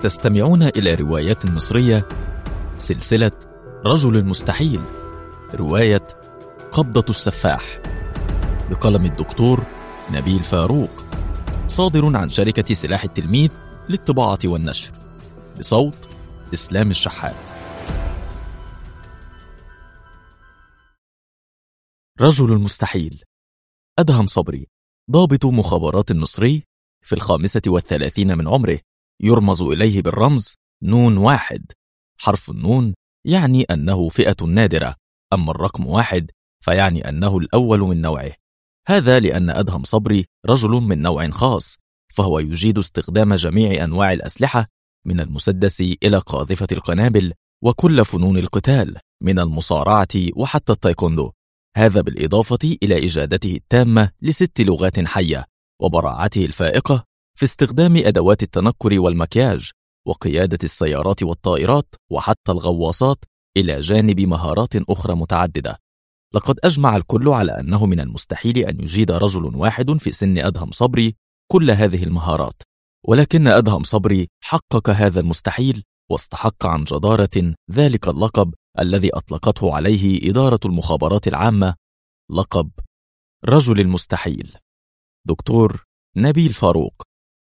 تستمعون إلى روايات مصرية سلسلة رجل المستحيل، رواية قبضة السفاح بقلم الدكتور نبيل فاروق، صادر عن شركة سلاح التلميذ للطباعة والنشر، بصوت إسلام الشحات. رجل المستحيل. أدهم صبري، ضابط مخابرات مصري في 35 من عمره، يرمز إليه بالرمز نون 1. حرف النون يعني أنه فئة نادرة، أما الرقم 1 فيعني أنه الأول من نوعه. هذا لأن أدهم صبري رجل من نوع خاص، فهو يجيد استخدام جميع أنواع الأسلحة من المسدس إلى قاذفة القنابل وكل فنون القتال من المصارعة وحتى التايكوندو. هذا بالإضافة إلى إجادته التامة ل6 لغات حية وبراعته الفائقة في استخدام أدوات التنكر والمكياج وقيادة السيارات والطائرات وحتى الغواصات، إلى جانب مهارات أخرى متعددة. لقد أجمع الكل على أنه من المستحيل أن يجيد رجل واحد في سن أدهم صبري كل هذه المهارات، ولكن أدهم صبري حقق هذا المستحيل واستحق عن جدارة ذلك اللقب الذي أطلقته عليه إدارة المخابرات العامة، لقب رجل المستحيل. دكتور نبيل فاروق.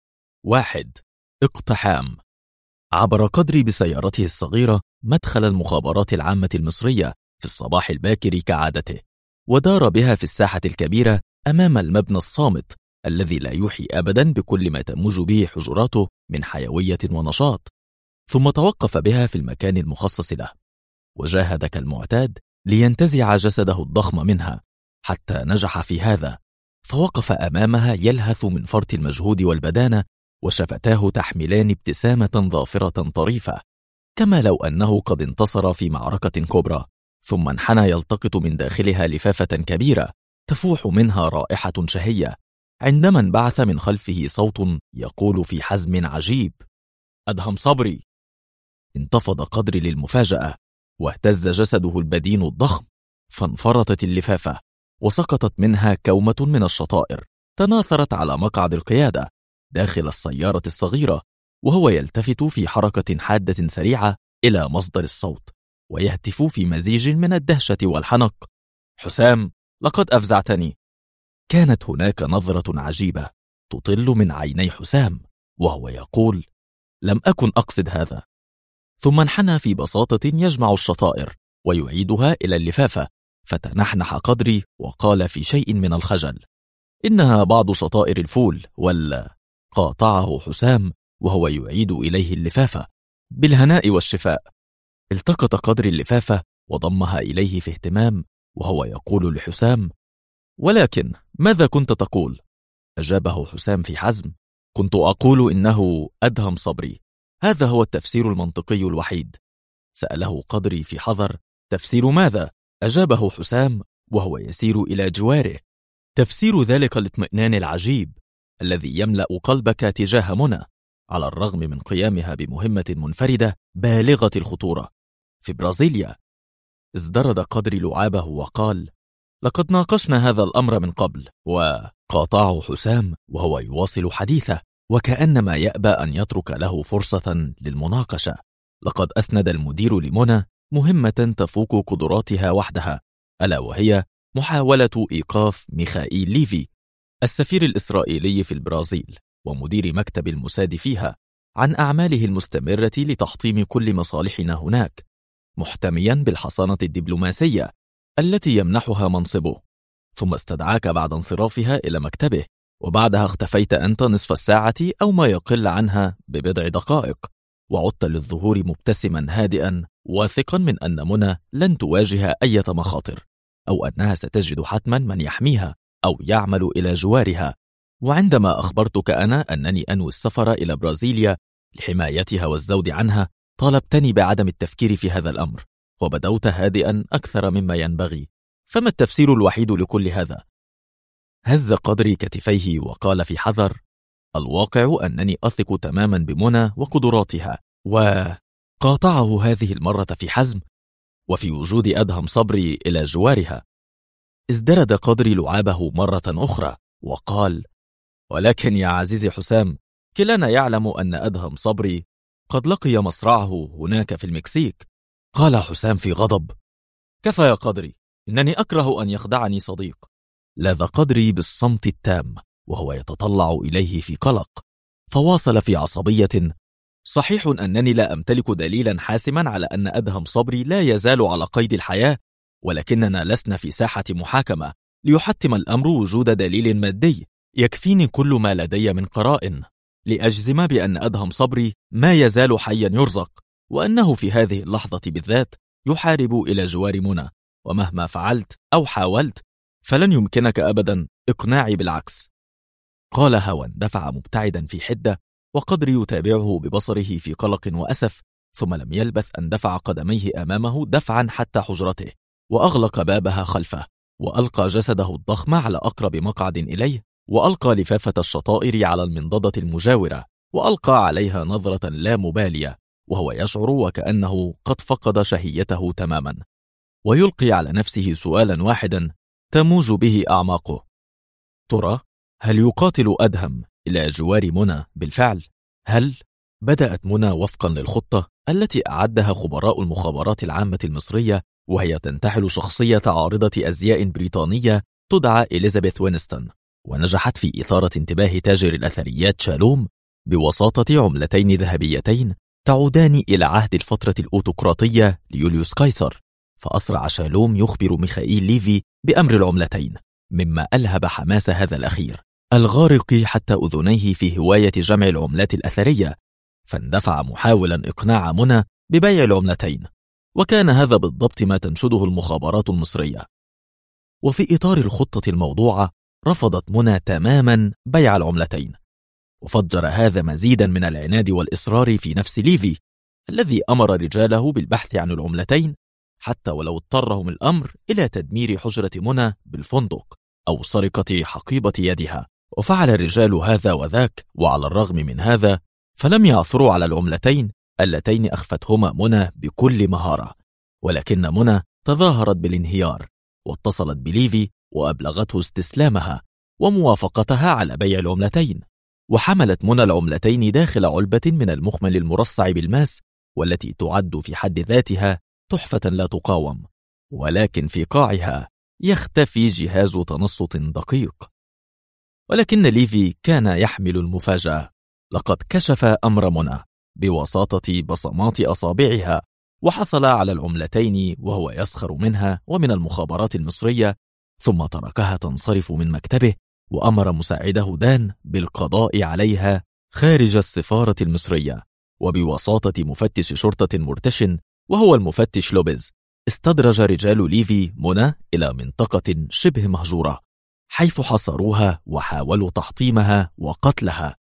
1. اقتحام. عبر قدري بسيارته الصغيرة مدخل المخابرات العامة المصرية في الصباح الباكر كعادته، ودار بها في الساحة الكبيرة أمام المبنى الصامت الذي لا يوحي أبدا بكل ما تموج به حجراته من حيوية ونشاط، ثم توقف بها في المكان المخصص له، وجاهد كالمعتاد لينتزع جسده الضخم منها، حتى نجح في هذا، فوقف أمامها يلهث من فرط المجهود والبدانة، وشفتاه تحملان ابتسامة ظافرة طريفة، كما لو أنه قد انتصر في معركة كبرى. ثم انحنى يلتقط من داخلها لفافة كبيرة تفوح منها رائحة شهية، عندما انبعث من خلفه صوت يقول في حزم عجيب: أدهم صبري. انتفض قدري للمفاجأة، واهتز جسده البدين الضخم، فانفرطت اللفافة وسقطت منها كومة من الشطائر، تناثرت على مقعد القيادة داخل السيارة الصغيرة، وهو يلتفت في حركة حادة سريعة إلى مصدر الصوت، ويهتف في مزيج من الدهشة والحنق: حسام، لقد أفزعتني. كانت هناك نظرة عجيبة تطل من عيني حسام وهو يقول: لم أكن أقصد هذا. ثم انحنى في بساطة يجمع الشطائر ويعيدها إلى اللفافة، فتنحنح قدري وقال في شيء من الخجل: إنها بعض شطائر الفول ولا. قاطعه حسام وهو يعيد إليه اللفافة: بالهناء والشفاء. التقط قدري اللفافة وضمها إليه في اهتمام، وهو يقول لحسام: ولكن ماذا كنت تقول؟ أجابه حسام في حزم: كنت أقول إنه أدهم صبري، هذا هو التفسير المنطقي الوحيد. سأله قدري في حذر: تفسير ماذا؟ أجابه حسام وهو يسير إلى جواره: تفسير ذلك الاطمئنان العجيب الذي يملأ قلبك تجاه منى، على الرغم من قيامها بمهمة منفردة بالغة الخطورة في برازيليا. ازدرد قدري لعابه وقال: لقد ناقشنا هذا الأمر من قبل. وقاطعه حسام وهو يواصل حديثه وكأنما يأبى أن يترك له فرصة للمناقشة: لقد أسند المدير لمنى مهمة تفوق قدراتها وحدها، ألا وهي محاولة إيقاف ميخائيل ليفي، السفير الإسرائيلي في البرازيل ومدير مكتب الموساد فيها، عن أعماله المستمرة لتحطيم كل مصالحنا هناك، محتميا بالحصانة الدبلوماسية التي يمنحها منصبه. ثم استدعاك بعد انصرافها إلى مكتبه، وبعدها اختفيت أنت نصف الساعة أو ما يقل عنها ببضع دقائق، وعدت للظهور مبتسما هادئا، واثقا من أن منى لن تواجه أي مخاطر، أو أنها ستجد حتما من يحميها أو يعمل إلى جوارها. وعندما أخبرتك أنا أنني أنوي السفر إلى برازيليا لحمايتها والزود عنها، طالبتني بعدم التفكير في هذا الأمر، وبدوت هادئا أكثر مما ينبغي. فما التفسير الوحيد لكل هذا؟ هز قدري كتفيه وقال في حذر: الواقع أنني أثق تماما بمنى وقدراتها. وقاطعه هذه المرة في حزم: وفي وجود أدهم صبري إلى جوارها. ازدرد قدري لعابه مرة أخرى وقال: ولكن يا عزيزي حسام، كلانا يعلم أن أدهم صبري قد لقي مصرعه هناك في المكسيك. قال حسام في غضب: كفى يا قدري، إنني أكره أن يخدعني صديق. لاذ قدري بالصمت التام وهو يتطلع إليه في قلق، فواصل في عصبية: صحيح أنني لا أمتلك دليلا حاسما على أن أدهم صبري لا يزال على قيد الحياة، ولكننا لسنا في ساحة محاكمة ليحتم الأمر وجود دليل مادي. يكفيني كل ما لدي من قرائن لأجزم بأن أدهم صبري ما يزال حيا يرزق، وأنه في هذه اللحظة بالذات يحارب إلى جوار منى، ومهما فعلت أو حاولت فلن يمكنك أبدا إقناعي بالعكس. قالها واندفع مبتعدا في حدة، وقدري يتابعه ببصره في قلق وأسف، ثم لم يلبث أن دفع قدميه أمامه دفعا حتى حجرته، وأغلق بابها خلفه، وألقى جسده الضخم على أقرب مقعد إليه، وألقى لفافة الشطائر على المنضدة المجاورة، وألقى عليها نظرة لا مبالية، وهو يشعر وكأنه قد فقد شهيته تماما، ويلقي على نفسه سؤالا واحدا تموج به أعماقه: ترى هل يقاتل أدهم إلى جوار منى بالفعل؟ هل بدأت منى وفقا للخطة التي أعدها خبراء المخابرات العامة المصرية، وهي تنتحل شخصية عارضة أزياء بريطانية تدعى إليزابيث وينستون، ونجحت في إثارة انتباه تاجر الأثريات شالوم بوساطة عملتين ذهبيتين تعودان إلى عهد الفترة الأوتقراطية ليوليوس قيصر. فأسرع شالوم يخبر ميخائيل ليفي بأمر العملتين، مما ألهب حماس هذا الأخير الغارق حتى أذنيه في هواية جمع العملات الأثرية، فاندفع محاولا إقناع منى ببيع العملتين، وكان هذا بالضبط ما تنشده المخابرات المصرية. وفي إطار الخطة الموضوعة رفضت منى تماما بيع العملتين، وفجر هذا مزيدا من العناد والإصرار في نفس ليفي الذي أمر رجاله بالبحث عن العملتين، حتى ولو اضطرهم الأمر إلى تدمير حجرة منى بالفندق أو سرقة حقيبة يدها. وفعل الرجال هذا وذاك، وعلى الرغم من هذا فلم يعثروا على العملتين اللتين أخفتهما منى بكل مهارة، ولكن منى تظاهرت بالانهيار، واتصلت بليفي وأبلغته استسلامها وموافقتها على بيع العملتين. وحملت منى العملتين داخل علبة من المخمل المرصع بالماس، والتي تعد في حد ذاتها تحفة لا تقاوم، ولكن في قاعها يختفي جهاز تنصت دقيق. ولكن ليفي كان يحمل المفاجأة، لقد كشف أمر منى بواسطة بصمات أصابعها، وحصل على العملتين وهو يسخر منها ومن المخابرات المصرية، ثم تركها تنصرف من مكتبه، وأمر مساعده دان بالقضاء عليها خارج السفارة المصرية. وبواسطة مفتش شرطة مرتشن وهو المفتش لوبيز، استدرج رجال ليفي منى إلى منطقة شبه مهجورة، حيث حصروها وحاولوا تحطيمها وقتلها.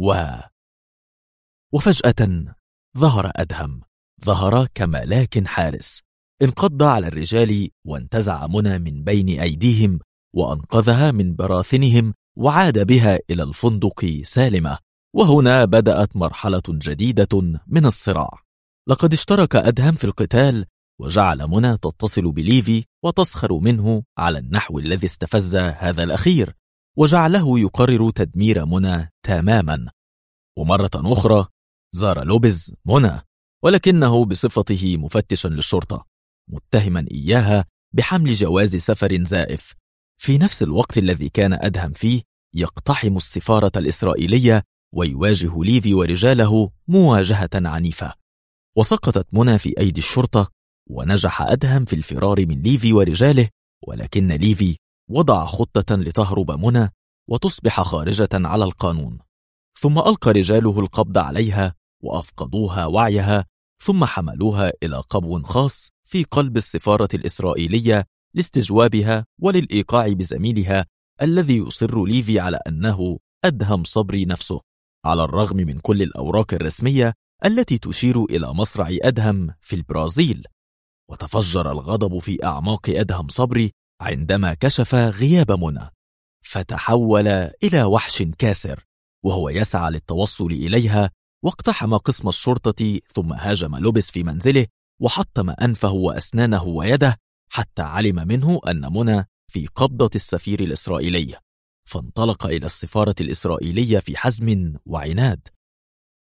وفجأة ظهر أدهم، ظهر كملاك حارس، انقض على الرجال وانتزع منى من بين أيديهم وأنقذها من براثنهم، وعاد بها إلى الفندق سالمة. وهنا بدأت مرحلة جديدة من الصراع. لقد اشترك أدهم في القتال، وجعل منى تتصل بليفي وتسخر منه على النحو الذي استفز هذا الأخير، وجعله يقرر تدمير منى تماما. ومرة أخرى زار لوبيز منى، ولكنه بصفته مفتشا للشرطة، متهما إياها بحمل جواز سفر زائف، في نفس الوقت الذي كان أدهم فيه يقتحم السفارة الإسرائيلية ويواجه ليفي ورجاله مواجهة عنيفة. وسقطت منى في أيدي الشرطة، ونجح أدهم في الفرار من ليفي ورجاله، ولكن ليفي وضع خطة لتهرب منى وتصبح خارجة على القانون. ثم ألقى رجاله القبض عليها وأفقدوها وعيها، ثم حملوها إلى قبو خاص في قلب السفارة الإسرائيلية لاستجوابها وللإيقاع بزميلها الذي يصر ليفي على أنه أدهم صبري نفسه، على الرغم من كل الأوراق الرسمية التي تشير إلى مصرع أدهم في البرازيل. وتفجر الغضب في أعماق أدهم صبري عندما كشف غياب منى، فتحول إلى وحش كاسر وهو يسعى للتوصل إليها، واقتحم قسم الشرطة، ثم هاجم لوبيز في منزله وحطم أنفه وأسنانه ويده، حتى علم منه أن منى في قبضة السفير الإسرائيلي، فانطلق إلى السفارة الإسرائيلية في حزم وعناد.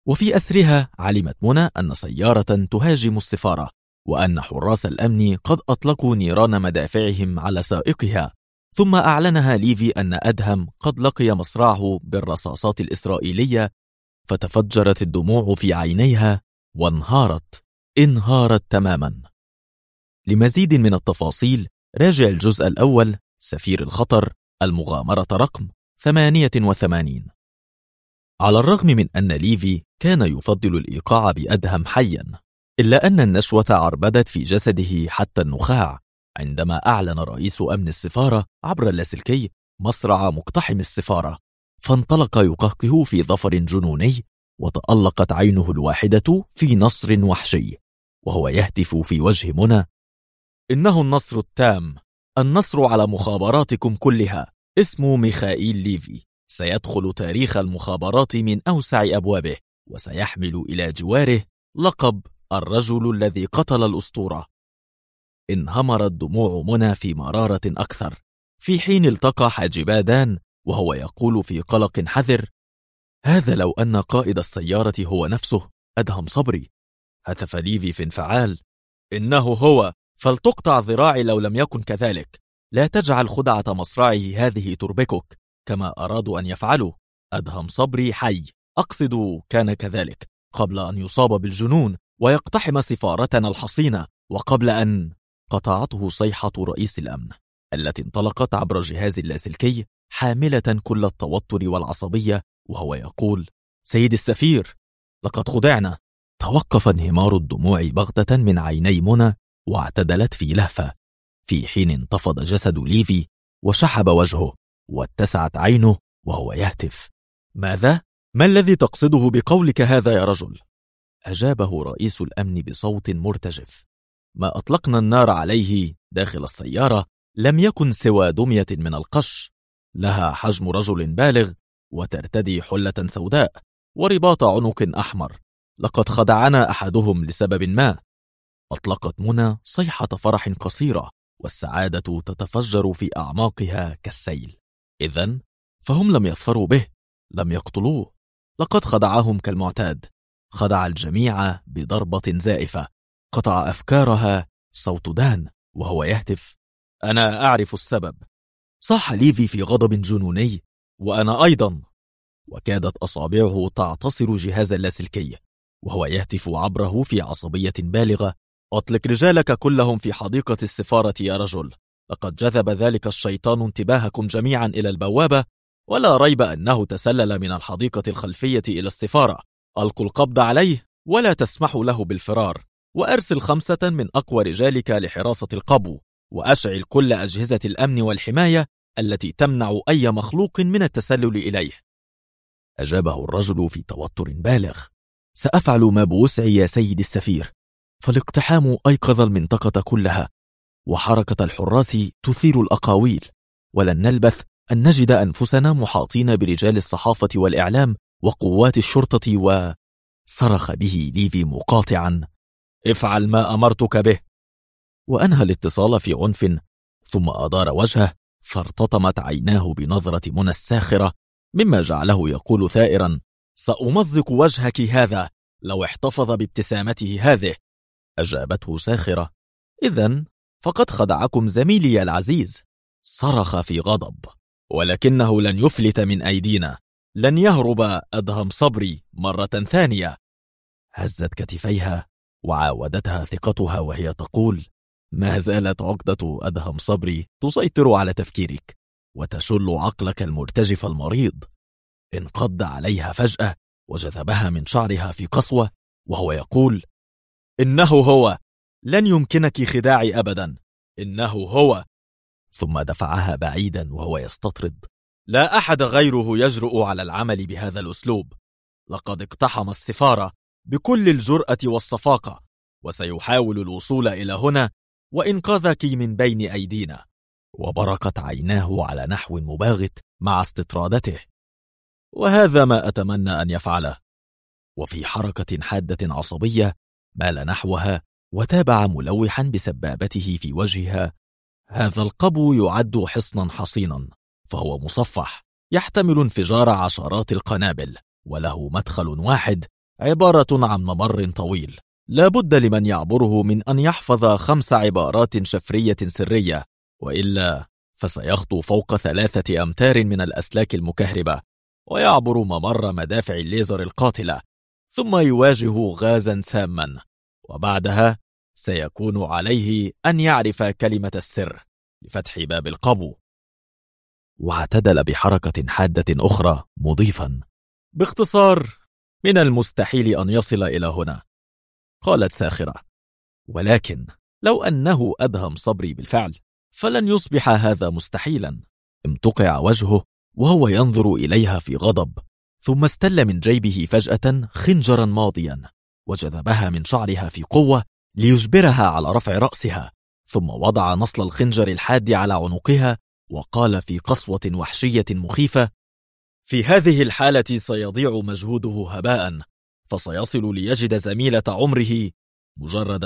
وفي أسرها علمت منى أن سيارة تهاجم السفارة، وأن حراس الأمن قد أطلقوا نيران مدافعهم على سائقها. ثم أعلنها ليفي أن أدهم قد لقي مصرعه بالرصاصات الإسرائيلية، فتفجرت الدموع في عينيها انهارت تماما. لمزيد من التفاصيل راجع الجزء الأول، سفير الخطر، المغامرة رقم 88. على الرغم من أن ليفي كان يفضل الإيقاع بأدهم حيا، إلا أن النشوة عربدت في جسده حتى النخاع عندما أعلن رئيس أمن السفارة عبر اللاسلكي مصرع مقتحم السفارة، فانطلق يقهقه في ظفر جنوني، وتألقت عينه الواحدة في نصر وحشي، وهو يهتف في وجه منى: إنه النصر التام، النصر على مخابراتكم كلها. اسمه ميخائيل ليفي، سيدخل تاريخ المخابرات من أوسع أبوابه، وسيحمل إلى جواره لقب الرجل الذي قتل الأسطورة. انهمرت دموع منى في مرارة أكثر، في حين التقى حاجبا دان وهو يقول في قلق حذر: هذا لو أن قائد السيارة هو نفسه أدهم صبري. هتف ليفي في انفعال: إنه هو، فلتقطع ذراعي لو لم يكن كذلك. لا تجعل خدعة مصرعه هذه تربكك كما أرادوا أن يفعلوا. أدهم صبري حي، أقصد كان كذلك قبل أن يصاب بالجنون ويقتحم سفارتنا الحصينة، وقبل أن... قطعته صيحة رئيس الأمن التي انطلقت عبر جهاز اللاسلكي حاملة كل التوتر والعصبية، وهو يقول: سيد السفير، لقد خدعنا. توقف انهمار الدموع بغتة من عيني منى واعتدلت في لهفة، في حين انتفض جسد ليفي وشحب وجهه واتسعت عينه وهو يهتف: ماذا؟ ما الذي تقصده بقولك هذا يا رجل؟ أجابه رئيس الأمن بصوت مرتجف: ما أطلقنا النار عليه داخل السيارة لم يكن سوى دمية من القش، لها حجم رجل بالغ، وترتدي حلة سوداء ورباط عنق أحمر. لقد خدعنا أحدهم لسبب ما. أطلقت منى صيحة فرح قصيرة، والسعادة تتفجر في أعماقها كالسيل. إذن فهم لم يظفروا به، لم يقتلوه. لقد خدعهم كالمعتاد، خدع الجميع بضربة زائفة قطع أفكارها. صوت دان وهو يهتف: أنا أعرف السبب. صاح ليفي في غضب جنوني: وأنا أيضا. وكادت أصابعه تعتصر جهاز اللاسلكي وهو يهتف عبره في عصبية بالغة: أطلق رجالك كلهم في حديقة السفارة يا رجل. لقد جذب ذلك الشيطان انتباهكم جميعا إلى البوابة، ولا ريب أنه تسلل من الحديقة الخلفية إلى السفارة. ألقوا القبض عليه ولا تسمحوا له بالفرار، وأرسل 5 من أقوى رجالك لحراسة القبو، وأشعل كل أجهزة الأمن والحماية التي تمنع أي مخلوق من التسلل إليه. أجابه الرجل في توتر بالغ: سأفعل ما بوسعي يا سيد السفير. فالاقتحام أيقظ المنطقة كلها، وحركة الحراس تثير الأقاويل، ولن نلبث أن نجد أنفسنا محاطين برجال الصحافة والإعلام وقوات الشرطة. وصرخ به ليفي مقاطعا: افعل ما أمرتك به. وأنهى الاتصال في عنف، ثم أدار وجهه، فارتطمت عيناه بنظرة منى الساخرة، مما جعله يقول ثائرا: سأمزق وجهك هذا لو احتفظ بابتسامته هذه. أجابته ساخرة: إذن فقد خدعكم زميلي العزيز. صرخ في غضب: ولكنه لن يفلت من أيدينا، لن يهرب أدهم صبري مرة ثانية. هزت كتفيها وعاودتها ثقتها وهي تقول: ما زالت عقدة أدهم صبري تسيطر على تفكيرك وتشل عقلك المرتجف المريض. انقض عليها فجأة وجذبها من شعرها في قسوة وهو يقول: إنه هو، لن يمكنك خداعي أبدا، إنه هو. ثم دفعها بعيدا وهو يستطرد: لا أحد غيره يجرؤ على العمل بهذا الأسلوب. لقد اقتحم السفارة بكل الجرأة والصفاقة، وسيحاول الوصول إلى هنا وإنقاذك من بين أيدينا. وبرقت عيناه على نحو مباغت مع استطرادته: وهذا ما أتمنى أن يفعله. وفي حركة حادة عصبية مال نحوها وتابع ملوحا بسبابته في وجهها: هذا القبو يعد حصنا حصينا، فهو مصفح، يحتمل انفجار عشرات القنابل، وله مدخل واحد عبارة عن ممر طويل لا بد لمن يعبره من أن يحفظ 5 عبارات شفرية سرية، وإلا فسيخطو فوق 3 أمتار من الأسلاك المكهربة، ويعبر ممر مدافع الليزر القاتلة، ثم يواجه غازا ساما، وبعدها سيكون عليه أن يعرف كلمة السر لفتح باب القبو. واعتدل بحركة حادة أخرى مضيفا: باختصار، من المستحيل أن يصل إلى هنا. قالت ساخرة: ولكن لو أنه أدهم صبري بالفعل فلن يصبح هذا مستحيلا. امتقع وجهه وهو ينظر إليها في غضب، ثم استل من جيبه فجأة خنجرا ماضيا، وجذبها من شعرها في قوة ليجبرها على رفع رأسها، ثم وضع نصل الخنجر الحاد على عنقها، وقال في قسوة وحشية مخيفة: في هذه الحالة سيضيع مجهوده هباء، فسيصل ليجد زميلة عمره مجرد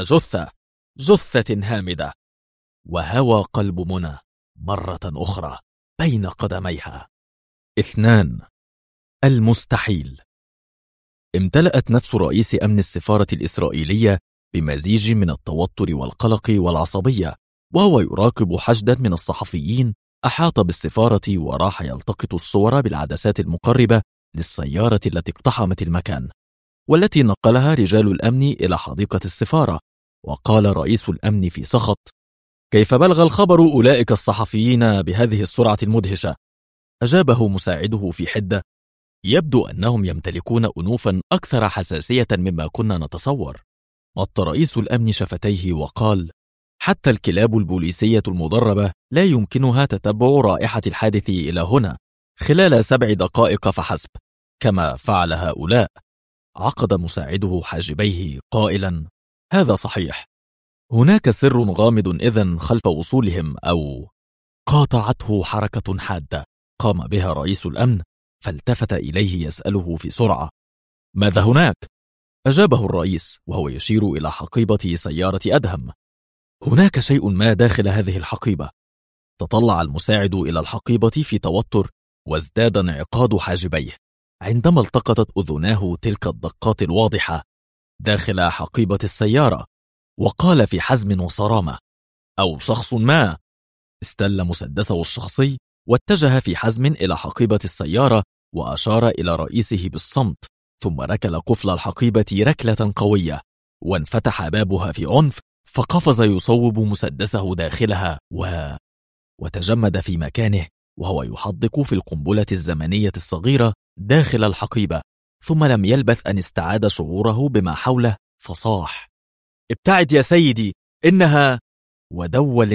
جثة هامدة. وهوى قلب منى مرة أخرى بين قدميها. 2. المستحيل. امتلأت نفس رئيس أمن السفارة الإسرائيلية بمزيج من التوتر والقلق والعصبية، وهو يراقب حشدا من الصحفيين أحاط بالسفارة، وراح يلتقط الصور بالعدسات المقربة للسيارة التي اقتحمت المكان، والتي نقلها رجال الأمن إلى حديقة السفارة. وقال رئيس الأمن في سخط: كيف بلغ الخبر أولئك الصحفيين بهذه السرعة المدهشة؟ أجابه مساعده في حدة: يبدو أنهم يمتلكون أنوفا أكثر حساسية مما كنا نتصور. مط رئيس الأمن شفتيه وقال: حتى الكلاب البوليسية المدربة لا يمكنها تتبع رائحة الحادث إلى هنا خلال 7 دقائق فحسب، كما فعل هؤلاء. عقد مساعده حاجبيه قائلا: هذا صحيح، هناك سر غامض إذن خلف وصولهم، أو... قاطعته حركة حادة قام بها رئيس الأمن، فالتفت إليه يسأله في سرعة: ماذا هناك؟ أجابه الرئيس وهو يشير إلى حقيبة سيارة أدهم: هناك شيء ما داخل هذه الحقيبة. تطلع المساعد إلى الحقيبة في توتر، وازداد انعقاد حاجبيه عندما التقطت أذناه تلك الدقات الواضحة داخل حقيبة السيارة، وقال في حزم وصرامة: أو شخص ما. استل مسدسه الشخصي واتجه في حزم إلى حقيبة السيارة، وأشار إلى رئيسه بالصمت، ثم ركل قفل الحقيبة ركلة قوية، وانفتح بابها في عنف، فقفز يصوب مسدسه داخلها وتجمد في مكانه وهو يحدق في القنبلة الزمنية الصغيرة داخل الحقيبة. ثم لم يلبث أن استعاد شعوره بما حوله، فصاح: ابتعد يا سيدي، إنها... ودوى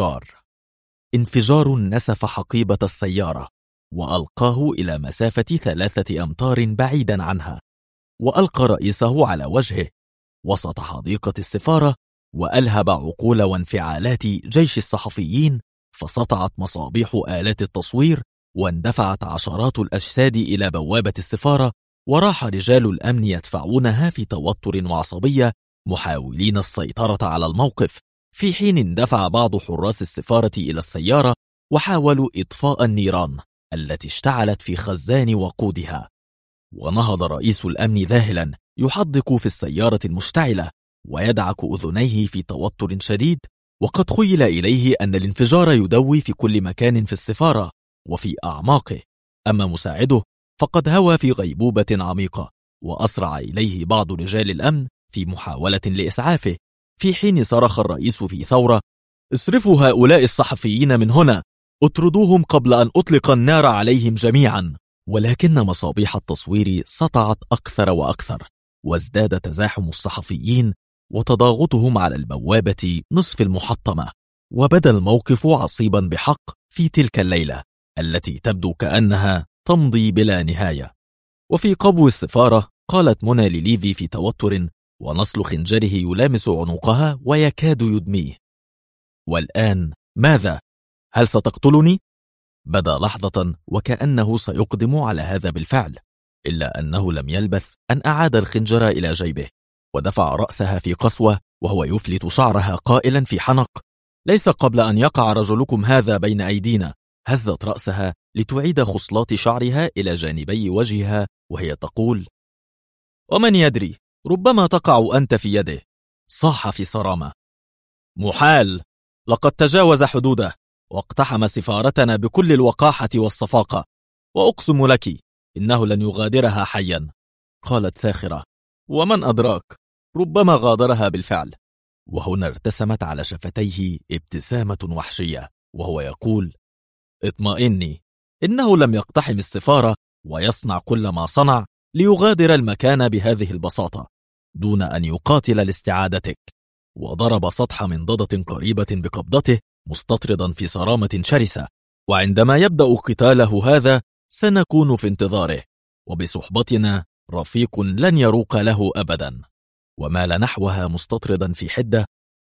انفجار نسف حقيبة السيارة، وألقاه إلى مسافة 3 أمتار بعيدا عنها، وألقى رئيسه على وجهه وسط حديقة السفارة، وألهب عقول وانفعالات جيش الصحفيين، فسطعت مصابيح آلات التصوير، واندفعت عشرات الأجساد إلى بوابة السفارة، وراح رجال الأمن يدفعونها في توتر وعصبية محاولين السيطرة على الموقف، في حين اندفع بعض حراس السفارة إلى السيارة وحاولوا إطفاء النيران التي اشتعلت في خزان وقودها. ونهض رئيس الأمن ذاهلا يحدق في السيارة المشتعلة ويدعك أذنيه في توتر شديد، وقد خيل إليه أن الانفجار يدوي في كل مكان في السفارة وفي أعماقه. أما مساعده فقد هوى في غيبوبة عميقة، وأسرع إليه بعض رجال الأمن في محاولة لإسعافه، في حين صرخ الرئيس في ثورة: اصرفوا هؤلاء الصحفيين من هنا، اطردوهم قبل أن أطلق النار عليهم جميعا. ولكن مصابيح التصوير سطعت أكثر وأكثر، وازداد تزاحم الصحفيين وتضاغطهم على البوابة نصف المحطمة، وبدا الموقف عصيبا بحق في تلك الليلة التي تبدو كأنها تمضي بلا نهاية. وفي قبو السفارة قالت منى لليفي في توتر ونصل خنجره يلامس عنقها ويكاد يدميه: والآن ماذا؟ هل ستقتلني؟ بدا لحظة وكأنه سيقدم على هذا بالفعل، إلا أنه لم يلبث أن أعاد الخنجر إلى جيبه، ودفع رأسها في قسوة وهو يفلت شعرها قائلا في حنق: ليس قبل أن يقع رجلكم هذا بين أيدينا. هزت رأسها لتعيد خصلات شعرها إلى جانبي وجهها وهي تقول: ومن يدري، ربما تقع أنت في يده. صاح في صرامة: محال، لقد تجاوز حدوده واقتحم سفارتنا بكل الوقاحة والصفاقة، وأقسم لك إنه لن يغادرها حيا. قالت ساخرة: ومن أدراك، ربما غادرها بالفعل. وهنا ارتسمت على شفتيه ابتسامة وحشية وهو يقول: اطمئني، إنه لم يقتحم السفارة ويصنع كل ما صنع ليغادر المكان بهذه البساطة دون أن يقاتل لاستعادتك. وضرب سطح منضدة قريبة بقبضته مستطردا في صرامة شرسة: وعندما يبدأ قتاله هذا سنكون في انتظاره، وبصحبتنا رفيق لن يروق له أبدا. ومال نحوها مستطردا في حدة: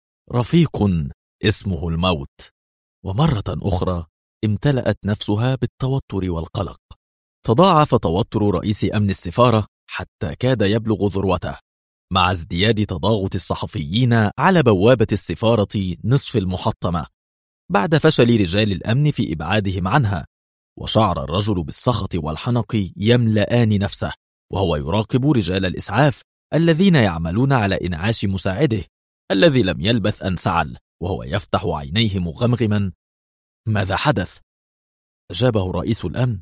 رفيق اسمه الموت. ومرة أخرى امتلأت نفسها بالتوتر والقلق. تضاعف توتر رئيس أمن السفارة حتى كاد يبلغ ذروته، مع ازدياد تضاغط الصحفيين على بوابة السفارة نصف المحطمة بعد فشل رجال الأمن في إبعادهم عنها. وشعر الرجل بالسخط والحنق يملآن نفسه وهو يراقب رجال الإسعاف الذين يعملون على إنعاش مساعده الذي لم يلبث أن سعل، وهو يفتح عينيه مغمغما: ماذا حدث؟ أجابه رئيس الأمن: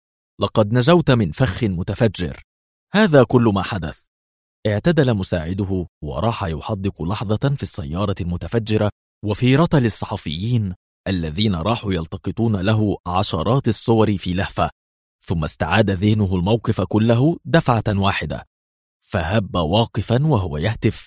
لقد نجوت من فخ متفجر، هذا كل ما حدث. اعتدل مساعده وراح يحدق لحظة في السيارة المتفجرة وفي رتل الصحفيين الذين راحوا يلتقطون له عشرات الصور في لهفة، ثم استعاد ذهنه الموقف كله دفعة واحدة، فهب واقفا وهو يهتف: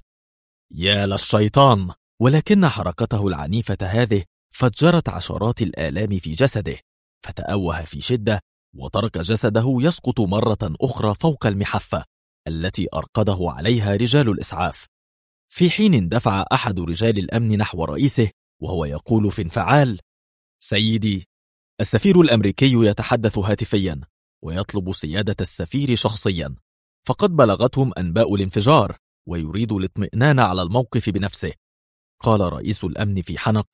يا للشيطان! ولكن حركته العنيفة هذه فجرت عشرات الآلام في جسده، فتأوه في شدة وترك جسده يسقط مرة أخرى فوق المحفة التي أرقده عليها رجال الإسعاف، في حين اندفع أحد رجال الأمن نحو رئيسه وهو يقول في انفعال: سيدي، السفير الأمريكي يتحدث هاتفيا ويطلب سيادة السفير شخصيا، فقد بلغتهم أنباء الانفجار ويريد الاطمئنان على الموقف بنفسه. قال رئيس الأمن في حنق: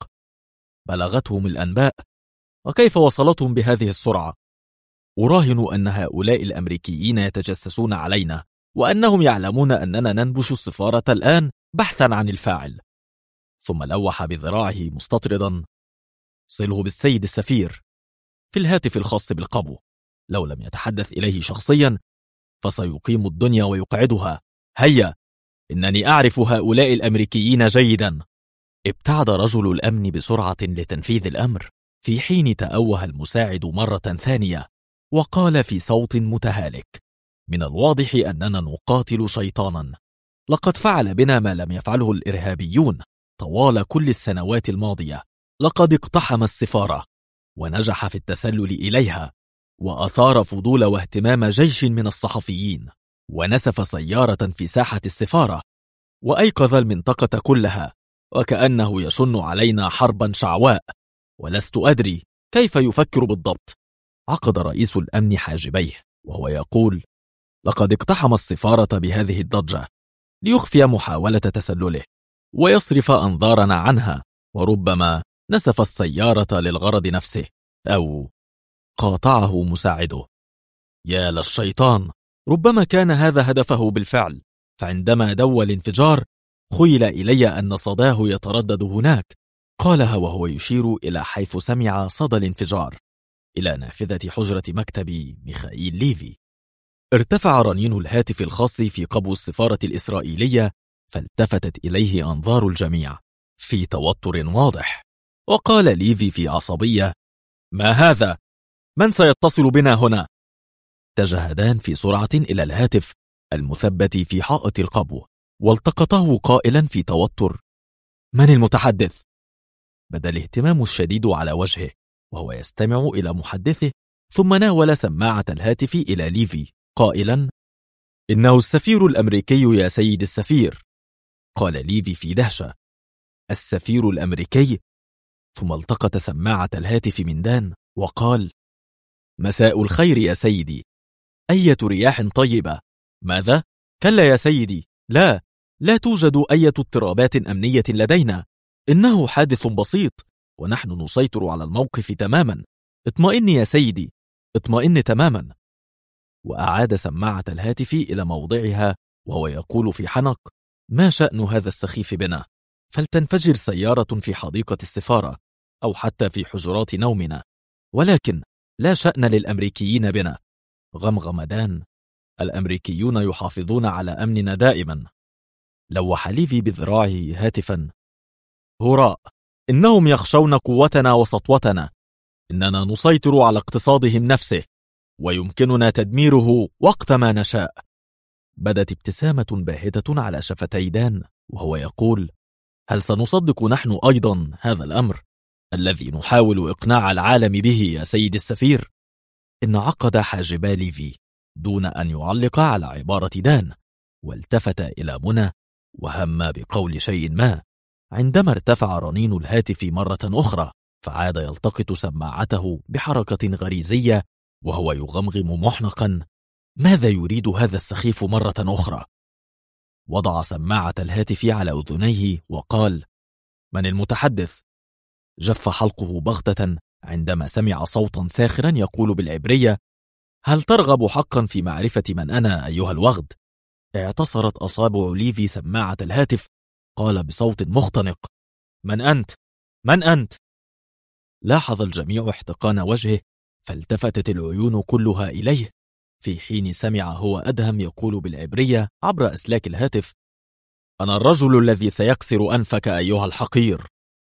بلغتهم الأنباء؟ وكيف وصلتهم بهذه السرعة؟ أراهن أن هؤلاء الأمريكيين يتجسسون علينا، وأنهم يعلمون أننا ننبش السفارة الآن بحثا عن الفاعل. ثم لوح بذراعه مستطردا: صله بالسيد السفير في الهاتف الخاص بالقبو، لو لم يتحدث إليه شخصيا فسيقيم الدنيا ويقعدها. هيا، إنني أعرف هؤلاء الأمريكيين جيدا. ابتعد رجل الأمن بسرعة لتنفيذ الأمر، في حين تأوه المساعد مرة ثانية وقال في صوت متهالك: من الواضح أننا نقاتل شيطانا، لقد فعل بنا ما لم يفعله الإرهابيون طوال كل السنوات الماضية. لقد اقتحم السفارة ونجح في التسلل إليها، وأثار فضول واهتمام جيش من الصحفيين، ونسف سيارة في ساحة السفارة، وأيقظ المنطقة كلها، وكأنه يشن علينا حربا شعواء، ولست أدري كيف يفكر بالضبط. عقد رئيس الأمن حاجبيه وهو يقول: لقد اقتحم السفارة بهذه الضجة ليخفي محاولة تسلله ويصرف أنظارنا عنها، وربما نسف السيارة للغرض نفسه، أو قاطعه مساعده: يا للشيطان! ربما كان هذا هدفه بالفعل، فعندما دوى الانفجار خيل إلي أن صداه يتردد هناك. قالها وهو يشير إلى حيث سمع صدى الانفجار، إلى نافذة حجرة مكتب ميخائيل ليفي. ارتفع رنين الهاتف الخاص في قبو السفارة الإسرائيلية، فالتفتت إليه أنظار الجميع في توتر واضح، وقال ليفي في عصبية: ما هذا؟ من سيتصل بنا هنا؟ اتجه دان في سرعة إلى الهاتف المثبت في حائط القبو والتقطه قائلا في توتر: من المتحدث؟ بدا الاهتمام الشديد على وجهه وهو يستمع إلى محدثه، ثم ناول سماعة الهاتف إلى ليفي قائلا: إنه السفير الأمريكي يا سيد السفير. قال ليفي في دهشة: السفير الأمريكي؟ ثم التقط سماعة الهاتف من دان وقال: مساء الخير يا سيدي، أية رياح طيبة. ماذا؟ كلا يا سيدي، لا توجد أي اضطرابات أمنية لدينا، إنه حادث بسيط ونحن نسيطر على الموقف تماما. اطمئن يا سيدي، اطمئن تماما. وأعاد سماعة الهاتف إلى موضعها وهو يقول في حنق: ما شأن هذا السخيف بنا؟ فلتنفجر سيارة في حديقة السفارة أو حتى في حجرات نومنا، ولكن لا شأن للأمريكيين بنا. غمغم دان: الأمريكيون يحافظون على أمننا دائما. لوح ليفي بذراعه هاتفا: هراء، إنهم يخشون قوتنا وسطوتنا. إننا نسيطر على اقتصادهم نفسه ويمكننا تدميره وقت ما نشاء. بدت ابتسامة باهتة على شفتي دان وهو يقول: هل سنصدق نحن أيضا هذا الأمر الذي نحاول إقناع العالم به يا سيد السفير؟ انعقد حاجبا ليفي دون أن يعلق على عبارة دان، والتفت إلى منى وهم بقول شيء ما، عندما ارتفع رنين الهاتف مرة أخرى، فعاد يلتقط سماعته بحركة غريزية وهو يغمغم محنقا: ماذا يريد هذا السخيف مرة أخرى؟ وضع سماعة الهاتف على أذنيه وقال: من المتحدث؟ جف حلقه بغتة عندما سمع صوتا ساخرا يقول بالعبرية: هل ترغب حقا في معرفة من أنا أيها الوغد؟ اعتصرت أصابع ليفي سماعة الهاتف. قال بصوت مختنق: من أنت؟ من أنت؟ لاحظ الجميع احتقان وجهه، فالتفتت العيون كلها إليه، في حين سمع هو أدهم يقول بالعبرية عبر أسلاك الهاتف: أنا الرجل الذي سيكسر أنفك أيها الحقير.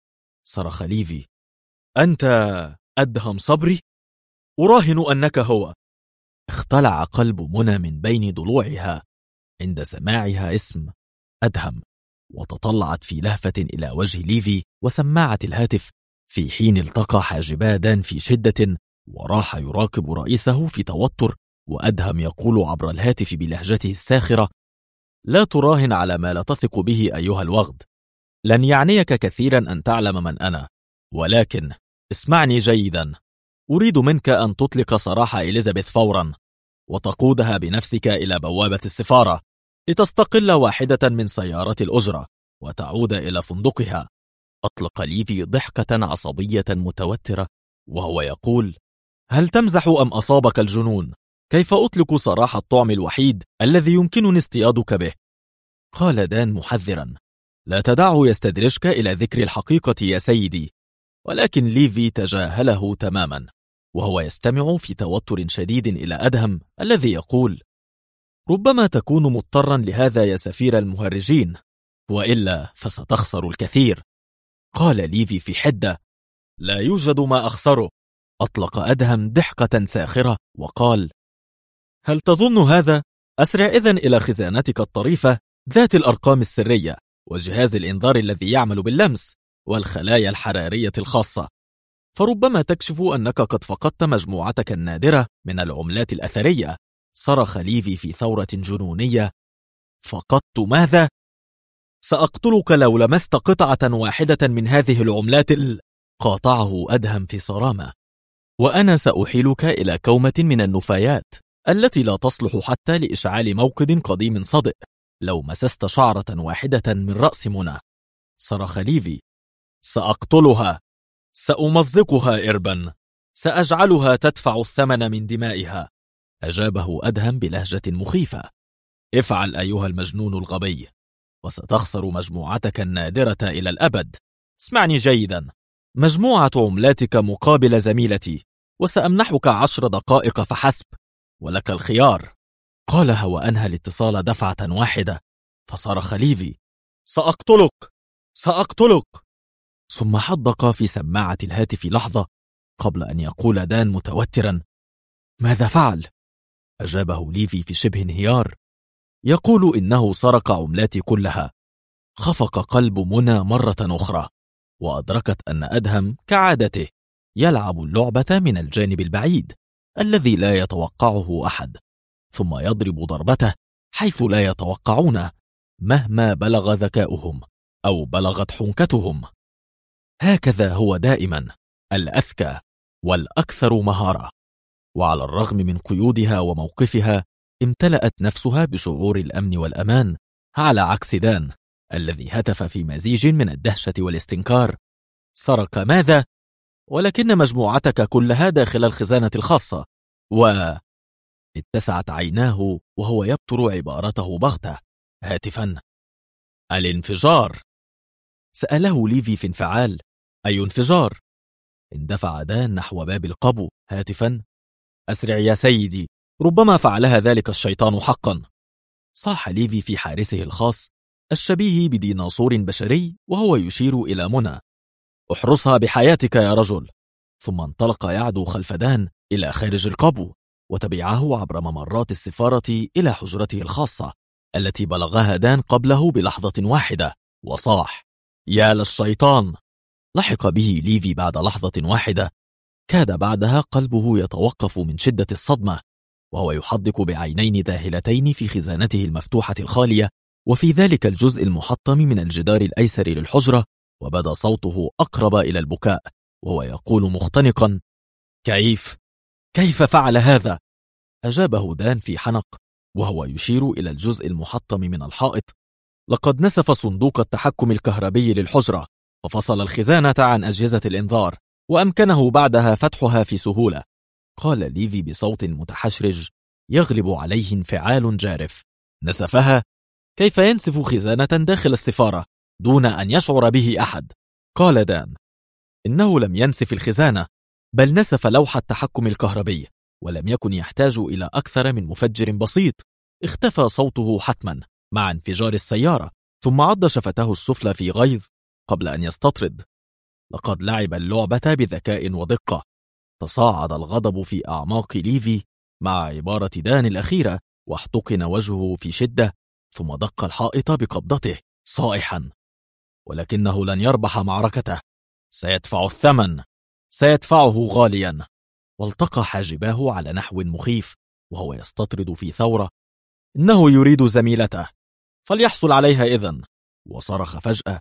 صرخ ليفي: أنت أدهم صبري؟ أراهن أنك هو. اختلع قلب منى من بين ضلوعها عند سماعها اسم أدهم، وتطلعت في لهفة إلى وجه ليفي وسماعة الهاتف، في حين التقى حاجبا دان في شدة وراح يراقب رئيسه في توتر، وأدهم يقول عبر الهاتف بلهجته الساخرة: لا تراهن على ما لا تثق به أيها الوغد. لن يعنيك كثيرا أن تعلم من أنا، ولكن اسمعني جيدا. أريد منك أن تطلق سراح إليزابيث فورا وتقودها بنفسك إلى بوابة السفارة لتستقل واحدة من سيارات الأجرة وتعود إلى فندقها. أطلق ليفي ضحكة عصبية متوترة وهو يقول: هل تمزح أم أصابك الجنون؟ كيف أطلق سراح الطعم الوحيد الذي يمكنني اصطيادك به؟ قال دان محذرا: لا تدعه يستدرجك إلى ذكر الحقيقة يا سيدي. ولكن ليفي تجاهله تماما وهو يستمع في توتر شديد إلى أدهم الذي يقول: ربما تكون مضطرا لهذا يا سفير المهرجين، وإلا فستخسر الكثير. قال ليفي في حدة: لا يوجد ما أخسره. أطلق أدهم ضحكة ساخرة وقال: هل تظن هذا؟ أسرع إذن إلى خزانتك الطريفة ذات الأرقام السرية وجهاز الإنذار الذي يعمل باللمس والخلايا الحرارية الخاصة، فربما تكشف أنك قد فقدت مجموعتك النادرة من العملات الأثرية. صرخ ليفي في ثورة جنونية: فقدت ماذا؟ سأقتلك لو لمست قطعة واحدة من هذه العملات قاطعه أدهم في صرامة: وأنا سأحيلك إلى كومة من النفايات التي لا تصلح حتى لإشعال موقد قديم صدئ لو مسست شعرة واحدة من رأس منى. صرخ ليفي: سأقتلها، سأمزقها إربا، سأجعلها تدفع الثمن من دمائها. أجابه أدهم بلهجة مخيفة: افعل أيها المجنون الغبي، وستخسر مجموعتك النادرة إلى الأبد. اسمعني جيدا: مجموعة عملاتك مقابل زميلتي، وسأمنحك 10 دقائق فحسب، ولك الخيار. قالها وأنهى الاتصال دفعة واحدة. فصرخ ليفي: سأقتلك، سأقتلك. ثم حدق في سماعة الهاتف لحظة قبل أن يقول دان متوترا: ماذا فعل؟ أجابه ليفي في شبه انهيار: يقول إنه سرق عملاتي كلها. خفق قلب منى مرة أخرى، وأدركت أن أدهم كعادته يلعب اللعبة من الجانب البعيد الذي لا يتوقعه أحد، ثم يضرب ضربته حيث لا يتوقعونه مهما بلغ ذكاؤهم أو بلغت حنكتهم. هكذا هو دائما، الأذكى والأكثر مهارة. وعلى الرغم من قيودها وموقفها امتلأت نفسها بشعور الأمن والأمان، على عكس دان الذي هتف في مزيج من الدهشة والاستنكار: سرق ماذا؟ ولكن مجموعتك كلها داخل الخزانة الخاصة. اتسعت عيناه وهو يبتر عبارته بغتة هاتفا: الانفجار. سأله ليفي في انفعال: أي انفجار؟ اندفع دان نحو باب القبو هاتفا: أسرع يا سيدي، ربما فعلها ذلك الشيطان حقا. صاح ليفي في حارسه الخاص الشبيه بديناصور بشري وهو يشير إلى منى: احرسها بحياتك يا رجل. ثم انطلق يعدو خلف دان إلى خارج القبو، وتبعه عبر ممرات السفارة إلى حجرته الخاصة التي بلغها دان قبله بلحظة واحدة، وصاح: يا للشيطان. لحق به ليفي بعد لحظة واحدة، كاد بعدها قلبه يتوقف من شدة الصدمة، وهو يحدق بعينين ذاهلتين في خزانته المفتوحة الخالية، وفي ذلك الجزء المحطم من الجدار الأيسر للحجرة، وبدا صوته أقرب إلى البكاء وهو يقول مختنقا: كيف فعل هذا؟ أجابه دان في حنق وهو يشير إلى الجزء المحطم من الحائط: لقد نسف صندوق التحكم الكهربي للحجرة، وفصل الخزانة عن أجهزة الإنذار، وأمكنه بعدها فتحها في سهولة. قال ليفي بصوت متحشرج يغلب عليه انفعال جارف: نسفها؟ كيف ينسف خزانة داخل السفارة دون أن يشعر به أحد؟ قال دان: إنه لم ينسف الخزانة، بل نسف لوح التحكم الكهربي، ولم يكن يحتاج إلى أكثر من مفجر بسيط. اختفى صوته حتما مع انفجار السيارة، ثم عض شفته السفلى في غيظ قبل أن يستطرد. لقد لعب اللعبة بذكاء ودقة. تصاعد الغضب في أعماق ليفي مع عبارة دان الأخيرة، واحتقن وجهه في شدة، ثم دق الحائط بقبضته صائحا: ولكنه لن يربح معركته، سيدفع الثمن، سيدفعه غاليا. والتقى حاجباه على نحو مخيف وهو يستطرد في ثورة: إنه يريد زميلته، فليحصل عليها إذن. وصرخ فجأة: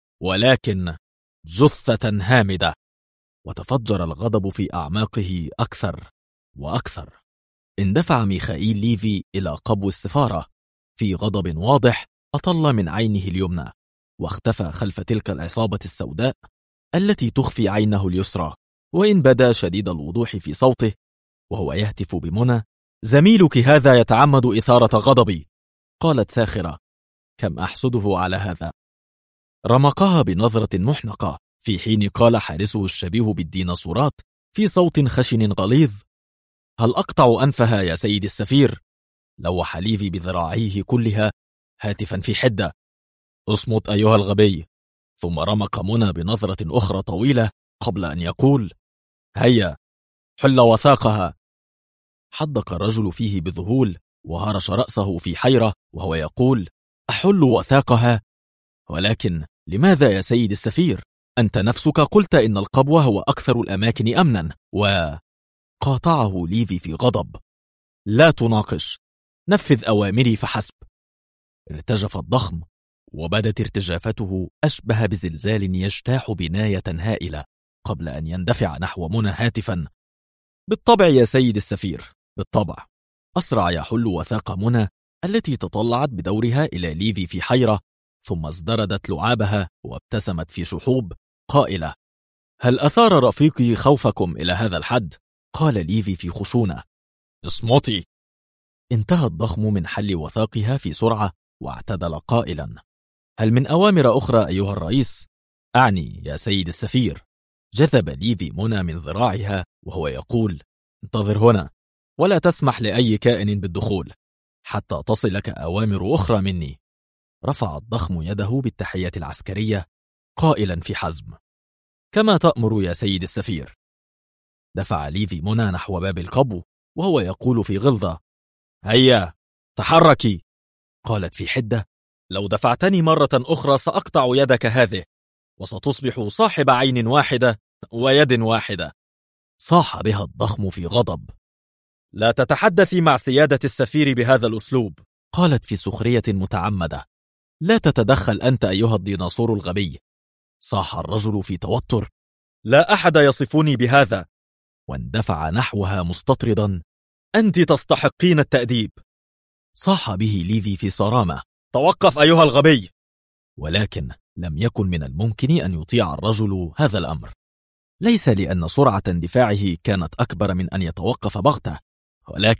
ولكن جثة هامدة. وتفجر الغضب في أعماقه أكثر وأكثر. اندفع ميخائيل ليفي إلى قبو السفارة في غضب واضح أطل من عينه اليمنى، واختفى خلف تلك العصابة السوداء التي تخفي عينه اليسرى، وإن بدا شديد الوضوح في صوته وهو يهتف بمنى: زميلك هذا يتعمد إثارة غضبي. قالت ساخرة: كم أحسده على هذا. رمقها بنظرة محنقة، في حين قال حارسه الشبيه بالديناصورات في صوت خشن غليظ: هل أقطع أنفها يا سيد السفير؟ لوح ليفي بذراعيه كلها هاتفا في حدة: اصمت أيها الغبي. ثم رمق منى بنظرة أخرى طويلة قبل أن يقول: هيا حل وثاقها. حدق الرجل فيه بذهول وهرش رأسه في حيرة وهو يقول: أحل وثاقها؟ ولكن لماذا يا سيد السفير؟ أنت نفسك قلت إن القبو هو أكثر الأماكن أمنا. قاطعه ليفي في غضب: لا تناقش، نفذ أوامري فحسب. ارتجف الضخم، وبدت ارتجافته أشبه بزلزال يجتاح بناية هائلة قبل أن يندفع نحو منى هاتفا: بالطبع يا سيد السفير، بالطبع. أسرع يحل وثاق منى التي تطلعت بدورها إلى ليفي في حيرة، ثم ازدردت لعابها وابتسمت في شحوب قائلة: هل أثار رفيقي خوفكم إلى هذا الحد؟ قال ليفي في خشونة: اصمتي. انتهى الضخم من حل وثاقها في سرعة واعتدل قائلا: هل من أوامر أخرى أيها الرئيس؟ أعني يا سيد السفير. جذب ليفي منى من ذراعها وهو يقول: انتظر هنا، ولا تسمح لأي كائن بالدخول حتى تصلك أوامر أخرى مني. رفع الضخم يده بالتحية العسكرية قائلا في حزم: كما تأمر يا سيد السفير. دفع ليفي منى نحو باب القبو وهو يقول في غلظة: هيا تحركي. قالت في حدة: لو دفعتني مرة أخرى سأقطع يدك هذه، وستصبح صاحب عين واحدة ويد واحدة. صاح بها الضخم في غضب: لا تتحدثي مع سيادة السفير بهذا الأسلوب. قالت في سخرية متعمدة: لا تتدخل أنت أيها الديناصور الغبي. صاح الرجل في توتر: لا أحد يصفني بهذا. واندفع نحوها مستطردا: أنت تستحقين التأديب. صاح به ليفي في صرامة: توقف أيها الغبي. ولكن لم يكن من الممكن أن يطيع الرجل هذا الأمر، ليس لأن سرعة اندفاعه كانت أكبر من أن يتوقف بغتة، ولكن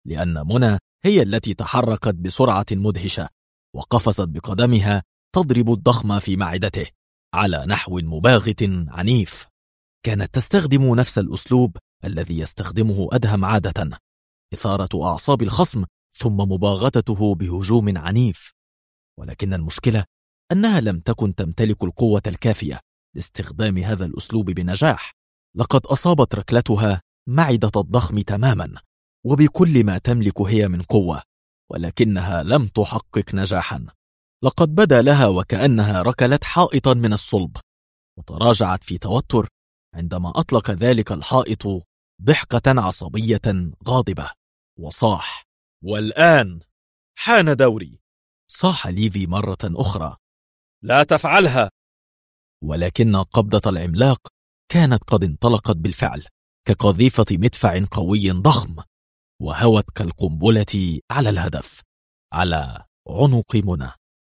لأن منى هي التي تحركت بسرعة مدهشة وقفزت بقدمها تضرب الضخم في معدته على نحو مباغت عنيف. كانت تستخدم نفس الأسلوب الذي يستخدمه أدهم عادة، إثارة أعصاب الخصم ثم مباغتته بهجوم عنيف. ولكن المشكلة أنها لم تكن تمتلك القوة الكافية لاستخدام هذا الأسلوب بنجاح. لقد أصابت ركلتها معدة الضخم تماما وبكل ما تملك هي من قوة، ولكنها لم تحقق نجاحا. لقد بدا لها وكأنها ركلت حائطا من الصلب، وتراجعت في توتر عندما أطلق ذلك الحائط ضحكة عصبية غاضبة وصاح: والآن حان دوري. صاح ليفي مرة أخرى: لا تفعلها. ولكن قبضة العملاق كانت قد انطلقت بالفعل كقذيفة مدفع قوي ضخم، وهوت كالقنبلة على الهدف، على عنق منى.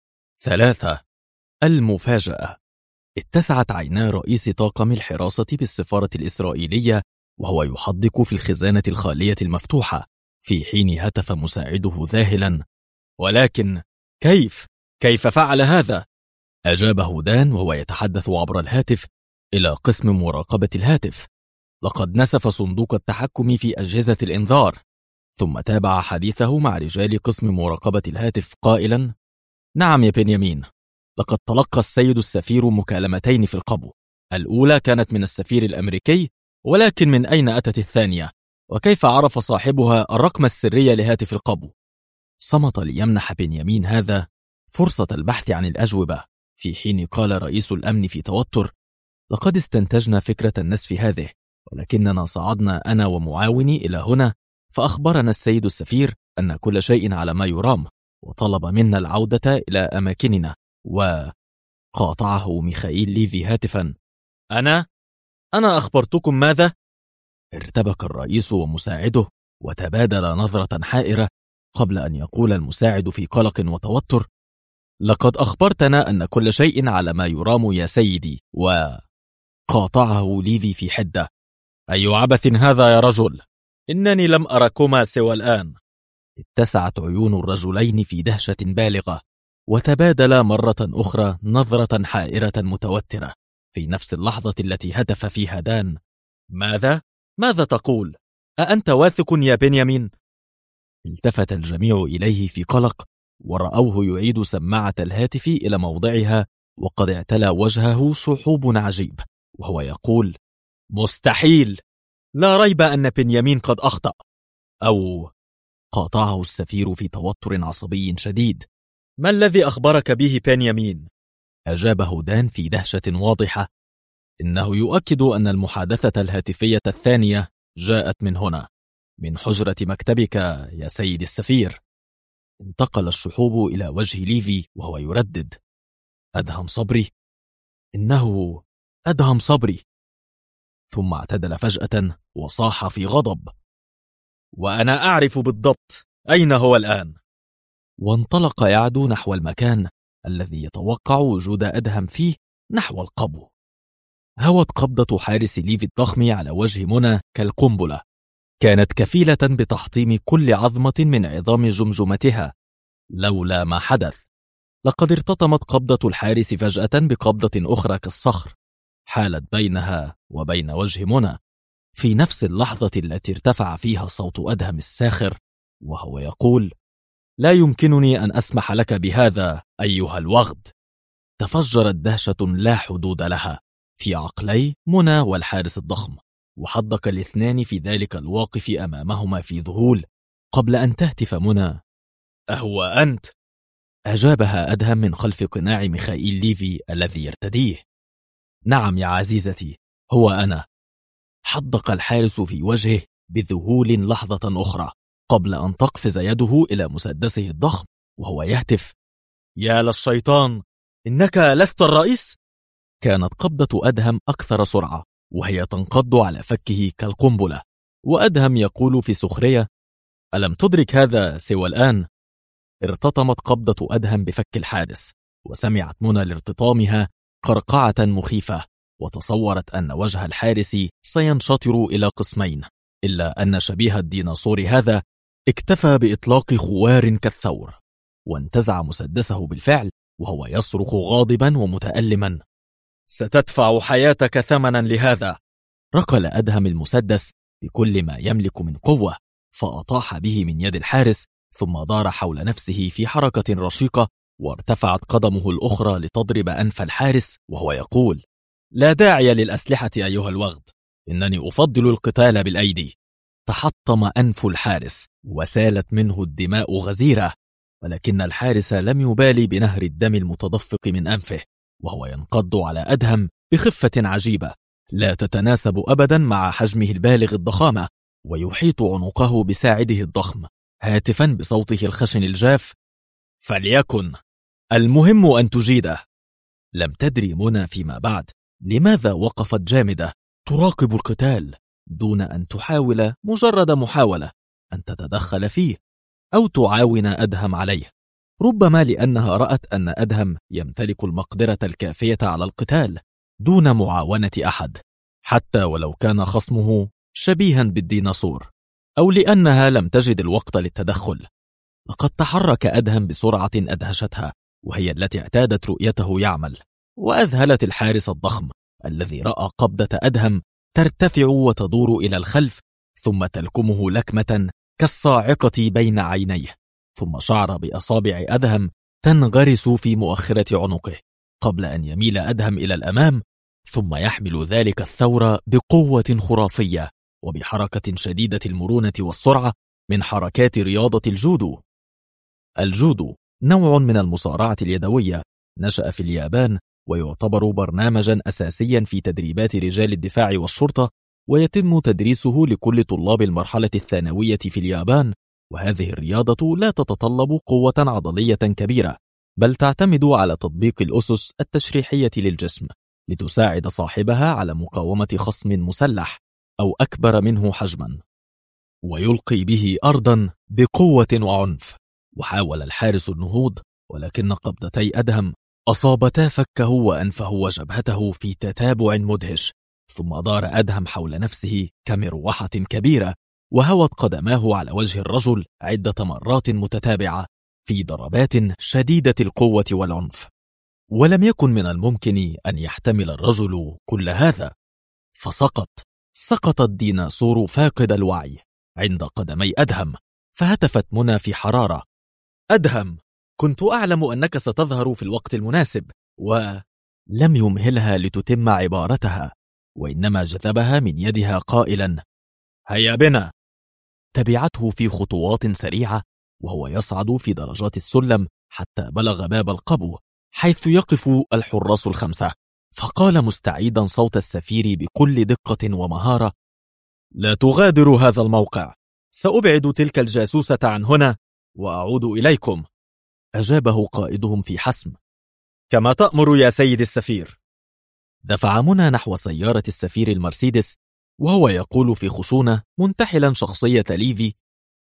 3. المفاجأة. اتسعت عينا رئيس طاقم الحراسة بالسفارة الإسرائيلية وهو يحدق في الخزانة الخالية المفتوحة، في حين هتف مساعده ذاهلا: ولكن كيف فعل هذا؟ أجابه دان وهو يتحدث عبر الهاتف إلى قسم مراقبة الهاتف: لقد نسف صندوق التحكم في أجهزة الإنذار. ثم تابع حديثه مع رجال قسم مراقبة الهاتف قائلا: نعم يا بنيامين، لقد تلقى السيد السفير مكالمتين في القبو. الأولى كانت من السفير الأمريكي، ولكن من أين أتت الثانية؟ وكيف عرف صاحبها الرقم السري لهاتف القبو؟ صمت ليمنح بنيامين هذا فرصة البحث عن الأجوبة، في حين قال رئيس الأمن في توتر: لقد استنتجنا فكرة النسف هذه، ولكننا صعدنا أنا ومعاوني إلى هنا، فأخبرنا السيد السفير أن كل شيء على ما يرام، وطلب منا العودة إلى أماكننا. وقاطعه ميخائيل ليفي هاتفا: أنا أخبرتكم ماذا؟ ارتبك الرئيس ومساعده وتبادل نظرة حائرة قبل أن يقول المساعد في قلق وتوتر: لقد أخبرتنا أن كل شيء على ما يرام يا سيدي. وقاطعه ليفي في حدة: أي عبث هذا يا رجل؟ إنني لم أركما سوى الآن. اتسعت عيون الرجلين في دهشة بالغة، وتبادلا مرة أخرى نظرة حائرة متوترة في نفس اللحظة التي هتف فيها دان: ماذا تقول؟ أأنت واثق يا بنيامين؟ التفت الجميع إليه في قلق، ورأوه يعيد سماعة الهاتف إلى موضعها وقد اعتلى وجهه شحوب عجيب وهو يقول: مستحيل، لا ريب أن بنيامين قد أخطأ. أو قاطعه السفير في توتر عصبي شديد: ما الذي أخبرك به بنيامين؟ أجابه دان في دهشة واضحة: إنه يؤكد أن المحادثة الهاتفية الثانية جاءت من هنا، من حجرة مكتبك يا سيد السفير. انتقل الشحوب إلى وجه ليفي وهو يردد: أدهم صبري، إنه أدهم صبري. ثم اعتدل فجأة وصاح في غضب: وأنا أعرف بالضبط أين هو الآن. وانطلق يعدو نحو المكان الذي يتوقع وجود أدهم فيه، نحو القبو. هوت قبضة حارس ليفي الضخم على وجه منى كالقنبلة، كانت كفيلة بتحطيم كل عظمة من عظام جمجمتها لولا ما حدث. لقد ارتطمت قبضة الحارس فجأة بقبضة أخرى كالصخر، حالت بينها وبين وجه منى في نفس اللحظة التي ارتفع فيها صوت أدهم الساخر وهو يقول: لا يمكنني أن أسمح لك بهذا أيها الوغد. تفجرت دهشة لا حدود لها في عقلي منى والحارس الضخم، وحدق الاثنان في ذلك الواقف أمامهما في ذهول، قبل أن تهتف منى: أهو أنت؟ أجابها أدهم من خلف قناع ميخائيل ليفي الذي يرتديه: نعم يا عزيزتي، هو أنا. حدق الحارس في وجهه بذهول لحظة أخرى قبل أن تقفز يده إلى مسدسه الضخم وهو يهتف: يا للشيطان، إنك لست الرئيس؟ كانت قبضة أدهم أكثر سرعة وهي تنقض على فكه كالقنبلة، وأدهم يقول في سخرية: ألم تدرك هذا سوى الآن؟ ارتطمت قبضة أدهم بفك الحارس، وسمعت منى لارتطامها قرقعة مخيفة، وتصورت أن وجه الحارس سينشطر إلى قسمين، إلا أن شبيه الديناصور هذا اكتفى بإطلاق خوار كالثور، وانتزع مسدسه بالفعل وهو يصرخ غاضبا ومتألما: ستدفع حياتك ثمنا لهذا. ركل أدهم المسدس بكل ما يملك من قوة، فأطاح به من يد الحارس، ثم دار حول نفسه في حركة رشيقة، وارتفعت قدمه الأخرى لتضرب أنف الحارس وهو يقول: لا داعي للأسلحة أيها الوغد، إنني أفضل القتال بالأيدي. تحطم أنف الحارس وسالت منه الدماء غزيرة، ولكن الحارس لم يبالي بنهر الدم المتدفق من أنفه، وهو ينقض على أدهم بخفة عجيبة لا تتناسب أبدا مع حجمه البالغ الضخامة، ويحيط عنقه بساعده الضخم، هاتفا بصوته الخشن الجاف: فليكن، المهم أن تجيده. لم تدري منى فيما بعد لماذا وقفت جامدة تراقب القتال دون أن تحاول مجرد محاولة أن تتدخل فيه أو تعاون أدهم عليه. ربما لأنها رأت أن أدهم يمتلك المقدرة الكافية على القتال دون معاونة أحد، حتى ولو كان خصمه شبيها بالديناصور، أو لأنها لم تجد الوقت للتدخل. لقد تحرك أدهم بسرعة أدهشتها، وهي التي اعتادت رؤيته يعمل، وأذهلت الحارس الضخم الذي رأى قبضة أدهم ترتفع وتدور إلى الخلف، ثم تلكمه لكمة كالصاعقة بين عينيه، ثم شعر بأصابع أدهم تنغرس في مؤخرة عنقه قبل أن يميل أدهم إلى الأمام، ثم يحمل ذلك الثور بقوة خرافية وبحركة شديدة المرونة والسرعة من حركات رياضة الجودو. الجودو نوع من المصارعة اليدوية نشأ في اليابان، ويعتبر برنامجا أساسيا في تدريبات رجال الدفاع والشرطة، ويتم تدريسه لكل طلاب المرحلة الثانوية في اليابان. وهذه الرياضة لا تتطلب قوة عضلية كبيرة، بل تعتمد على تطبيق الأسس التشريحية للجسم لتساعد صاحبها على مقاومة خصم مسلح أو أكبر منه حجما، ويلقي به أرضا بقوة وعنف. وحاول الحارس النهوض، ولكن قبضتي أدهم أصابتا فكه وأنفه وجبهته في تتابع مدهش، ثم دار أدهم حول نفسه كمروحة كبيرة، وهوت قدماه على وجه الرجل عدة مرات متتابعة في ضربات شديدة القوة والعنف. ولم يكن من الممكن أن يحتمل الرجل كل هذا، سقط الديناصور فاقد الوعي عند قدمي أدهم. فهتفت منى في حرارة: أدهم، كنت أعلم أنك ستظهر في الوقت المناسب. ولم يمهلها لتتم عبارتها، وإنما جذبها من يدها قائلا: هيا بنا. تبعته في خطوات سريعة وهو يصعد في درجات السلم حتى بلغ باب القبو حيث يقف الحراس الخمسة، فقال مستعيدا صوت السفير بكل دقة ومهارة: لا تغادروا هذا الموقع، سأبعد تلك الجاسوسة عن هنا وأعود إليكم. أجابه قائدهم في حسم: كما تأمر يا سيد السفير. دفع منى نحو سيارة السفير المرسيدس وهو يقول في خشونة منتحلا شخصية ليفي: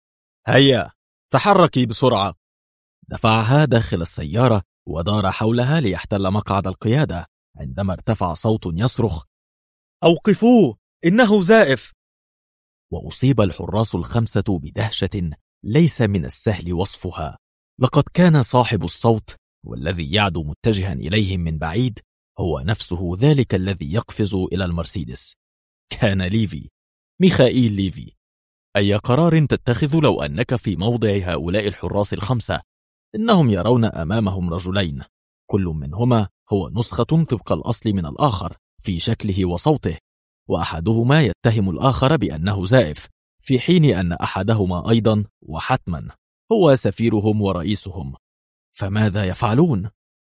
هيا تحركي بسرعة. دفعها داخل السيارة ودار حولها ليحتل مقعد القيادة، عندما ارتفع صوت يصرخ: أوقفوه، إنه زائف. وأصيب الحراس الخمسة بدهشة ليس من السهل وصفها. لقد كان صاحب الصوت والذي يعدو متجها إليهم من بعيد هو نفسه ذلك الذي يقفز إلى المرسيدس. كان ليفي، ميخائيل ليفي. أي قرار تتخذ لو أنك في موضع هؤلاء الحراس الخمسة؟ إنهم يرون أمامهم رجلين، كل منهما هو نسخة طبق الأصل من الآخر في شكله وصوته، وأحدهما يتهم الآخر بأنه زائف، في حين أن أحدهما أيضا وحتما هو سفيرهم ورئيسهم. فماذا يفعلون؟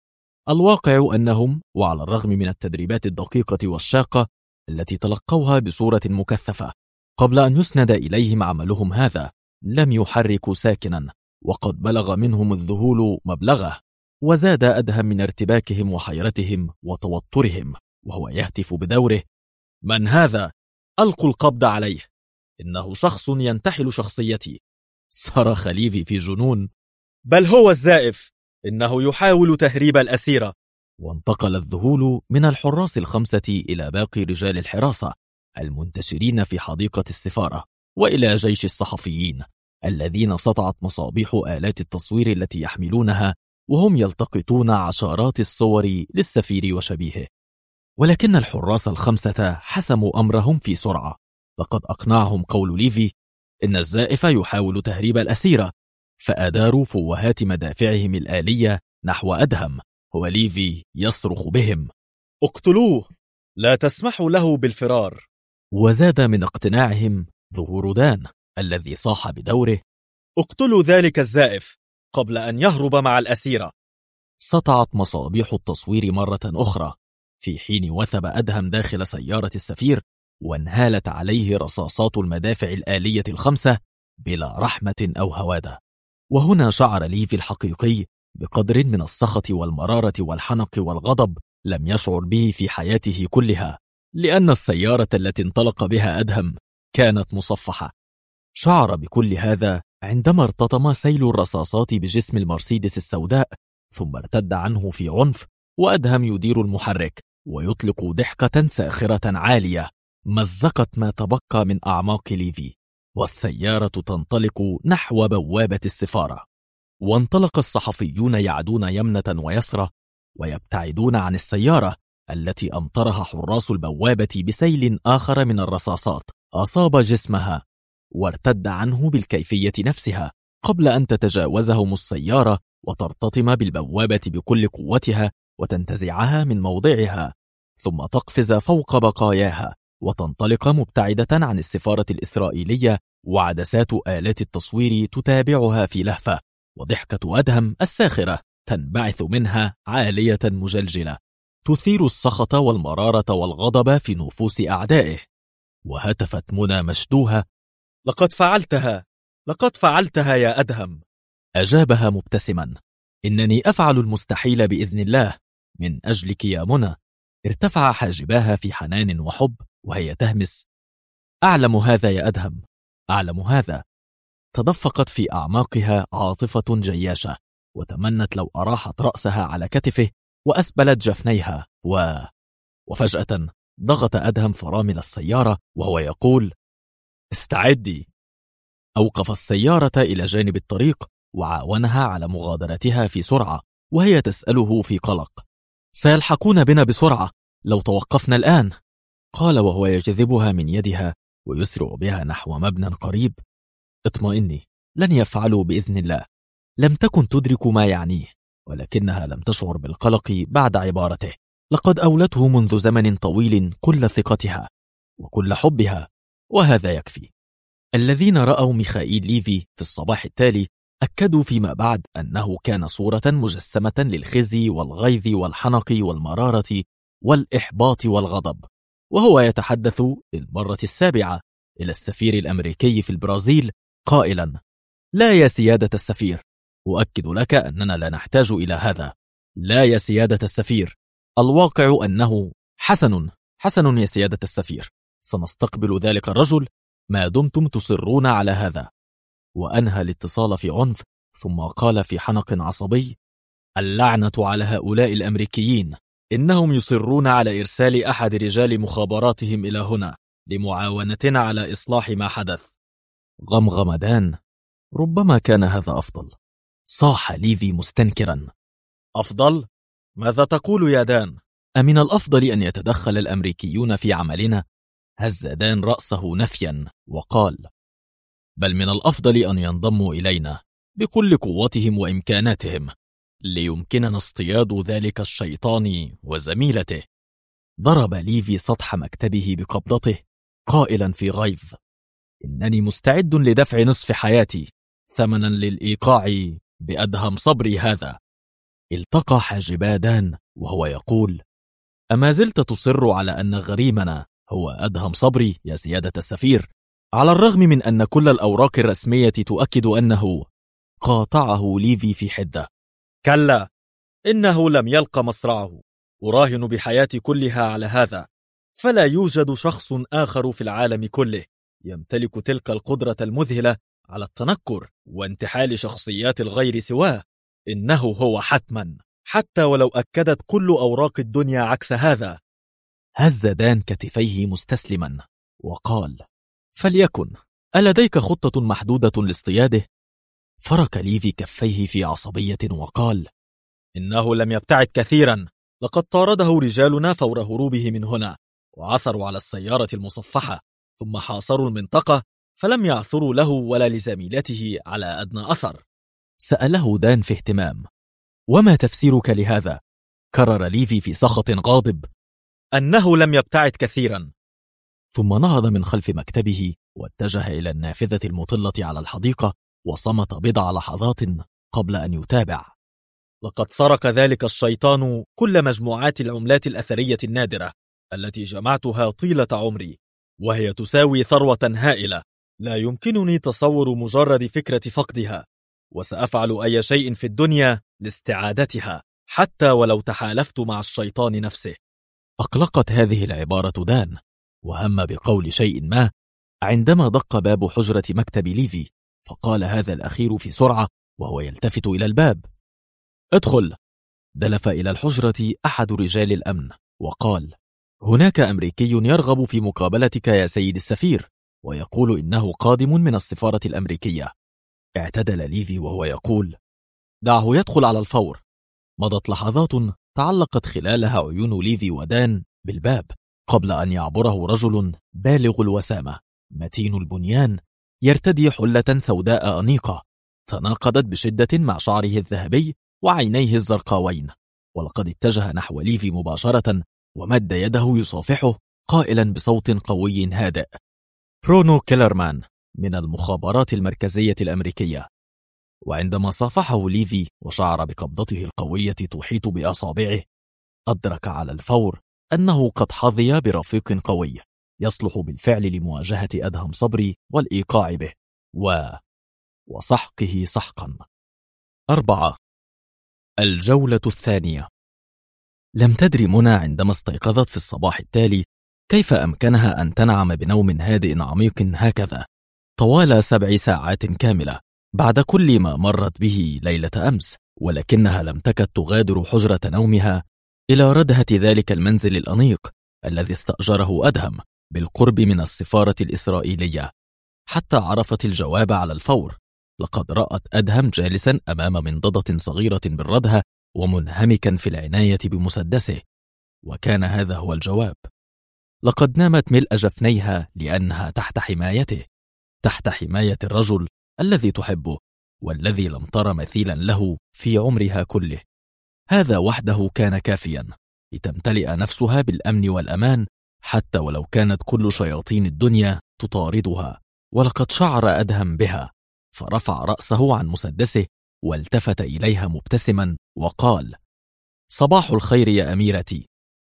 الواقع أنهم، وعلى الرغم من التدريبات الدقيقة والشاقة التي تلقوها بصورة مكثفة قبل أن يسند إليهم عملهم هذا، لم يحركوا ساكنا، وقد بلغ منهم الذهول مبلغه. وزاد أدهم من ارتباكهم وحيرتهم وتوترهم وهو يهتف بدوره: من هذا؟ ألقوا القبض عليه، إنه شخص ينتحل شخصيتي. صرخ ليفي في جنون: بل هو الزائف، إنه يحاول تهريب الأسيرة. وانتقل الذهول من الحراس الخمسة إلى باقي رجال الحراسة المنتشرين في حديقة السفارة، وإلى جيش الصحفيين الذين سطعت مصابيح آلات التصوير التي يحملونها وهم يلتقطون عشرات الصور للسفير وشبيهه. ولكن الحراس الخمسة حسموا أمرهم في سرعة. لقد أقنعهم قول ليفي إن الزائف يحاول تهريب الأسيرة، فأداروا فوهات مدافعهم الآلية نحو أدهم، وليفي يصرخ بهم: اقتلوه، لا تسمحوا له بالفرار. وزاد من اقتناعهم ظهور دان الذي صاح بدوره: اقتلوا ذلك الزائف قبل أن يهرب مع الأسيرة. سطعت مصابيح التصوير مرة أخرى، في حين وثب أدهم داخل سيارة السفير، وانهالت عليه رصاصات المدافع الآلية الخمسة بلا رحمة أو هوادة. وهنا شعر ليفي الحقيقي بقدر من السخط والمرارة والحنق والغضب لم يشعر به في حياته كلها، لأن السيارة التي انطلق بها أدهم كانت مصفحة. شعر بكل هذا عندما ارتطم سيل الرصاصات بجسم المرسيدس السوداء، ثم ارتد عنه في عنف، وأدهم يدير المحرك ويطلق ضحكة ساخرة عالية مزقت ما تبقى من أعماق ليفي، والسيارة تنطلق نحو بوابة السفارة. وانطلق الصحفيون يعدون يمنة ويسرى ويبتعدون عن السيارة التي أمطرها حراس البوابة بسيل آخر من الرصاصات أصاب جسمها وارتد عنه بالكيفية نفسها، قبل أن تتجاوزهم السيارة وترتطم بالبوابة بكل قوتها وتنتزعها من موضعها، ثم تقفز فوق بقاياها وتنطلق مبتعدة عن السفارة الإسرائيلية، وعدسات آلات التصوير تتابعها في لهفة، وضحكة أدهم الساخرة تنبعث منها عالية مجلجلة تثير السخط والمرارة والغضب في نفوس أعدائه. وهتفت منى مشدوها: لقد فعلتها، لقد فعلتها يا أدهم. أجابها مبتسما: إنني أفعل المستحيل بإذن الله من أجلك يا منى. ارتفع حاجباها في حنان وحب وهي تهمس: أعلم هذا يا أدهم، أعلم هذا. تدفقت في أعماقها عاطفة جياشة، وتمنت لو أراحت رأسها على كتفه وأسبلت جفنيها. وفجأة ضغط أدهم فرامل السيارة وهو يقول: استعدي. أوقف السيارة إلى جانب الطريق وعاونها على مغادرتها في سرعة، وهي تسأله في قلق: سيلحقون بنا بسرعة لو توقفنا الآن. قال وهو يجذبها من يدها ويسرع بها نحو مبنى قريب: اطمئني، لن يفعلوا بإذن الله. لم تكن تدرك ما يعنيه، ولكنها لم تشعر بالقلق بعد عبارته. لقد أولته منذ زمن طويل كل ثقتها وكل حبها، وهذا يكفي. الذين رأوا ميخائيل ليفي في الصباح التالي أكدوا فيما بعد أنه كان صورة مجسمة للخزي والغيظ والحنق والمرارة والإحباط والغضب، وهو يتحدث للمرة السابعة إلى السفير الأمريكي في البرازيل قائلا: لا يا سيادة السفير، أؤكد لك أننا لا نحتاج إلى هذا. لا يا سيادة السفير، الواقع أنه حسن يا سيادة السفير، سنستقبل ذلك الرجل ما دمتم تصرون على هذا. وأنهى الاتصال في عنف، ثم قال في حنق عصبي: اللعنة على هؤلاء الأمريكيين، إنهم يصرون على إرسال أحد رجال مخابراتهم إلى هنا لمعاونتنا على إصلاح ما حدث. غمغم دان: ربما كان هذا أفضل. صاح ليفي مستنكرا: أفضل؟ ماذا تقول يا دان؟ أمن الأفضل أن يتدخل الأمريكيون في عملنا؟ هز دان رأسه نفيا وقال: بل من الأفضل أن ينضموا إلينا بكل قوتهم وإمكاناتهم ليمكننا اصطياد ذلك الشيطان وزميلته. ضرب ليفي سطح مكتبه بقبضته قائلا في غيظ: إنني مستعد لدفع نصف حياتي ثمنا للإيقاع بأدهم صبري هذا. التقى حاجبا دان وهو يقول: أما زلت تصر على أن غريمنا هو أدهم صبري يا سيادة السفير، على الرغم من أن كل الأوراق الرسمية تؤكد أنه؟ قاطعه ليفي في حدة: كلا، إنه لم يلق مصرعه. أراهن بحياتي كلها على هذا، فلا يوجد شخص آخر في العالم كله يمتلك تلك القدرة المذهلة على التنكر وانتحال شخصيات الغير سواه. إنه هو حتما، حتى ولو أكدت كل أوراق الدنيا عكس هذا. هز دان كتفيه مستسلما وقال: فليكن، ألديك خطة محدودة لاصطياده؟ فرك ليفي كفيه في عصبية وقال: إنه لم يبتعد كثيرا، لقد طارده رجالنا فور هروبه من هنا، وعثروا على السيارة المصفحة، ثم حاصروا المنطقة، فلم يعثروا له ولا لزميلته على أدنى أثر. سأله دان في اهتمام: وما تفسيرك لهذا؟ كرر ليفي في سخط غاضب: أنه لم يبتعد كثيرا. ثم نهض من خلف مكتبه واتجه إلى النافذة المطلة على الحديقة، وصمت بضع لحظات قبل أن يتابع: لقد سرق ذلك الشيطان كل مجموعات العملات الأثرية النادرة التي جمعتها طيلة عمري، وهي تساوي ثروة هائلة لا يمكنني تصور مجرد فكرة فقدها، وسأفعل أي شيء في الدنيا لاستعادتها، حتى ولو تحالفت مع الشيطان نفسه. أقلقت هذه العبارة دان، وهم بقول شيء ما عندما دق باب حجرة مكتب ليفي، فقال هذا الأخير في سرعة وهو يلتفت إلى الباب: ادخل. دلف إلى الحجرة أحد رجال الأمن وقال: هناك أمريكي يرغب في مقابلتك يا سيد السفير، ويقول إنه قادم من السفارة الأمريكية. اعتدل ليفي وهو يقول: دعه يدخل على الفور. مضت لحظات تعلقت خلالها عيون ليفي ودان بالباب قبل أن يعبره رجل بالغ الوسامة متين البنيان، يرتدي حلة سوداء أنيقة تناقضت بشدة مع شعره الذهبي وعينيه الزرقاوين، ولقد اتجه نحو ليفي مباشرة ومد يده يصافحه قائلا بصوت قوي هادئ: برونو كيلرمان من المخابرات المركزية الأمريكية. وعندما صافحه ليفي وشعر بقبضته القوية تحيط بأصابعه، أدرك على الفور أنه قد حظي برفيق قوي يصلح بالفعل لمواجهة أدهم صبري والإيقاع به وسحقه سحقا. 4. الجولة الثانية. لم تدري منى عندما استيقظت في الصباح التالي كيف أمكنها أن تنعم بنوم هادئ عميق هكذا طوال 7 ساعات كاملة بعد كل ما مرت به ليلة أمس، ولكنها لم تكد تغادر حجرة نومها إلى ردهة ذلك المنزل الأنيق الذي استأجره أدهم بالقرب من السفارة الإسرائيلية، حتى عرفت الجواب على الفور. لقد رأت أدهم جالسا أمام منضدة صغيرة بالردهة ومنهمكا في العناية بمسدسه، وكان هذا هو الجواب. لقد نامت ملء جفنيها لأنها تحت حمايته، تحت حماية الرجل الذي تحبه والذي لم تر مثيلا له في عمرها كله. هذا وحده كان كافيا لتمتلئ نفسها بالأمن والأمان، حتى ولو كانت كل شياطين الدنيا تطاردها. ولقد شعر أدهم بها، فرفع رأسه عن مسدسه والتفت إليها مبتسما وقال: صباح الخير يا أميرتي.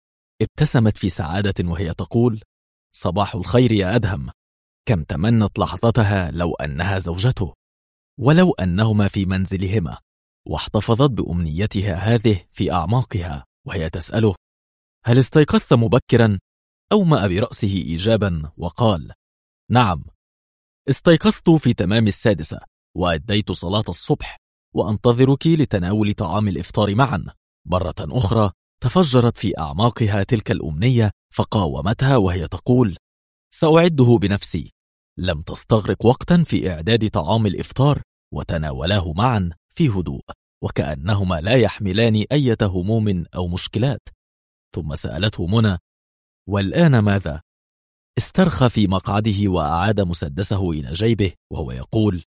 ابتسمت في سعادة وهي تقول: صباح الخير يا أدهم. كم تمنت لحظتها لو أنها زوجته، ولو أنهما في منزلهما، واحتفظت بأمنيتها هذه في أعماقها وهي تسأله: هل استيقظت مبكرا؟ أومأ برأسه إيجابا وقال: نعم، استيقظت في تمام 6 وأديت صلاة الصبح، وأنتظرك لتناول طعام الإفطار معا. مرة أخرى تفجرت في أعماقها تلك الأمنية فقاومتها وهي تقول: سأعده بنفسي. لم تستغرق وقتا في إعداد طعام الإفطار، وتناولاه معا في هدوء وكأنهما لا يحملان أي هموم أو مشكلات. ثم سألته منى: والآن ماذا؟ استرخى في مقعده وأعاد مسدسه إلى جيبه وهو يقول: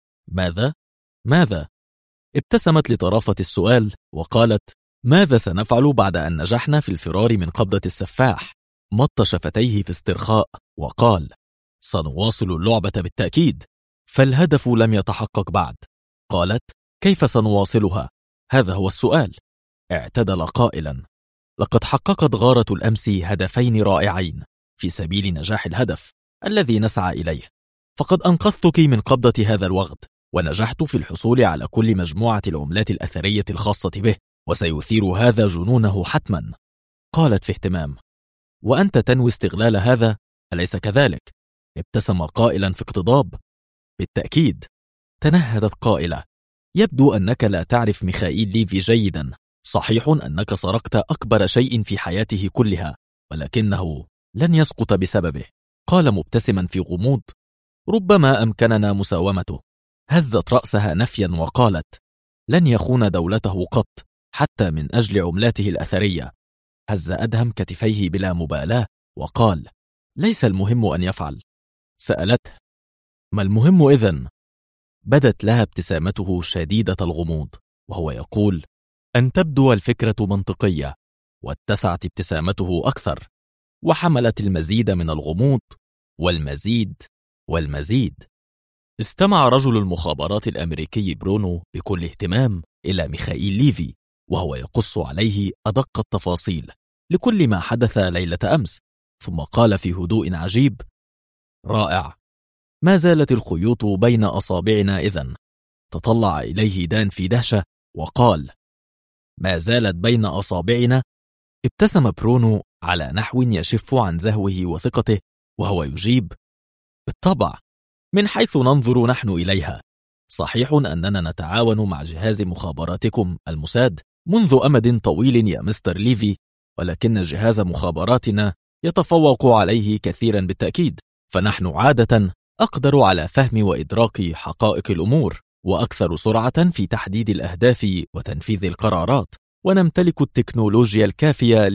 ماذا؟ ماذا؟ ابتسمت لطرافة السؤال وقالت: ماذا سنفعل بعد أن نجحنا في الفرار من قبضة السفاح؟ مط شفتيه في استرخاء وقال: سنواصل اللعبة بالتأكيد، فالهدف لم يتحقق بعد. قالت: كيف سنواصلها؟ هذا هو السؤال. اعتدل قائلا: لقد حققت غارة الأمس هدفين رائعين في سبيل نجاح الهدف الذي نسعى إليه، فقد أنقذتك من قبضة هذا الوغد، ونجحت في الحصول على كل مجموعة العملات الأثرية الخاصة به، وسيثير هذا جنونه حتما. قالت في اهتمام: وأنت تنوي استغلال هذا، أليس كذلك؟ ابتسم قائلا في اقتضاب: بالتأكيد. تنهدت قائلة: يبدو أنك لا تعرف ميخائيل ليفي جيدا. صحيح أنك سرقت أكبر شيء في حياته كلها، ولكنه لن يسقط بسببه. قال مبتسما في غموض: ربما أمكننا مساومته. هزت رأسها نفيا وقالت: لن يخون دولته قط حتى من أجل عملاته الأثرية. هز أدهم كتفيه بلا مبالاة وقال: ليس المهم أن يفعل. سألته: ما المهم إذن؟ بدت لها ابتسامته شديدة الغموض وهو يقول: أن تبدو الفكرة منطقية. واتسعت ابتسامته أكثر وحملت المزيد من الغموض والمزيد والمزيد. استمع رجل المخابرات الأمريكي برونو بكل اهتمام إلى ميخائيل ليفي وهو يقص عليه أدق التفاصيل لكل ما حدث ليلة أمس، ثم قال في هدوء عجيب: رائع، ما زالت الخيوط بين أصابعنا إذن. تطلع إليه دان في دهشة وقال: ما زالت بين أصابعنا؟ ابتسم برونو على نحو يشف عن زهوه وثقته وهو يجيب: بالطبع، من حيث ننظر نحن إليها. صحيح أننا نتعاون مع جهاز مخابراتكم الموساد منذ أمد طويل يا مستر ليفي، ولكن جهاز مخابراتنا يتفوق عليه كثيرا بالتأكيد، فنحن عادة أقدر على فهم وإدراك حقائق الأمور وأكثر سرعة في تحديد الأهداف وتنفيذ القرارات، ونمتلك التكنولوجيا الكافية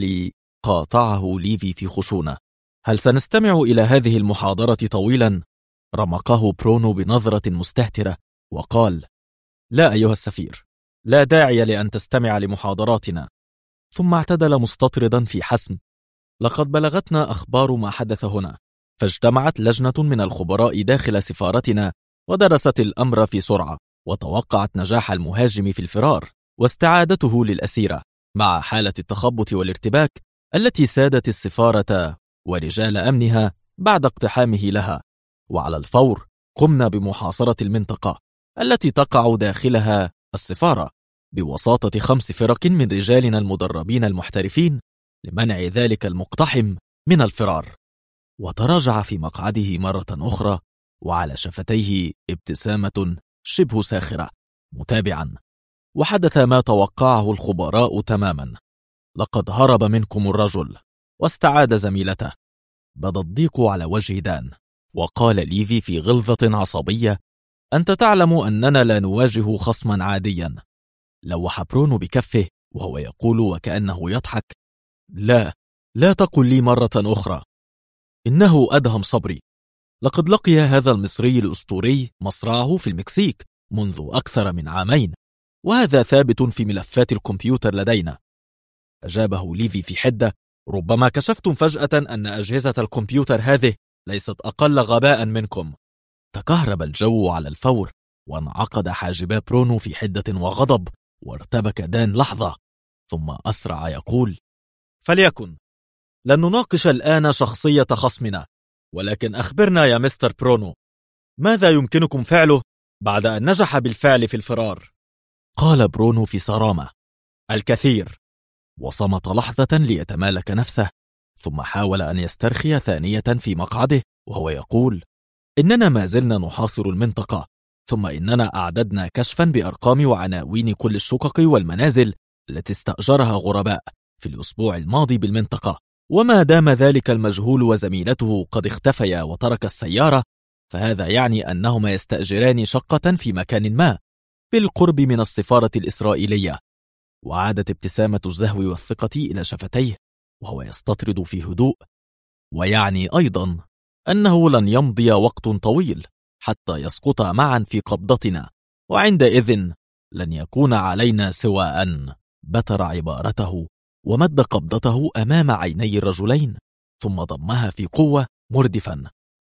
قاطعه ليفي في خشونة. هل سنستمع إلى هذه المحاضرة طويلا؟ رمقه برونو بنظرة مستهترة وقال: لا أيها السفير، لا داعي لأن تستمع لمحاضراتنا. ثم اعتدل مستطردا في حسم: لقد بلغتنا أخبار ما حدث هنا، فاجتمعت لجنة من الخبراء داخل سفارتنا ودرست الأمر في سرعة، وتوقعت نجاح المهاجم في الفرار واستعادته للأسيرة مع حالة التخبط والارتباك التي سادت السفارة ورجال أمنها بعد اقتحامه لها. وعلى الفور قمنا بمحاصرة المنطقة التي تقع داخلها السفارة بوساطة 5 فرق من رجالنا المدربين المحترفين لمنع ذلك المقتحم من الفرار. وتراجع في مقعده مرة أخرى وعلى شفتيه ابتسامة شبه ساخرة متابعا: وحدث ما توقعه الخبراء تماما، لقد هرب منكم الرجل واستعاد زميلته. بدا الضيق على وجه دان وقال ليفي في غلظة عصبية: أنت تعلم أننا لا نواجه خصما عاديا. لوح برونو بكفه وهو يقول وكأنه يضحك: لا تقل لي مرة أخرى. إنه أدهم صبري. لقد لقي هذا المصري الأسطوري مصرعه في المكسيك منذ أكثر من 2 عام، وهذا ثابت في ملفات الكمبيوتر لدينا. أجابه ليفي في حدة: ربما كشفتم فجأة أن أجهزة الكمبيوتر هذه ليست أقل غباء منكم. تكهرب الجو على الفور وانعقد حاجبا برونو في حدة وغضب، وارتبك دان لحظة ثم أسرع يقول: فليكن، لن نناقش الآن شخصية خصمنا، ولكن أخبرنا يا مستر برونو، ماذا يمكنكم فعله بعد أن نجح بالفعل في الفرار؟ قال برونو في صرامة: الكثير. وصمت لحظة ليتمالك نفسه، ثم حاول أن يسترخي ثانية في مقعده وهو يقول: إننا ما زلنا نحاصر المنطقة، ثم إننا أعددنا كشفا بأرقام وعناوين كل الشقق والمنازل التي استأجرها غرباء في الأسبوع الماضي بالمنطقة، وما دام ذلك المجهول وزميلته قد اختفيا وترك السيارة، فهذا يعني أنهما يستأجران شقة في مكان ما بالقرب من السفارة الإسرائيلية. وعادت ابتسامة الزهو والثقة إلى شفتيه وهو يستطرد في هدوء: ويعني أيضا أنه لن يمضي وقت طويل حتى يسقطا معا في قبضتنا، وعندئذ لن يكون علينا سوى أن بتر عبارته ومد قبضته أمام عيني الرجلين ثم ضمها في قوة مردفا: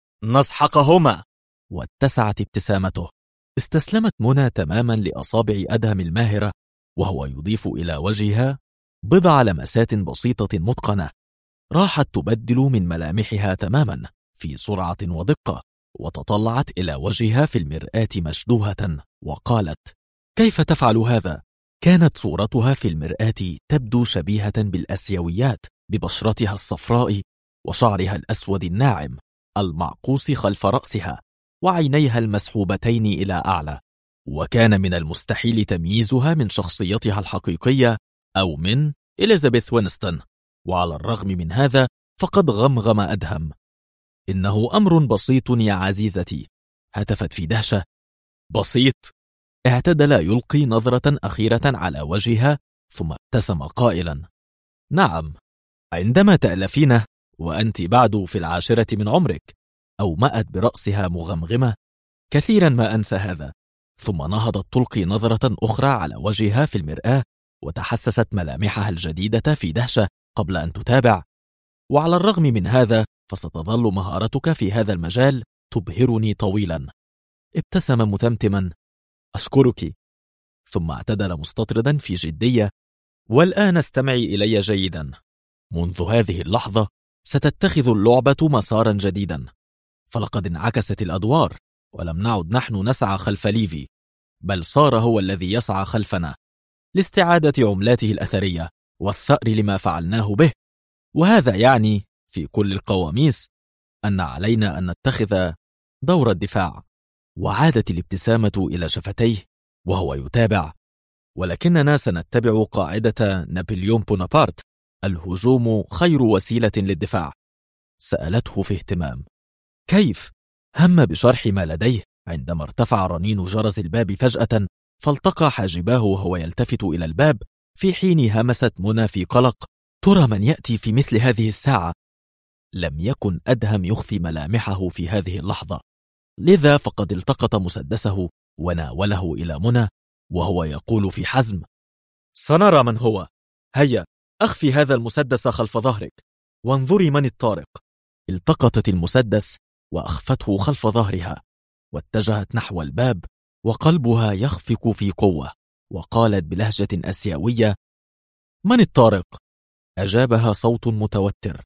نسحقهما. واتسعت ابتسامته. استسلمت منى تماما لأصابع أدهم الماهرة وهو يضيف إلى وجهها بضع لمسات بسيطة متقنة راحت تبدل من ملامحها تماما في سرعة ودقة، وتطلعت إلى وجهها في المرآة مشدوهة وقالت: كيف تفعل هذا؟ كانت صورتها في المرآة تبدو شبيهة بالأسيويات ببشرتها الصفراء وشعرها الأسود الناعم المعقوس خلف رأسها وعينيها المسحوبتين إلى أعلى، وكان من المستحيل تمييزها من شخصيتها الحقيقية أو من إليزابيث وينستون. وعلى الرغم من هذا فقد غمغم أدهم: إنه أمر بسيط يا عزيزتي، هتفت في دهشة. بسيط؟ اعتدل يلقي نظرة أخيرة على وجهها ثم ابتسم قائلا: نعم، عندما تألفينه وأنت بعد في 10 من عمرك. أومأت برأسها مغمغمة: كثيرا ما أنسى هذا. ثم نهضت تلقي نظرة أخرى على وجهها في المرآة وتحسست ملامحها الجديدة في دهشة قبل أن تتابع: وعلى الرغم من هذا فستظل مهارتك في هذا المجال تبهرني طويلا. ابتسم متمتما: أشكرك. ثم اعتدل مستطردا في جدية: والآن استمعي إلي جيدا. منذ هذه اللحظة ستتخذ اللعبة مسارا جديدا، فلقد انعكست الأدوار، ولم نعد نحن نسعى خلف ليفي، بل صار هو الذي يسعى خلفنا لاستعادة عملاته الأثرية والثأر لما فعلناه به. وهذا يعني في كل القواميس أن علينا أن نتخذ دور الدفاع. وعادت الابتسامة إلى شفتيه وهو يتابع: ولكننا سنتبع قاعدة نابليون بونابرت: الهجوم خير وسيلة للدفاع. سألته في اهتمام: كيف؟ هم بشرح ما لديه عندما ارتفع رنين جرس الباب فجأة، فالتقى حاجباه وهو يلتفت إلى الباب، في حين همست منى في قلق: ترى من يأتي في مثل هذه الساعة؟ لم يكن أدهم يخفي ملامحه في هذه اللحظة، لذا فقد التقط مسدسه وناوله إلى منى وهو يقول في حزم: سنرى من هو. هيا، أخفي هذا المسدس خلف ظهرك وانظري من الطارق. التقطت المسدس وأخفته خلف ظهرها واتجهت نحو الباب وقلبها يخفق في قوة، وقالت بلهجة أسيوية: من الطارق؟ أجابها صوت متوتر: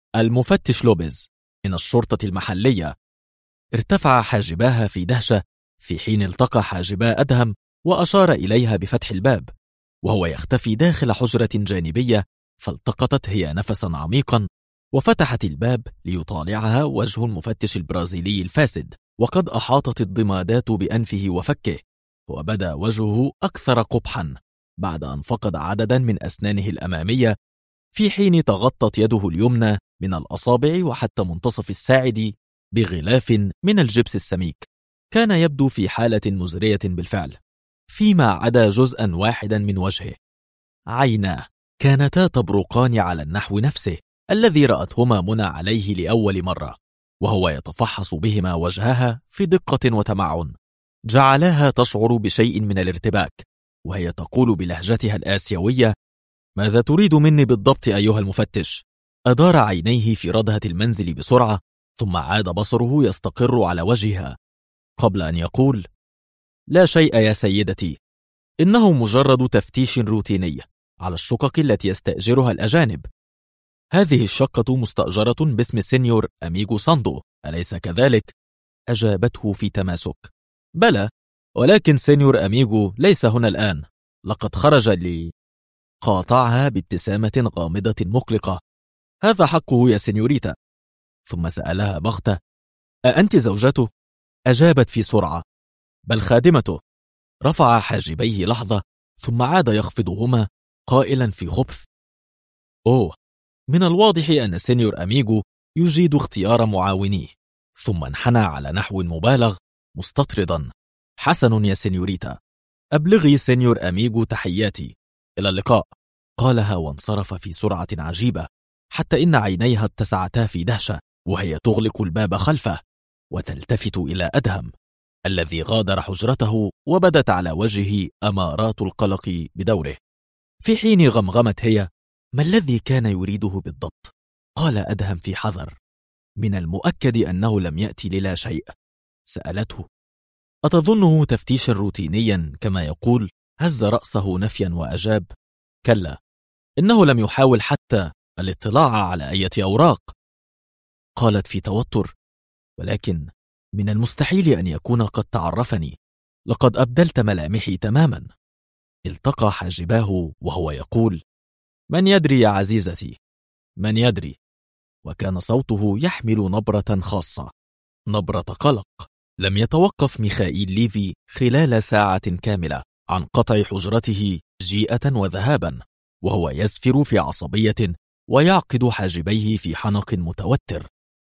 المفتش لوبيز من الشرطة المحلية. ارتفع حاجباها في دهشة، في حين التقى حاجبا أدهم وأشار إليها بفتح الباب وهو يختفي داخل حجرة جانبية. فالتقطت هي نفسا عميقا وفتحت الباب ليطالعها وجه المفتش البرازيلي الفاسد، وقد أحاطت الضمادات بأنفه وفكه، وبدا وجهه أكثر قبحا بعد أن فقد عددا من أسنانه الأمامية، في حين تغطت يده اليمنى من الأصابع وحتى منتصف الساعد بغلاف من الجبس السميك. كان يبدو في حالة مزرية بالفعل، فيما عدا جزءا واحدا من وجهه. عيناه كانتا تبرقان على النحو نفسه الذي رأتهما منى عليه لأول مرة، وهو يتفحص بهما وجهها في دقة وتمعن، جعلها تشعر بشيء من الارتباك، وهي تقول بلهجتها الآسيوية: ماذا تريد مني بالضبط أيها المفتش؟ أدار عينيه في ردهة المنزل بسرعة، ثم عاد بصره يستقر على وجهها قبل أن يقول: لا شيء يا سيدتي، إنه مجرد تفتيش روتيني على الشقق التي يستأجرها الأجانب. هذه الشقة مستأجرة باسم سينيور أميغو ساندو، أليس كذلك؟ أجابته في تماسك: بلى، ولكن سينيور أميغو ليس هنا الآن، لقد خرج لي. قاطعها بابتسامة غامضة مقلقة: هذا حقه يا سينيوريتا. ثم سألها بغتة: أأنت زوجته؟ أجابت في سرعة: بل خادمته. رفع حاجبيه لحظة ثم عاد يخفضهما قائلا في خبث: أوه، من الواضح أن سينيور أميغو يجيد اختيار معاونيه. ثم انحنى على نحو مبالغ مستطردا: حسن يا سينيوريتا، أبلغي سينيور أميغو تحياتي، إلى اللقاء. قالها وانصرف في سرعة عجيبة، حتى إن عينيها اتسعتا في دهشة وهي تغلق الباب خلفه وتلتفت إلى أدهم الذي غادر حجرته، وبدت على وجهه أمارات القلق بدوره. في حين غمغمت هي: ما الذي كان يريده بالضبط؟ قال أدهم في حذر: من المؤكد أنه لم يأتي للا شيء. سألته: أتظنه تفتيشا روتينيا كما يقول؟ هز رأسه نفيا وأجاب: كلا، إنه لم يحاول حتى الاطلاع على أي أوراق. قالت في توتر: ولكن من المستحيل أن يكون قد تعرفني، لقد أبدلت ملامحي تماما. التقى حاجباه وهو يقول: من يدري يا عزيزتي، من يدري. وكان صوته يحمل نبرة خاصة، نبرة قلق. لم يتوقف ميخائيل ليفي خلال ساعة كاملة عن قطع حجرته جيئة وذهابا، وهو يزفر في عصبية ويعقد حاجبيه في حنق متوتر.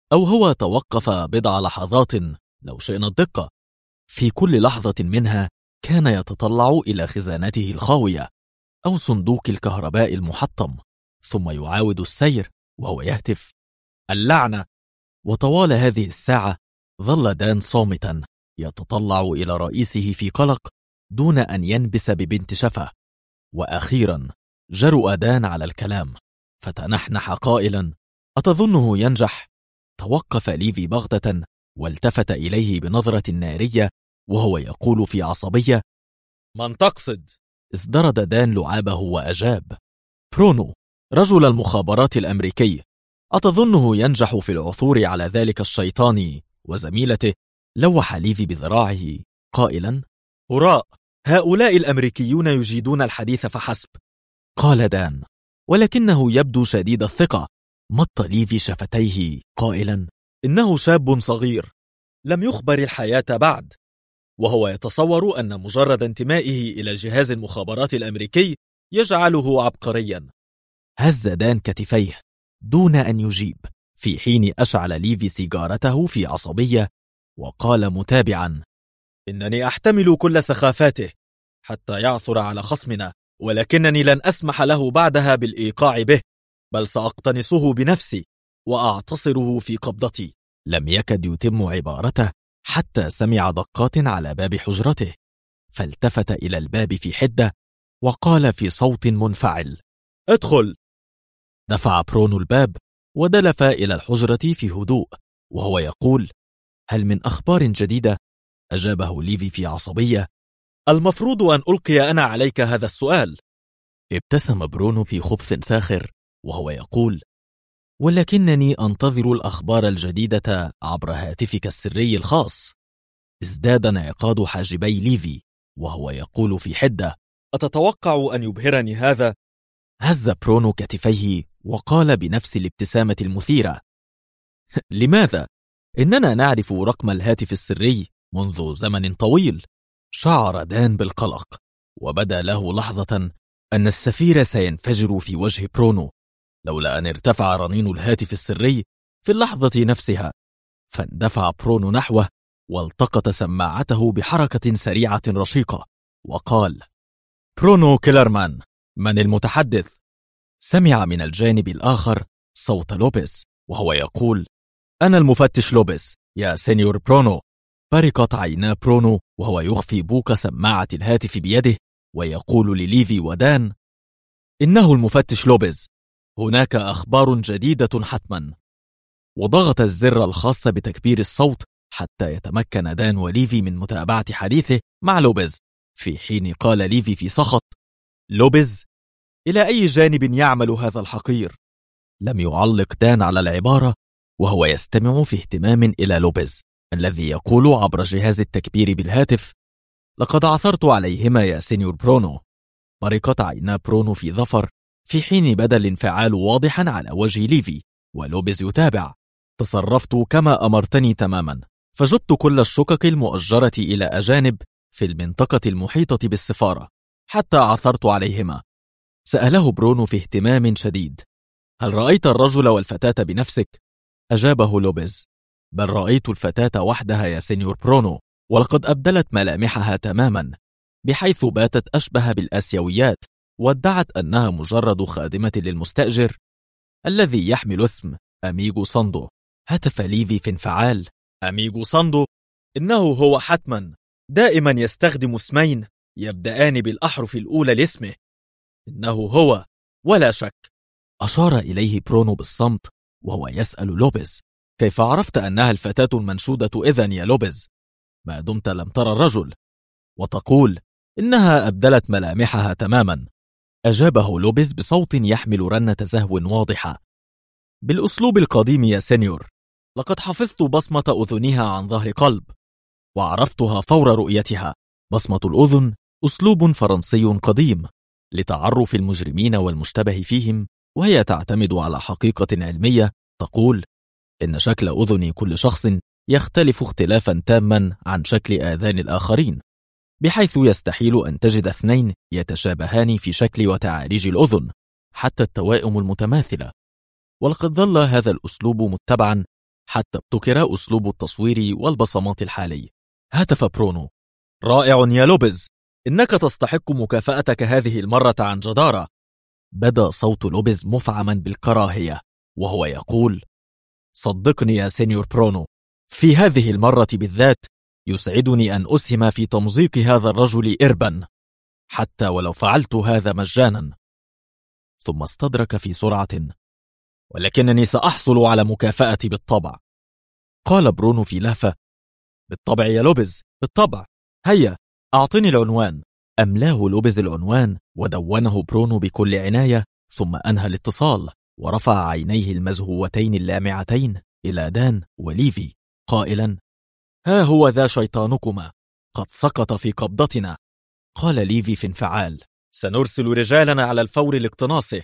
أو هو توقف بضع لحظات لو شئنا الدقة. في كل لحظة منها كان يتطلع إلى خزانته الخاوية أو صندوق الكهرباء المحطم، ثم يعاود السير وهو يهتف اللعنة. وطوال هذه الساعة ظل دان صامتا يتطلع إلى رئيسه في قلق دون أن ينبس ببنت شفة. وأخيرا جرؤ دان على الكلام فتنحنح قائلا أتظنه ينجح؟ توقف ليفي بغتة والتفت إليه بنظرة نارية وهو يقول في عصبية من تقصد؟ ازدرد دان لعابه وأجاب برونو رجل المخابرات الأمريكي. أتظنه ينجح في العثور على ذلك الشيطان وزميلته؟ لوح ليفي بذراعه قائلا هراء، هؤلاء الأمريكيون يجيدون الحديث فحسب. قال دان ولكنه يبدو شديد الثقة. مط ليفي شفتيه قائلا إنه شاب صغير لم يخبر الحياة بعد، وهو يتصور أن مجرد انتمائه إلى جهاز المخابرات الأمريكي يجعله عبقريا. هز دان كتفيه دون أن يجيب، في حين أشعل ليفي سيجارته في عصبية وقال متابعا إنني أحتمل كل سخافاته حتى يعثر على خصمنا، ولكنني لن أسمح له بعدها بالإيقاع به، بل سأقتنصه بنفسي وأعتصره في قبضتي. لم يكد يتم عبارته حتى سمع دقات على باب حجرته، فالتفت إلى الباب في حدة وقال في صوت منفعل ادخل. دفع برونو الباب ودلف إلى الحجرة في هدوء وهو يقول هل من أخبار جديدة؟ أجابه ليفي في عصبية المفروض أن ألقي أنا عليك هذا السؤال. ابتسم برونو في خبث ساخر وهو يقول ولكنني أنتظر الأخبار الجديدة عبر هاتفك السري الخاص. ازداد انعقاد حاجبي ليفي وهو يقول في حدة أتتوقع أن يبهرني هذا؟ هز برونو كتفيه وقال بنفس الابتسامة المثيرة لماذا؟ إننا نعرف رقم الهاتف السري منذ زمن طويل. شعر دان بالقلق وبدا له لحظة أن السفير سينفجر في وجه برونو لولا أن ارتفع رنين الهاتف السري في اللحظة نفسها. فاندفع برونو نحوه والتقط سماعته بحركة سريعة رشيقة وقال برونو كيلرمان، من المتحدث؟ سمع من الجانب الآخر صوت لوبيز وهو يقول أنا المفتش لوبيز يا سينيور برونو. برقت عينا برونو وهو يخفي بوق سماعة الهاتف بيده ويقول لليفي ودان إنه المفتش لوبيز، هناك أخبار جديدة حتما. وضغط الزر الخاص بتكبير الصوت حتى يتمكن دان وليفي من متابعة حديثه مع لوبيز، في حين قال ليفي في سخط لوبيز إلى أي جانب يعمل هذا الحقير؟ لم يعلق دان على العبارة وهو يستمع في اهتمام إلى لوبيز الذي يقول عبر جهاز التكبير بالهاتف لقد عثرت عليهما يا سينيور برونو. برقت عينا برونو في ظفر، في حين بدا الانفعال واضحا على وجه ليفي ولوبيز يتابع. تصرفت كما أمرتني تماما، فجبت كل الشقق المؤجرة إلى أجانب في المنطقة المحيطة بالسفارة حتى عثرت عليهما. سأله برونو في اهتمام شديد هل رأيت الرجل والفتاة بنفسك؟ أجابه لوبيز بل رأيت الفتاة وحدها يا سينيور برونو، ولقد أبدلت ملامحها تماما بحيث باتت أشبه بالآسيويات، وادعت أنها مجرد خادمة للمستأجر الذي يحمل اسم أميغو ساندو. هتف ليفي في انفعال أميغو ساندو؟ إنه هو حتما، دائما يستخدم اسمين يبدأان بالأحرف الأولى لاسمه. إنه هو ولا شك. أشار إليه برونو بالصمت وهو يسأل لوبيز كيف عرفت أنها الفتاة المنشودة إذن يا لوبيز ما دمت لم ترى الرجل وتقول إنها أبدلت ملامحها تماما؟ أجابه لوبيز بصوت يحمل رنة زهو واضحة بالأسلوب القديم يا سينيور، لقد حفظت بصمة أذنها عن ظهر قلب وعرفتها فور رؤيتها. بصمة الأذن أسلوب فرنسي قديم لتعرف المجرمين والمشتبه فيهم، وهي تعتمد على حقيقة علمية تقول إن شكل أذن كل شخص يختلف اختلافا تاما عن شكل آذان الآخرين، بحيث يستحيل أن تجد اثنين يتشابهان في شكل وتعاريج الأذن حتى التوائم المتماثلة. ولقد ظل هذا الأسلوب متبعا حتى ابتكر أسلوب التصوير والبصمات الحالي. هتف برونو: رائع يا لوبيز، إنك تستحق مكافأتك هذه المرة عن جدارة. بدا صوت لوبيز مفعما بالكراهية وهو يقول: صدقني يا سينيور برونو، في هذه المرة بالذات يسعدني أن أسهم في تمزيق هذا الرجل إربا، حتى ولو فعلت هذا مجانا. ثم استدرك في سرعة: ولكنني سأحصل على مكافأتي بالطبع. قال برونو في لهفة: بالطبع يا لوبيز، بالطبع. هيا أعطني العنوان. أملاه لوبيز العنوان ودونه برونو بكل عناية، ثم أنهى الاتصال ورفع عينيه المزهوتين اللامعتين إلى دان وليفي قائلا: ها هو ذا شيطانكما قد سقط في قبضتنا. قال ليفي في انفعال: سنرسل رجالنا على الفور لاقتناصه.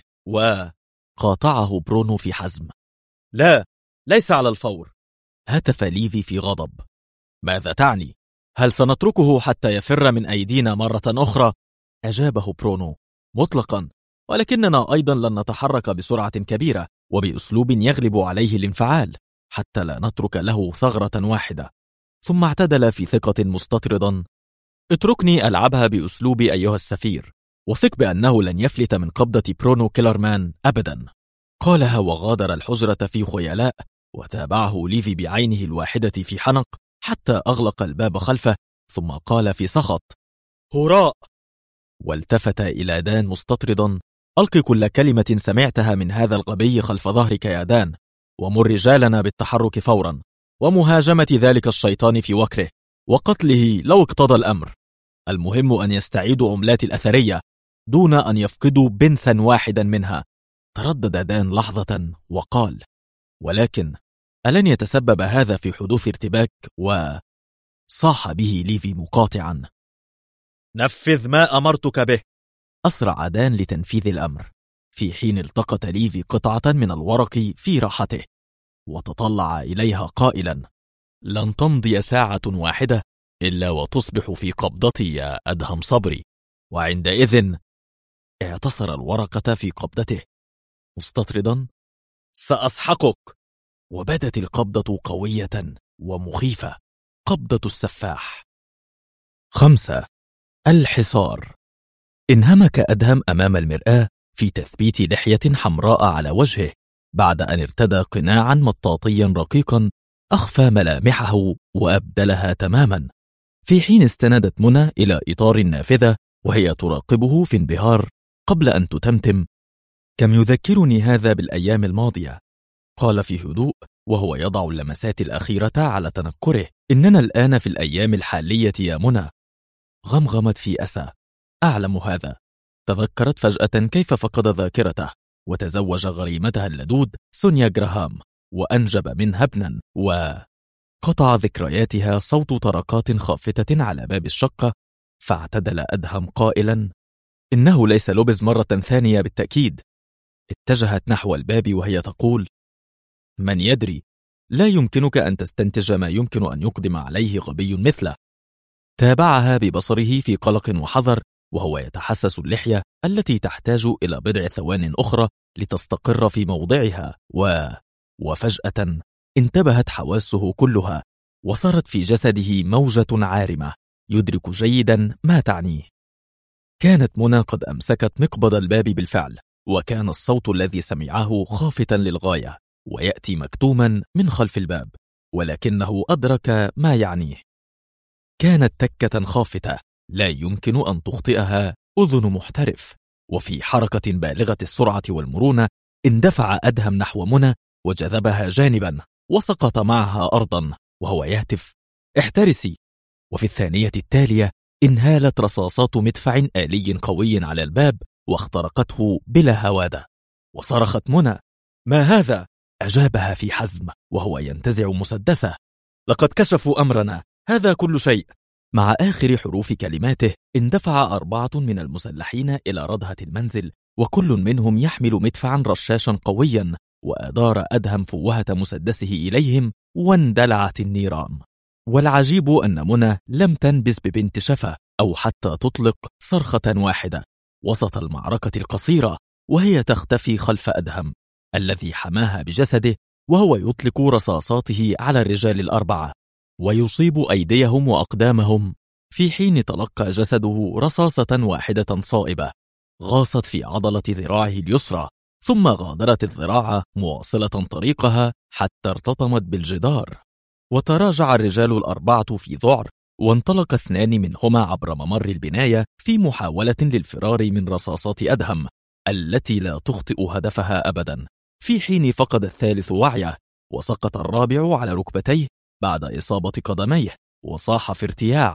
قاطعه برونو في حزم: لا، ليس على الفور. هتف ليفي في غضب: ماذا تعني؟ هل سنتركه حتى يفر من أيدينا مرة أخرى؟ أجابه برونو: مطلقا، ولكننا أيضا لن نتحرك بسرعة كبيرة وبأسلوب يغلب عليه الانفعال حتى لا نترك له ثغرة واحدة. ثم اعتدل في ثقة مستطردا: اتركني ألعبها بأسلوبي أيها السفير، وثق بأنه لن يفلت من قبضة برونو كيلرمان أبدا. قالها وغادر الحجرة في خيلاء، وتابعه ليفي بعينه الواحدة في حنق حتى أغلق الباب خلفه، ثم قال في سخط: هراء! والتفت إلى دان مستطردا: ألق كل كلمة سمعتها من هذا الغبي خلف ظهرك يا دان، ومر رجالنا بالتحرك فورا ومهاجمة ذلك الشيطان في وكره وقتله لو اقتضى الأمر. المهم أن يستعيدوا عملات الأثرية دون أن يفقدوا بنسا واحدا منها. تردد دان لحظة وقال: ولكن ألن يتسبب هذا في حدوث ارتباك؟ وصاح به ليفي مقاطعا: نفذ ما أمرتك به. أسرع دان لتنفيذ الأمر، في حين التقط ليفي قطعة من الورق في راحته وتطلع إليها قائلا: لن تمضي ساعة واحدة إلا وتصبح في قبضتي يا أدهم صبري، وعندئذ اعتصر الورقة في قبضته مستطردا: سأسحقك. وبدت القبضة قوية ومخيفة، قبضة السفاح. 5. الحصار. انهمك أدهم أمام المرآة في تثبيت لحية حمراء على وجهه بعد أن ارتدى قناعا مطاطيا رقيقا أخفى ملامحه وأبدلها تماما، في حين استندت منى إلى إطار النافذة وهي تراقبه في انبهار قبل أن تتمتم: كم يذكرني هذا بالأيام الماضية. قال في هدوء وهو يضع اللمسات الأخيرة على تنكره: إننا الآن في الأيام الحالية يا منى. غمغمت في أسى: أعلم هذا. تذكرت فجأة كيف فقد ذاكرته وتزوج غريمتها اللدود سونيا جراهام وأنجب منها ابنا، وقطع ذكرياتها صوت طرقات خافتة على باب الشقة. فاعتدل أدهم قائلا: إنه ليس لوبيز مرة ثانية بالتأكيد. اتجهت نحو الباب وهي تقول: من يدري، لا يمكنك أن تستنتج ما يمكن أن يقدم عليه غبي مثله. تابعها ببصره في قلق وحذر وهو يتحسس اللحية التي تحتاج إلى بضع ثوان أخرى لتستقر في موضعها، وفجأة انتبهت حواسه كلها وصارت في جسده موجة عارمة يدرك جيدا ما تعنيه. كانت منى قد أمسكت مقبض الباب بالفعل، وكان الصوت الذي سمعه خافتا للغاية ويأتي مكتوما من خلف الباب، ولكنه أدرك ما يعنيه. كانت تكة خافتة لا يمكن أن تخطئها أذن محترف، وفي حركة بالغة السرعة والمرونة اندفع أدهم نحو منى وجذبها جانبا وسقط معها أرضا وهو يهتف: احترسي. وفي الثانية التالية انهالت رصاصات مدفع آلي قوي على الباب واخترقته بلا هوادة، وصرخت منى: ما هذا؟ أجابها في حزم وهو ينتزع مسدسه: لقد كشفوا أمرنا، هذا كل شيء. مع آخر حروف كلماته اندفع 4 من المسلحين إلى ردهة المنزل، وكل منهم يحمل مدفعا رشاشا قويا، وأدار أدهم فوهة مسدسه إليهم واندلعت النيران. والعجيب أن منى لم تنبز ببنت شفا أو حتى تطلق صرخة واحدة وسط المعركة القصيرة، وهي تختفي خلف أدهم الذي حماها بجسده وهو يطلق رصاصاته على الرجال الأربعة ويصيب أيديهم وأقدامهم، في حين تلقى جسده رصاصة واحدة صائبة غاصت في عضلة ذراعه اليسرى، ثم غادرت الذراع مواصلة طريقها حتى ارتطمت بالجدار. وتراجع الرجال الأربعة في ذعر، وانطلق 2 منهما عبر ممر البناية في محاولة للفرار من رصاصات أدهم التي لا تخطئ هدفها أبدا، في حين فقد الثالث وعيه، وسقط الرابع على ركبتيه بعد إصابة قدميه، وصاح في ارتياع: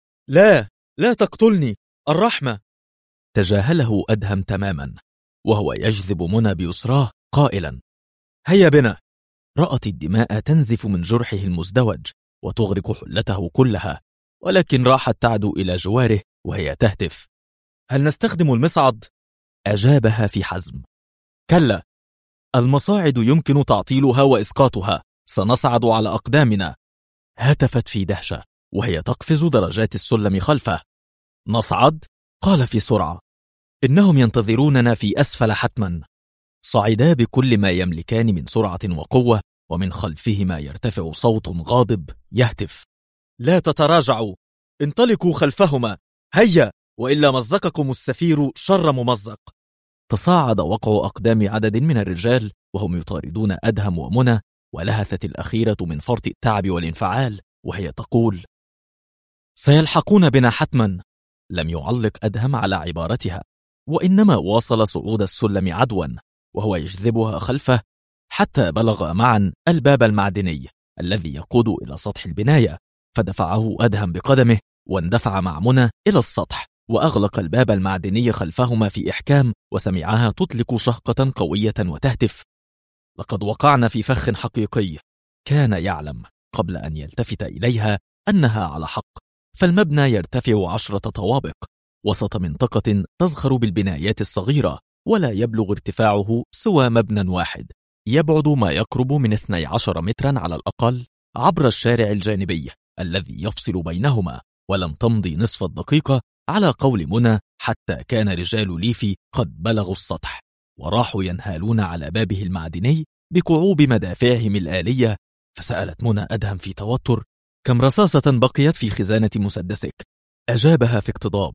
لا تقتلني، الرحمة. تجاهله أدهم تماما وهو يجذب منى بيسراه قائلا: هيا بنا. رأت الدماء تنزف من جرحه المزدوج وتغرق حلته كلها، ولكن راحت تعدو إلى جواره وهي تهتف: هل نستخدم المصعد؟ أجابها في حزم: كلا، المصاعد يمكن تعطيلها وإسقاطها، سنصعد على أقدامنا. هتفت في دهشة وهي تقفز درجات السلم خلفه. نصعد؟ قال في سرعة: إنهم ينتظروننا في أسفل حتما. صعدا بكل ما يملكان من سرعة وقوة، ومن خلفهما يرتفع صوت غاضب يهتف: لا تتراجعوا، انطلقوا خلفهما، هيا، وإلا مزقكم السفير شر ممزق. تصاعد وقع أقدام عدد من الرجال وهم يطاردون أدهم ومنى، ولهثت الأخيرة من فرط التعب والانفعال وهي تقول: سيلحقون بنا حتما. لم يعلق أدهم على عبارتها، وإنما واصل صعود السلم عدوا وهو يجذبها خلفه حتى بلغ معا الباب المعدني الذي يقود إلى سطح البناية، فدفعه أدهم بقدمه واندفع مع منى إلى السطح، وأغلق الباب المعدني خلفهما في إحكام، وسمعها تطلق شهقة قوية وتهتف: لقد وقعنا في فخ حقيقي. كان يعلم قبل أن يلتفت إليها أنها على حق، فالمبنى يرتفع 10 طوابق وسط منطقة تزخر بالبنايات الصغيرة، ولا يبلغ ارتفاعه سوى مبنى واحد يبعد ما يقرب من 12 مترا على الأقل عبر الشارع الجانبي الذي يفصل بينهما. ولم تمضي نصف الدقيقة على قول منى حتى كان رجال ليفي قد بلغوا السطح، وراحوا ينهالون على بابه المعدني بكعوب مدافعهم الآلية. فسألت منى أدهم في توتر: كم رصاصة بقيت في خزانة مسدسك؟ أجابها في اقتضاب: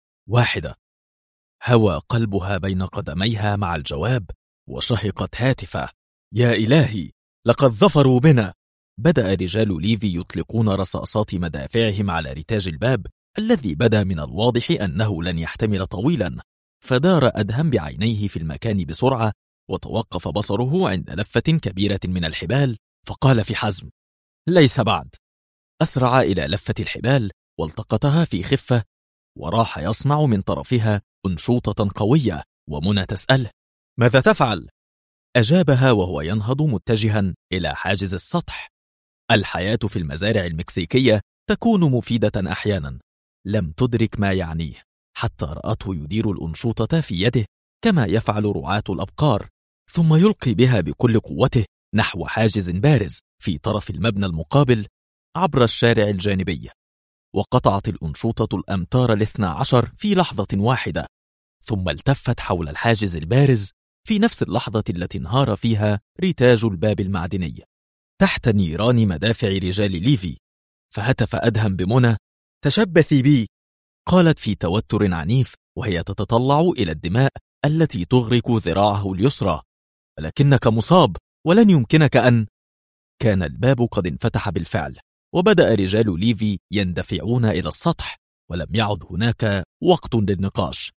1. هوى قلبها بين قدميها مع الجواب، وشهقت هاتفة: يا إلهي، لقد ظفروا بنا. بدأ رجال ليفي يطلقون رصاصات مدافعهم على رتاج الباب الذي بدا من الواضح أنه لن يحتمل طويلا. فدار أدهم بعينيه في المكان بسرعة، وتوقف بصره عند لفة كبيرة من الحبال، فقال في حزم: ليس بعد. أسرع إلى لفة الحبال والتقطها في خفة، وراح يصنع من طرفها أنشوطة قوية، ومنى تسأله: ماذا تفعل؟ أجابها وهو ينهض متجها إلى حاجز السطح: الحياة في المزارع المكسيكية تكون مفيدة أحيانا. لم تدرك ما يعنيه حتى رأته يدير الأنشوطة في يده كما يفعل رعاة الأبقار، ثم يلقي بها بكل قوته نحو حاجز بارز في طرف المبنى المقابل عبر الشارع الجانبي. وقطعت الأنشوطة الأمتار 12 في لحظة واحدة، ثم التفت حول الحاجز البارز في نفس اللحظة التي انهار فيها رتاج الباب المعدني تحت نيران مدافع رجال ليفي. فهتف أدهم بمنى: تشبثي بي. قالت في توتر عنيف وهي تتطلع إلى الدماء التي تغرق ذراعه اليسرى: ولكنك مصاب ولن يمكنك أن. كان الباب قد انفتح بالفعل، وبدأ رجال ليفي يندفعون إلى السطح، ولم يعد هناك وقت للنقاش.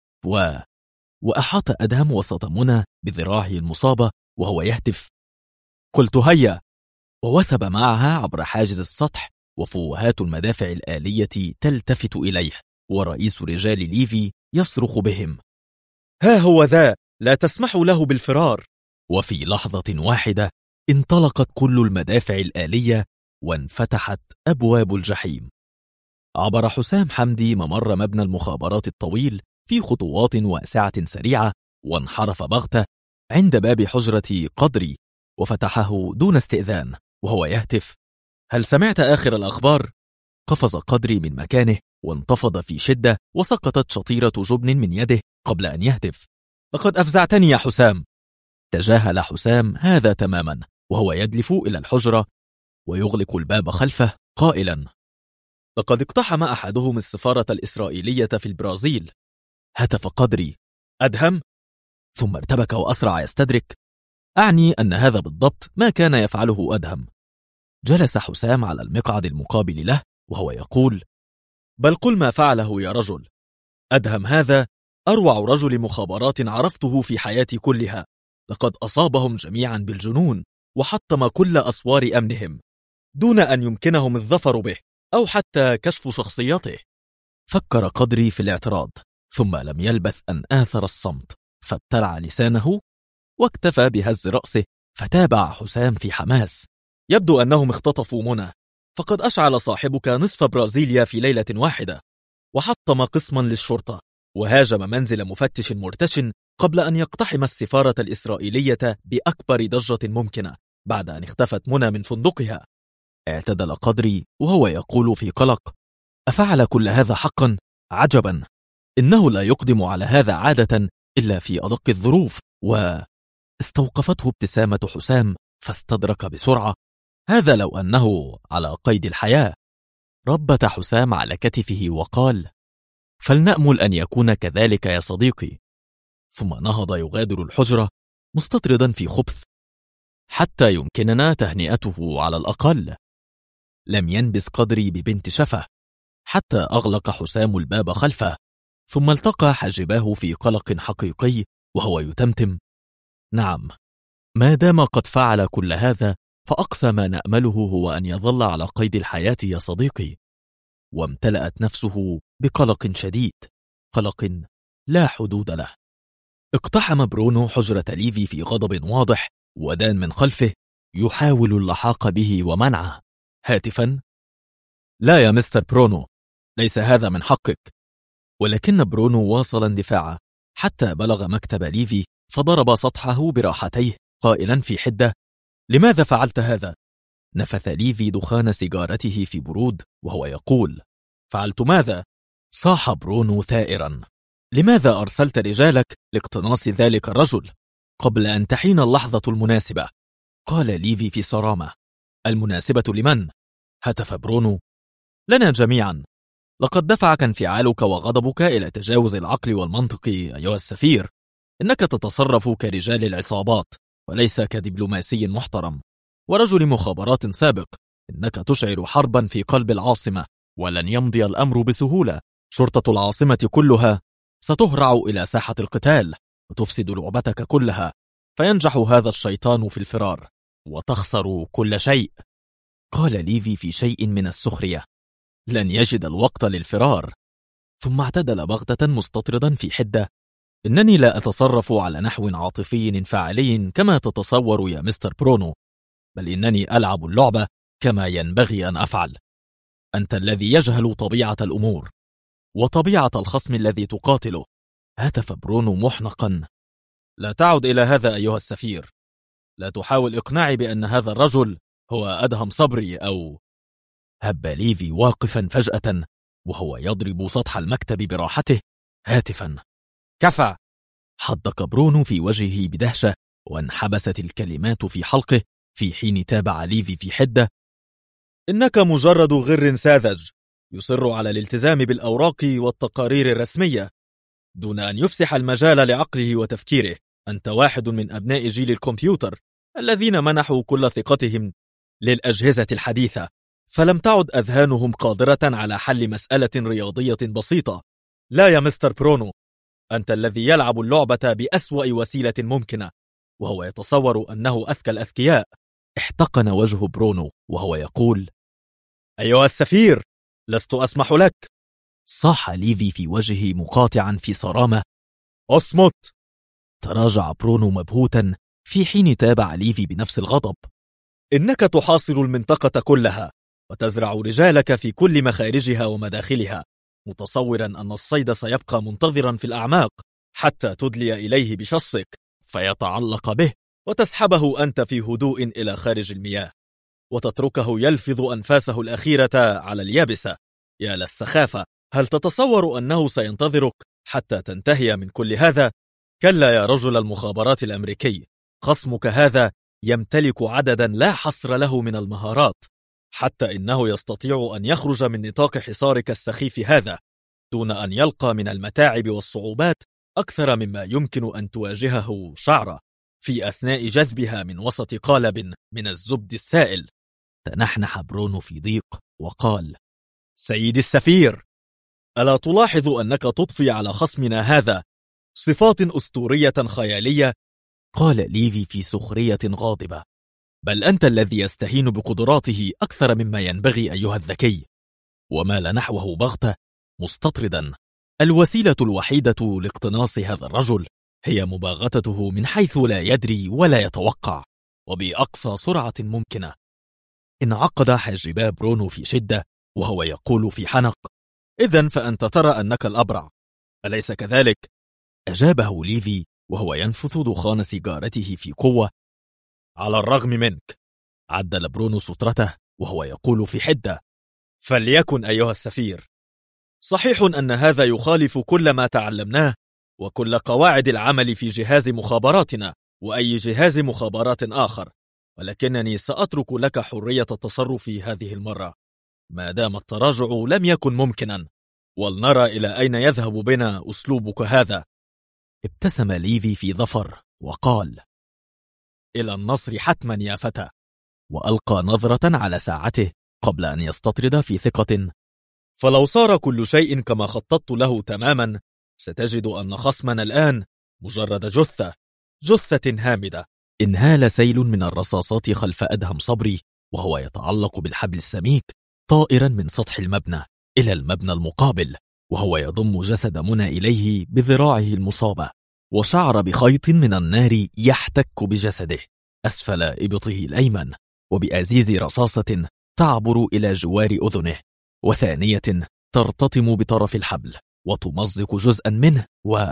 وأحاط أدهم وسط منى بذراعه المصابة وهو يهتف: قلت هيا. ووثب معها عبر حاجز السطح، وفوهات المدافع الآلية تلتفت إليه، ورئيس رجال ليفي يصرخ بهم: ها هو ذا، لا تسمحوا له بالفرار. وفي لحظة واحدة انطلقت كل المدافع الآلية وانفتحت أبواب الجحيم. عبر حسام حمدي ممر مبنى المخابرات الطويل في خطوات واسعة سريعة، وانحرف بغتة عند باب حجرة قدري وفتحه دون استئذان وهو يهتف: هل سمعت آخر الأخبار؟ قفز قدري من مكانه وانتفض في شدة، وسقطت شطيرة جبن من يده قبل أن يهتف: لقد أفزعتني يا حسام. تجاهل حسام هذا تماما، وهو يدلف إلى الحجرة ويغلق الباب خلفه قائلا: لقد اقتحم أحدهم السفارة الإسرائيلية في البرازيل. هتف قدري: أدهم؟ ثم ارتبك وأسرع يستدرك. أعني أن هذا بالضبط ما كان يفعله أدهم. جلس حسام على المقعد المقابل له وهو يقول: بل قل ما فعله يا رجل. أدهم هذا أروع رجل مخابرات عرفته في حياتي كلها. لقد أصابهم جميعا بالجنون وحطم كل أسوار أمنهم دون أن يمكنهم الظفر به أو حتى كشف شخصيته. فكر قدري في الاعتراض، ثم لم يلبث أن آثر الصمت، فابتلع لسانه واكتفى بهز رأسه، فتابع حسام في حماس: يبدو أنهم اختطفوا منى، فقد أشعل صاحبك نصف برازيليا في ليلة واحدة، وحطم قسما للشرطة، وهاجم منزل مفتش مرتش قبل أن يقتحم السفارة الإسرائيلية بأكبر ضجة ممكنة بعد أن اختفت منى من فندقها. اعتدل قدري وهو يقول في قلق: أفعل كل هذا حقا؟ عجبا، إنه لا يقدم على هذا عادة إلا في أدق الظروف. واستوقفته ابتسامة حسام فاستدرك بسرعة: هذا لو أنه على قيد الحياة. ربت حسام على كتفه وقال: فلنأمل أن يكون كذلك يا صديقي. ثم نهض يغادر الحجرة مستطردا في خبث: حتى يمكننا تهنئته على الأقل. لم ينبس قدري ببنت شفه حتى أغلق حسام الباب خلفه، ثم التقى حاجباه في قلق حقيقي وهو يتمتم: نعم، ما دام قد فعل كل هذا فأقصى ما نأمله هو أن يظل على قيد الحياة يا صديقي. وامتلأت نفسه بقلق شديد، قلق لا حدود له. اقتحم برونو حجرة ليفي في غضب واضح، ودان من خلفه يحاول اللحاق به ومنعه هاتفا: لا يا مستر برونو، ليس هذا من حقك. ولكن برونو واصل اندفاعه حتى بلغ مكتب ليفي، فضرب سطحه براحتيه قائلا في حدة: لماذا فعلت هذا؟ نفث ليفي دخان سيجارته في برود وهو يقول: فعلت ماذا؟ صاح برونو ثائرا: لماذا أرسلت رجالك لاقتناص ذلك الرجل قبل أن تحين اللحظة المناسبة؟ قال ليفي في صرامة: المناسبة لمن؟ هتف برونو: لنا جميعا. لقد دفعك انفعالك وغضبك إلى تجاوز العقل والمنطق أيها السفير. إنك تتصرف كرجال العصابات وليس كدبلوماسي محترم ورجل مخابرات سابق. إنك تشعر حربا في قلب العاصمة، ولن يمضي الأمر بسهولة. شرطة العاصمة كلها ستهرع إلى ساحة القتال وتفسد لعبتك كلها، فينجح هذا الشيطان في الفرار وتخسر كل شيء. قال ليفي في شيء من السخرية: لن يجد الوقت للفرار. ثم اعتدل بغتة مستطردا في حدة: إنني لا أتصرف على نحو عاطفي انفعالي كما تتصور يا مستر برونو، بل إنني ألعب اللعبة كما ينبغي أن أفعل. أنت الذي يجهل طبيعة الأمور وطبيعة الخصم الذي تقاتله. هتف برونو محنقا: لا تعد إلى هذا أيها السفير. لا تحاول إقناعي بأن هذا الرجل هو أدهم صبري أو... هب ليفي واقفا فجأة وهو يضرب سطح المكتب براحته هاتفا: كفى! حدق برونو في وجهه بدهشة وانحبست الكلمات في حلقه، في حين تابع ليفي في حدة: إنك مجرد غر ساذج يصر على الالتزام بالأوراق والتقارير الرسمية دون أن يفسح المجال لعقله وتفكيره. أنت واحد من أبناء جيل الكمبيوتر الذين منحوا كل ثقتهم للأجهزة الحديثة، فلم تعد أذهانهم قادرة على حل مسألة رياضية بسيطة. لا يا مستر برونو، أنت الذي يلعب اللعبة بأسوأ وسيلة ممكنة، وهو يتصور أنه أذكى الأذكياء. احتقن وجه برونو وهو يقول: أيها السفير، لست أسمح لك. صاح ليفي في وجهه مقاطعا في صرامة: أصمت! تراجع برونو مبهوتا، في حين تابع ليفي بنفس الغضب: إنك تحاصر المنطقة كلها وتزرع رجالك في كل مخارجها ومداخلها، متصورا أن الصيد سيبقى منتظرا في الأعماق حتى تدلي إليه بشصك فيتعلق به وتسحبه أنت في هدوء إلى خارج المياه وتتركه يلفظ أنفاسه الأخيرة على اليابسة. يا للسخافة! هل تتصور أنه سينتظرك حتى تنتهي من كل هذا؟ كلا يا رجل المخابرات الأمريكي، خصمك هذا يمتلك عددا لا حصر له من المهارات، حتى إنه يستطيع أن يخرج من نطاق حصارك السخيف هذا دون أن يلقى من المتاعب والصعوبات أكثر مما يمكن أن تواجهه شعرة في أثناء جذبها من وسط قالب من الزبد السائل. تنحنح برونو في ضيق وقال: سيدي السفير، ألا تلاحظ أنك تضفي على خصمنا هذا صفات أسطورية خيالية؟ قال ليفي في سخرية غاضبة: بل أنت الذي يستهين بقدراته أكثر مما ينبغي أيها الذكي. ومال نحوه بغتة مستطردا. الوسيلة الوحيدة لاقتناص هذا الرجل هي مباغتته من حيث لا يدري ولا يتوقع، وبأقصى سرعة ممكنة. انعقد حاجبا برونو في شدة وهو يقول في حنق: إذن فأنت ترى أنك الأبرع، أليس كذلك؟ أجابه ليفي وهو ينفث دخان سيجارته في قوة: على الرغم منك. عدل برونو سترته وهو يقول في حدة: فليكن أيها السفير. صحيح أن هذا يخالف كل ما تعلمناه وكل قواعد العمل في جهاز مخابراتنا وأي جهاز مخابرات آخر، ولكنني سأترك لك حرية التصرف هذه المرة ما دام التراجع لم يكن ممكنا، ولنرى إلى أين يذهب بنا أسلوبك هذا. ابتسم ليفي في ظفر وقال: إلى النصر حتما يا فتى. وألقى نظرة على ساعته قبل أن يستطرد في ثقة: فلو صار كل شيء كما خططت له تماما ستجد أن خصمنا الآن مجرد جثة هامدة. انهال سيل من الرصاصات خلف أدهم صبري وهو يتعلق بالحبل السميك طائرا من سطح المبنى إلى المبنى المقابل، وهو يضم جسد منى إليه بذراعه المصابة، وشعر بخيط من النار يحتك بجسده أسفل إبطه الأيمن، وبأزيز رصاصة تعبر إلى جوار أذنه، وثانية ترتطم بطرف الحبل وتمزق جزءا منه،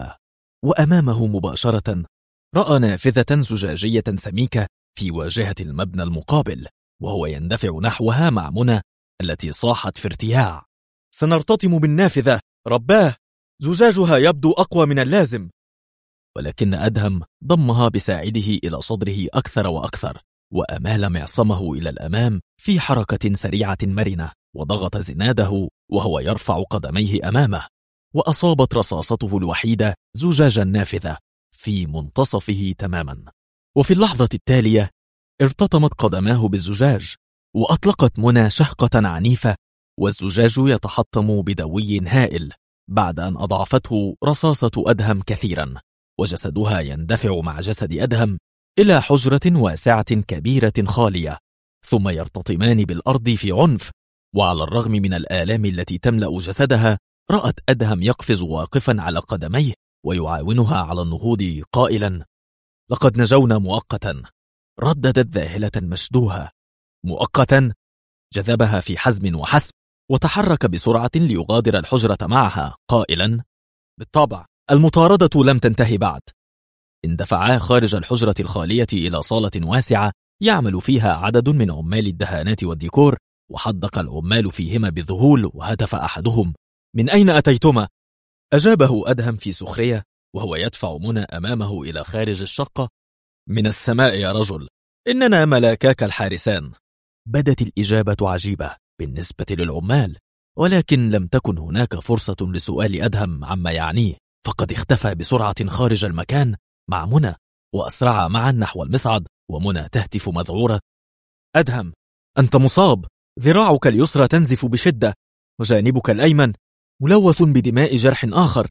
وأمامه مباشرة رأى نافذة زجاجية سميكة في واجهة المبنى المقابل، وهو يندفع نحوها مع منى التي صاحت في ارتياع: سنرتطم بالنافذة، رباه، زجاجها يبدو أقوى من اللازم. ولكن أدهم ضمها بساعده إلى صدره أكثر وأكثر، وأمال معصمه إلى الأمام في حركة سريعة مرنة، وضغط زناده وهو يرفع قدميه أمامه، وأصابت رصاصته الوحيدة زجاج النافذة في منتصفه تماما. وفي اللحظة التالية ارتطمت قدماه بالزجاج، وأطلقت منى شهقة عنيفة، والزجاج يتحطم بدوي هائل بعد أن أضعفته رصاصة أدهم كثيرا، وجسدها يندفع مع جسد أدهم إلى حجرة واسعة كبيرة خالية، ثم يرتطمان بالأرض في عنف. وعلى الرغم من الآلام التي تملأ جسدها، رأت أدهم يقفز واقفا على قدميه ويعاونها على النهوض قائلا: لقد نجونا مؤقتا. رددت ذاهلة مشدوها: مؤقتا؟ جذبها في حزم وحسم، وتحرك بسرعة ليغادر الحجرة معها قائلا: بالطبع المطاردة لم تنتهي بعد. اندفعا خارج الحجرة الخالية إلى صالة واسعة يعمل فيها عدد من عمال الدهانات والديكور، وحدق العمال فيهما بذهول، وهتف أحدهم: من أين أتيتما؟ أجابه أدهم في سخرية وهو يدفع منى أمامه إلى خارج الشقة: من السماء يا رجل، إننا ملاكاك الحارسان. بدت الإجابة عجيبة بالنسبة للعمال، ولكن لم تكن هناك فرصة لسؤال أدهم عما يعنيه، فقد اختفى بسرعة خارج المكان مع منى، وأسرع معا نحو المصعد، ومنى تهتف مذعورة: أدهم، أنت مصاب، ذراعك اليسرى تنزف بشدة، وجانبك الأيمن ملوث بدماء جرح آخر.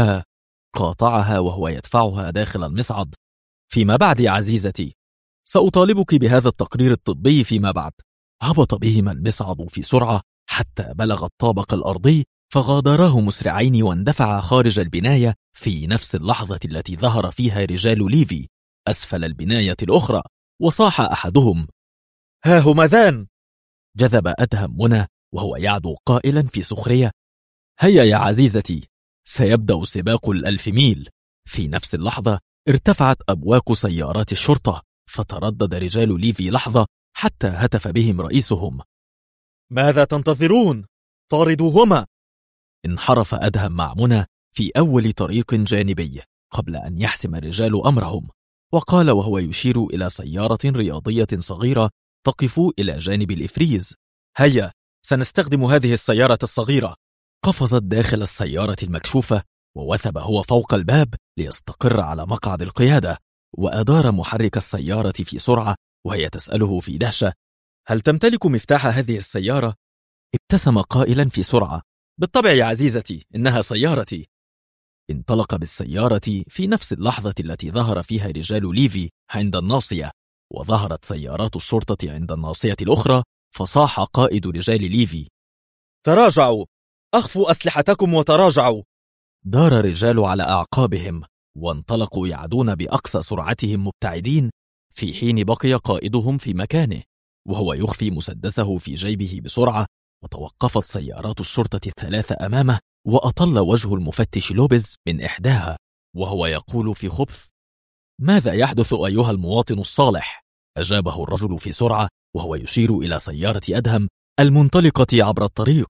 وقاطعها وهو يدفعها داخل المصعد: فيما بعد يا عزيزتي، سأطالبك بهذا التقرير الطبي فيما بعد. هبط بهما المصعد في سرعة حتى بلغ الطابق الأرضي، فغادراه مسرعين واندفعا خارج البناية في نفس اللحظة التي ظهر فيها رجال ليفي أسفل البناية الأخرى، وصاح أحدهم: ها هما ذان. جذب أدهم منى وهو يعدو قائلا في سخرية: هيا يا عزيزتي، سيبدأ سباق 1000 ميل. في نفس اللحظة ارتفعت أبواق سيارات الشرطة، فتردد رجال ليفي لحظة حتى هتف بهم رئيسهم: ماذا تنتظرون؟ طاردوهما. انحرف أدهم مع منى في أول طريق جانبي قبل أن يحسم الرجال أمرهم، وقال وهو يشير إلى سيارة رياضية صغيرة تقف إلى جانب الإفريز: هيا، سنستخدم هذه السيارة الصغيرة. قفزت داخل السيارة المكشوفة، ووثب هو فوق الباب ليستقر على مقعد القيادة، وأدار محرك السيارة في سرعة وهي تسأله في دهشة: هل تمتلك مفتاح هذه السيارة؟ ابتسم قائلا في سرعة: بالطبع يا عزيزتي، إنها سيارتي. انطلق بالسيارة في نفس اللحظة التي ظهر فيها رجال ليفي عند الناصية، وظهرت سيارات الشرطة عند الناصية الأخرى، فصاح قائد رجال ليفي: تراجعوا، أخفوا أسلحتكم وتراجعوا. دار الرجال على أعقابهم وانطلقوا يعدون بأقصى سرعتهم مبتعدين، في حين بقي قائدهم في مكانه وهو يخفي مسدسه في جيبه بسرعة. وتوقفت سيارات الشرطة الثلاثة أمامه، وأطل وجه المفتش لوبيز من إحداها وهو يقول في خبث: ماذا يحدث أيها المواطن الصالح؟ أجابه الرجل في سرعة وهو يشير إلى سيارة أدهم المنطلقة عبر الطريق: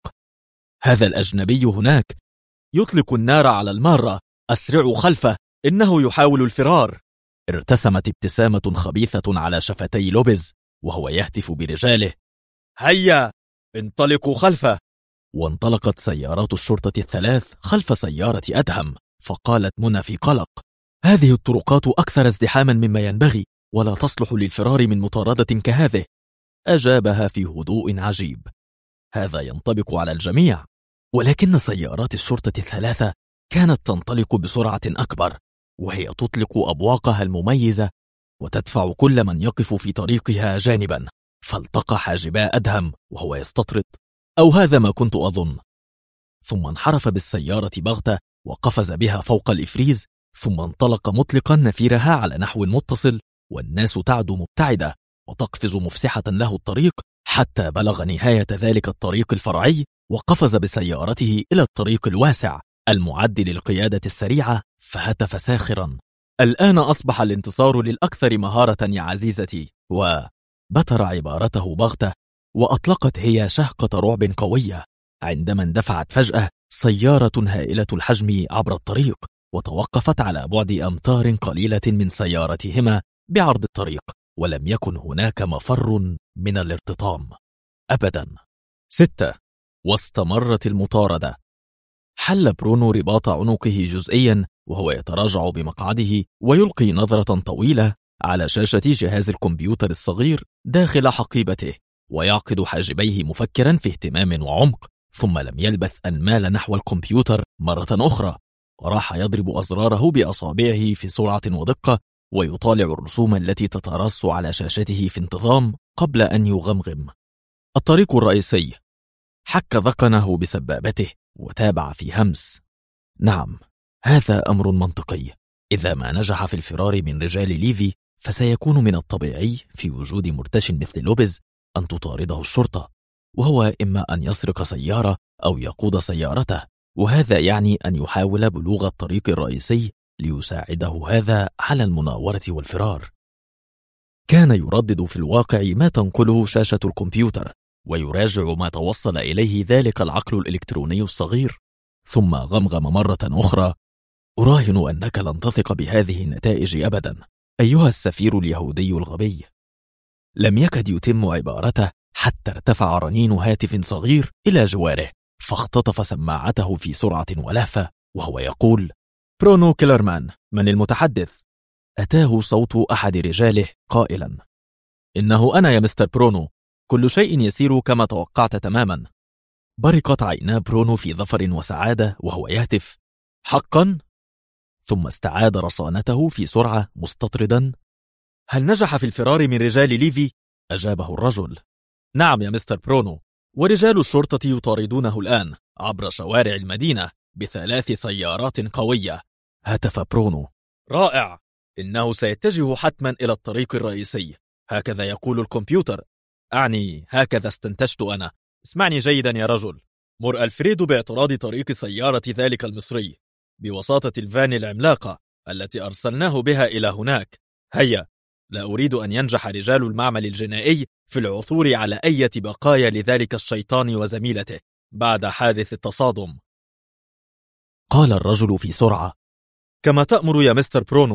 هذا الأجنبي هناك يطلق النار على المارة، أسرعوا خلفه، إنه يحاول الفرار. ارتسمت ابتسامة خبيثة على شفتي لوبيز وهو يهتف برجاله: هيا، انطلقوا خلفه. وانطلقت سيارات الشرطة الثلاث خلف سيارة أدهم، فقالت منى في قلق: هذه الطرقات أكثر ازدحاما مما ينبغي، ولا تصلح للفرار من مطاردة كهذه. أجابها في هدوء عجيب: هذا ينطبق على الجميع، ولكن سيارات الشرطة الثلاثة كانت تنطلق بسرعة أكبر، وهي تطلق أبواقها المميزة وتدفع كل من يقف في طريقها جانبا. فالتقى حاجبا أدهم وهو يستطرد: أو هذا ما كنت أظن. ثم انحرف بالسيارة بغتة وقفز بها فوق الإفريز، ثم انطلق مطلقا نفيرها على نحو متصل، والناس تعدو مبتعدة وتقفز مفسحة له الطريق، حتى بلغ نهاية ذلك الطريق الفرعي، وقفز بسيارته إلى الطريق الواسع المعد للقيادة السريعة، فهتف ساخرا: الآن أصبح الانتصار للأكثر مهارة يا عزيزتي. وبتر عبارته بغتة، وأطلقت هي شهقة رعب قوية عندما اندفعت فجأة سيارة هائلة الحجم عبر الطريق، وتوقفت على بعد أمتار قليلة من سيارتهما بعرض الطريق، ولم يكن هناك مفر من الارتطام أبدا. 6. واستمرت المطاردة. حل برونو رباط عنقه جزئيا وهو يتراجع بمقعده ويلقي نظرة طويلة على شاشة جهاز الكمبيوتر الصغير داخل حقيبته، ويعقد حاجبيه مفكرا في اهتمام وعمق، ثم لم يلبث أن مال نحو الكمبيوتر مرة أخرى، وراح يضرب أزراره بأصابعه في سرعة ودقة، ويطالع الرسوم التي تترص على شاشته في انتظام قبل أن يغمغم: الطريق الرئيسي. حك ذقنه بسبابته وتابع في همس: نعم، هذا أمر منطقي. إذا ما نجح في الفرار من رجال ليفي، فسيكون من الطبيعي في وجود مرتش مثل لوبيز أن تطارده الشرطة، وهو إما أن يسرق سيارة أو يقود سيارته، وهذا يعني أن يحاول بلوغ الطريق الرئيسي ليساعده هذا على المناورة والفرار. كان يردد في الواقع ما تنقله شاشة الكمبيوتر، ويراجع ما توصل إليه ذلك العقل الإلكتروني الصغير، ثم غمغم مرة أخرى: أراهن أنك لن تثق بهذه النتائج أبدا أيها السفير اليهودي الغبي. لم يكد يتم عبارته حتى ارتفع رنين هاتف صغير إلى جواره، فاختطف سماعته في سرعة ولهفة وهو يقول: برونو كيلرمان، من المتحدث؟ أتاه صوت أحد رجاله قائلا: إنه أنا يا مستر برونو، كل شيء يسير كما توقعت تماما. برقت عينا برونو في ظفر وسعادة وهو يهتف: حقا؟ ثم استعاد رصانته في سرعة مستطردا: هل نجح في الفرار من رجال ليفي؟ أجابه الرجل: نعم يا مستر برونو، ورجال الشرطة يطاردونه الآن عبر شوارع المدينة ب3 سيارات قوية. هتف برونو: رائع، إنه سيتجه حتما إلى الطريق الرئيسي، هكذا يقول الكمبيوتر، أعني هكذا استنتجت أنا. اسمعني جيدا يا رجل، مر ألفريدو باعتراض طريق سيارة ذلك المصري بوساطة الفان العملاقة التي أرسلناه بها إلى هناك. هيا، لا أريد أن ينجح رجال المعمل الجنائي في العثور على أي بقايا لذلك الشيطان وزميلته بعد حادث التصادم. قال الرجل في سرعة: كما تأمر يا مستر برونو.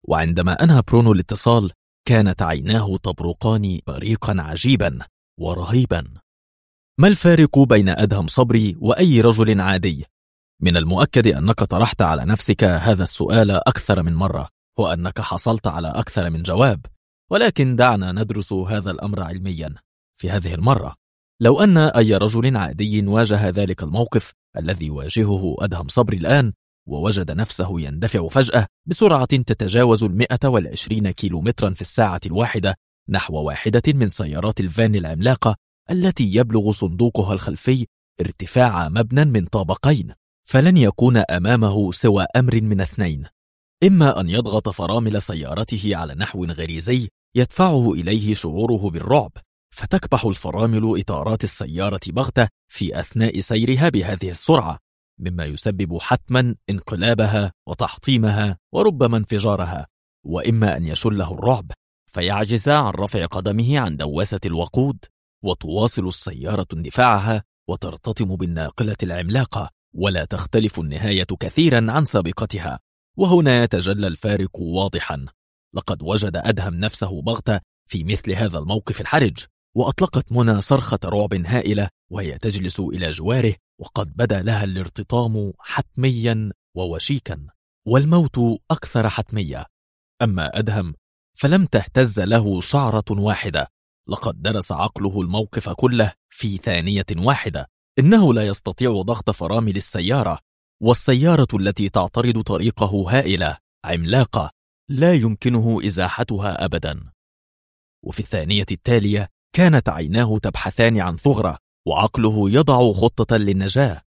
وعندما أنهى برونو الاتصال كانت عيناه تبرقان بريقا عجيبا ورهيبا. ما الفارق بين أدهم صبري وأي رجل عادي؟ من المؤكد أنك طرحت على نفسك هذا السؤال أكثر من مرة، وأنك حصلت على أكثر من جواب، ولكن دعنا ندرس هذا الأمر علميا. في هذه المرة، لو أن أي رجل عادي واجه ذلك الموقف الذي يواجهه أدهم صبري الآن، ووجد نفسه يندفع فجأة بسرعة تتجاوز 120 كيلومترا في الساعة الواحدة نحو واحدة من سيارات الفان العملاقة التي يبلغ صندوقها الخلفي ارتفاع مبنى من طابقين، فلن يكون أمامه سوى أمر من اثنين: إما أن يضغط فرامل سيارته على نحو غريزي يدفعه إليه شعوره بالرعب، فتكبح الفرامل إطارات السيارة بغتة في أثناء سيرها بهذه السرعة، مما يسبب حتما انقلابها وتحطيمها وربما انفجارها. وإما أن يشله الرعب فيعجز عن رفع قدمه عن دواسة الوقود، وتواصل السيارة اندفاعها وترتطم بالناقلة العملاقة، ولا تختلف النهاية كثيرا عن سابقتها. وهنا يتجلى الفارق واضحا. لقد وجد أدهم نفسه بغتة في مثل هذا الموقف الحرج، وأطلقت منى صرخة رعب هائلة وهي تجلس إلى جواره، وقد بدا لها الارتطام حتميا ووشيكا، والموت أكثر حتمية. أما أدهم فلم تهتز له شعرة واحدة. لقد درس عقله الموقف كله في ثانية واحدة. إنه لا يستطيع ضغط فرامل السيارة، والسيارة التي تعترض طريقه هائلة عملاقة لا يمكنه إزاحتها أبدا. وفي الثانية التالية كانت عيناه تبحثان عن ثغرة، وعقله يضع خطة للنجاة،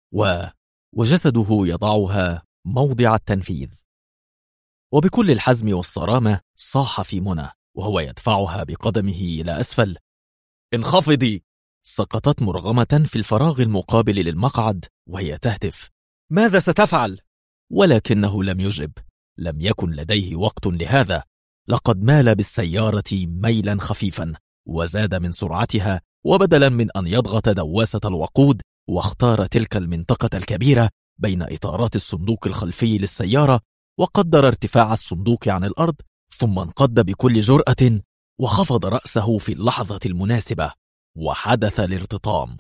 وجسده يضعها موضع التنفيذ. وبكل الحزم والصرامة صاح في منى وهو يدفعها بقدمه إلى أسفل: انخفضي! سقطت مرغمة في الفراغ المقابل للمقعد وهي تهتف: ماذا ستفعل؟ ولكنه لم يجب. لم يكن لديه وقت لهذا. لقد مال بالسيارة ميلا خفيفا وزاد من سرعتها، وبدلا من أن يضغط دواسة الوقود واختار تلك المنطقة الكبيرة بين إطارات الصندوق الخلفي للسيارة، وقدر ارتفاع الصندوق عن الأرض، ثم انقض بكل جرأة وخفض رأسه في اللحظة المناسبة، وحدث الارتطام.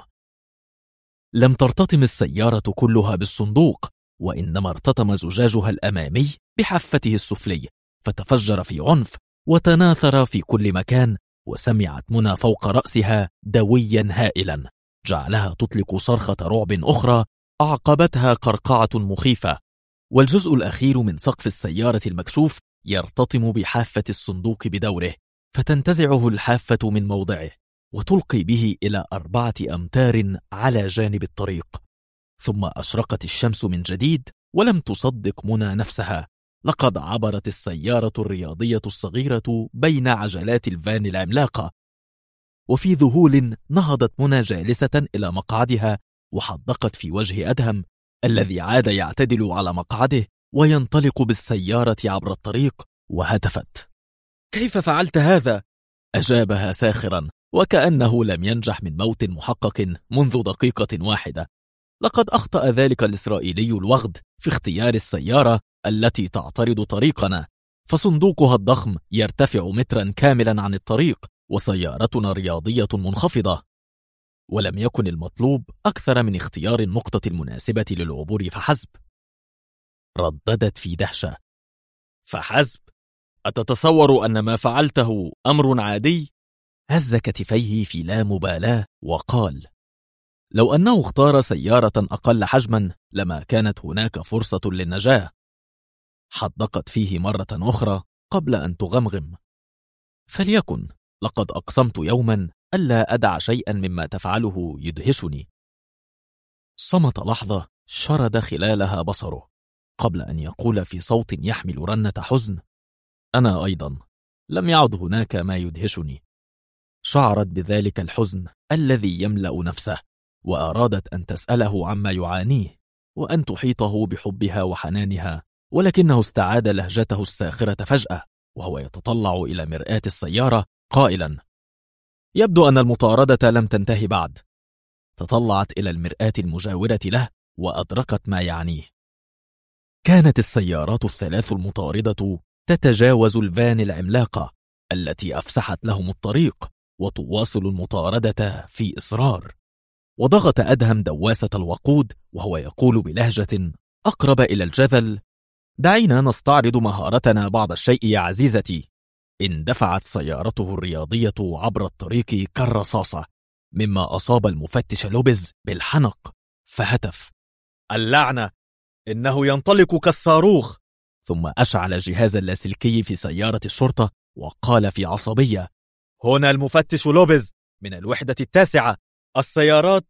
لم ترتطم السيارة كلها بالصندوق، وإنما ارتطم زجاجها الأمامي بحافته السفلي، فتفجر في عنف وتناثر في كل مكان. وسمعت منى فوق رأسها دويا هائلا جعلها تطلق صرخة رعب أخرى أعقبتها قرقعة مخيفة. والجزء الأخير من سقف السيارة المكشوف يرتطم بحافة الصندوق بدوره، فتنتزعه الحافة من موضعه وتلقي به إلى 4 أمتار على جانب الطريق. ثم أشرقت الشمس من جديد، ولم تصدق منى نفسها. لقد عبرت السيارة الرياضية الصغيرة بين عجلات الفان العملاقة، وفي ذهول نهضت منى جالسة إلى مقعدها وحدقت في وجه أدهم الذي عاد يعتدل على مقعده وينطلق بالسيارة عبر الطريق، وهتفت: كيف فعلت هذا؟ أجابها ساخرا وكأنه لم ينجح من موت محقق منذ دقيقة واحدة: لقد أخطأ ذلك الإسرائيلي الوغد في اختيار السيارة التي تعترض طريقنا، فصندوقها الضخم يرتفع مترا كاملا عن الطريق، وسيارتنا رياضية منخفضة. ولم يكن المطلوب أكثر من اختيار النقطة المناسبة للعبور فحسب. رددت في دهشة: فحسب؟ أتتصور أن ما فعلته أمر عادي؟ هز كتفيه في لا مبالاة وقال: لو أنه اختار سيارة أقل حجما لما كانت هناك فرصة للنجاة. حدقت فيه مرة أخرى قبل أن تغمغم: فليكن، لقد أقسمت يوما ألا أدع شيئا مما تفعله يدهشني. صمت لحظة شرد خلالها بصره قبل أن يقول في صوت يحمل رنة حزن: أنا أيضا لم يعد هناك ما يدهشني. شعرت بذلك الحزن الذي يملأ نفسه، وأرادت أن تسأله عما يعانيه وأن تحيطه بحبها وحنانها، ولكنه استعاد لهجته الساخرة فجأة وهو يتطلع إلى مرآة السيارة قائلا: يبدو أن المطاردة لم تنتهي بعد. تطلعت إلى المرآة المجاورة له وأدركت ما يعنيه. كانت السيارات الثلاث المطاردة تتجاوز الفان العملاقة التي أفسحت لهم الطريق وتواصل المطاردة في إصرار. وضغط أدهم دواسة الوقود وهو يقول بلهجة أقرب إلى الجذل: دعينا نستعرض مهارتنا بعض الشيء يا عزيزتي. اندفعت سيارته الرياضية عبر الطريق كالرصاصة، مما أصاب المفتش لوبيز بالحنق، فهتف: اللعنة، إنه ينطلق كالصاروخ. ثم أشعل جهاز اللاسلكي في سيارة الشرطة وقال في عصبية: هنا المفتش لوبيز من الوحدة 9، السيارات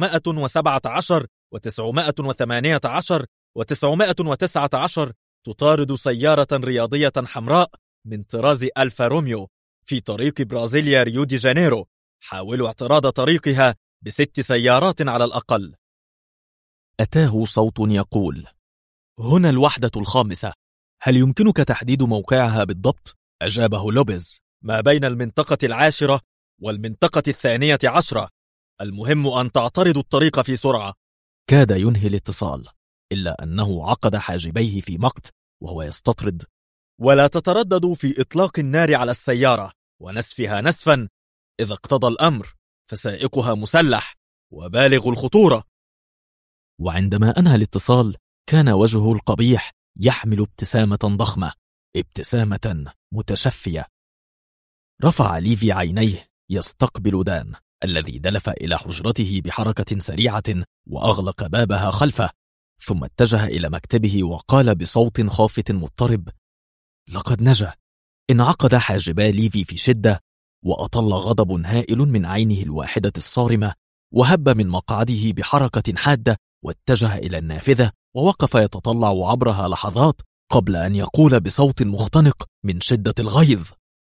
917 و918 و919 تطارد سيارة رياضية حمراء من طراز ألفا روميو في طريق برازيليا ريو دي جانيرو. حاولوا اعتراض طريقها ب6 سيارات على الأقل. أتاه صوت يقول: هنا الوحدة 5، هل يمكنك تحديد موقعها بالضبط؟ أجابه لوبيز: ما بين المنطقة 10 والمنطقة 12، المهم أن تعترضوا الطريق في سرعة. كاد ينهي الاتصال، إلا أنه عقد حاجبيه في مقت وهو يستطرد: ولا تترددوا في إطلاق النار على السيارة ونسفها نسفا، إذا اقتضى الأمر، فسائقها مسلح وبالغ الخطورة. وعندما أنهى الاتصال كان وجهه القبيح يحمل ابتسامة ضخمة، ابتسامة متشفية. رفع ليفي عينيه يستقبل دان الذي دلف إلى حجرته بحركة سريعة وأغلق بابها خلفه، ثم اتجه إلى مكتبه وقال بصوت خافت مضطرب: لقد نجا. انعقد حاجبا ليفي في شدة، وأطل غضب هائل من عينه الواحدة الصارمة، وهب من مقعده بحركة حادة واتجه إلى النافذة ووقف يتطلع عبرها لحظات قبل أن يقول بصوت مختنق من شدة الغيظ: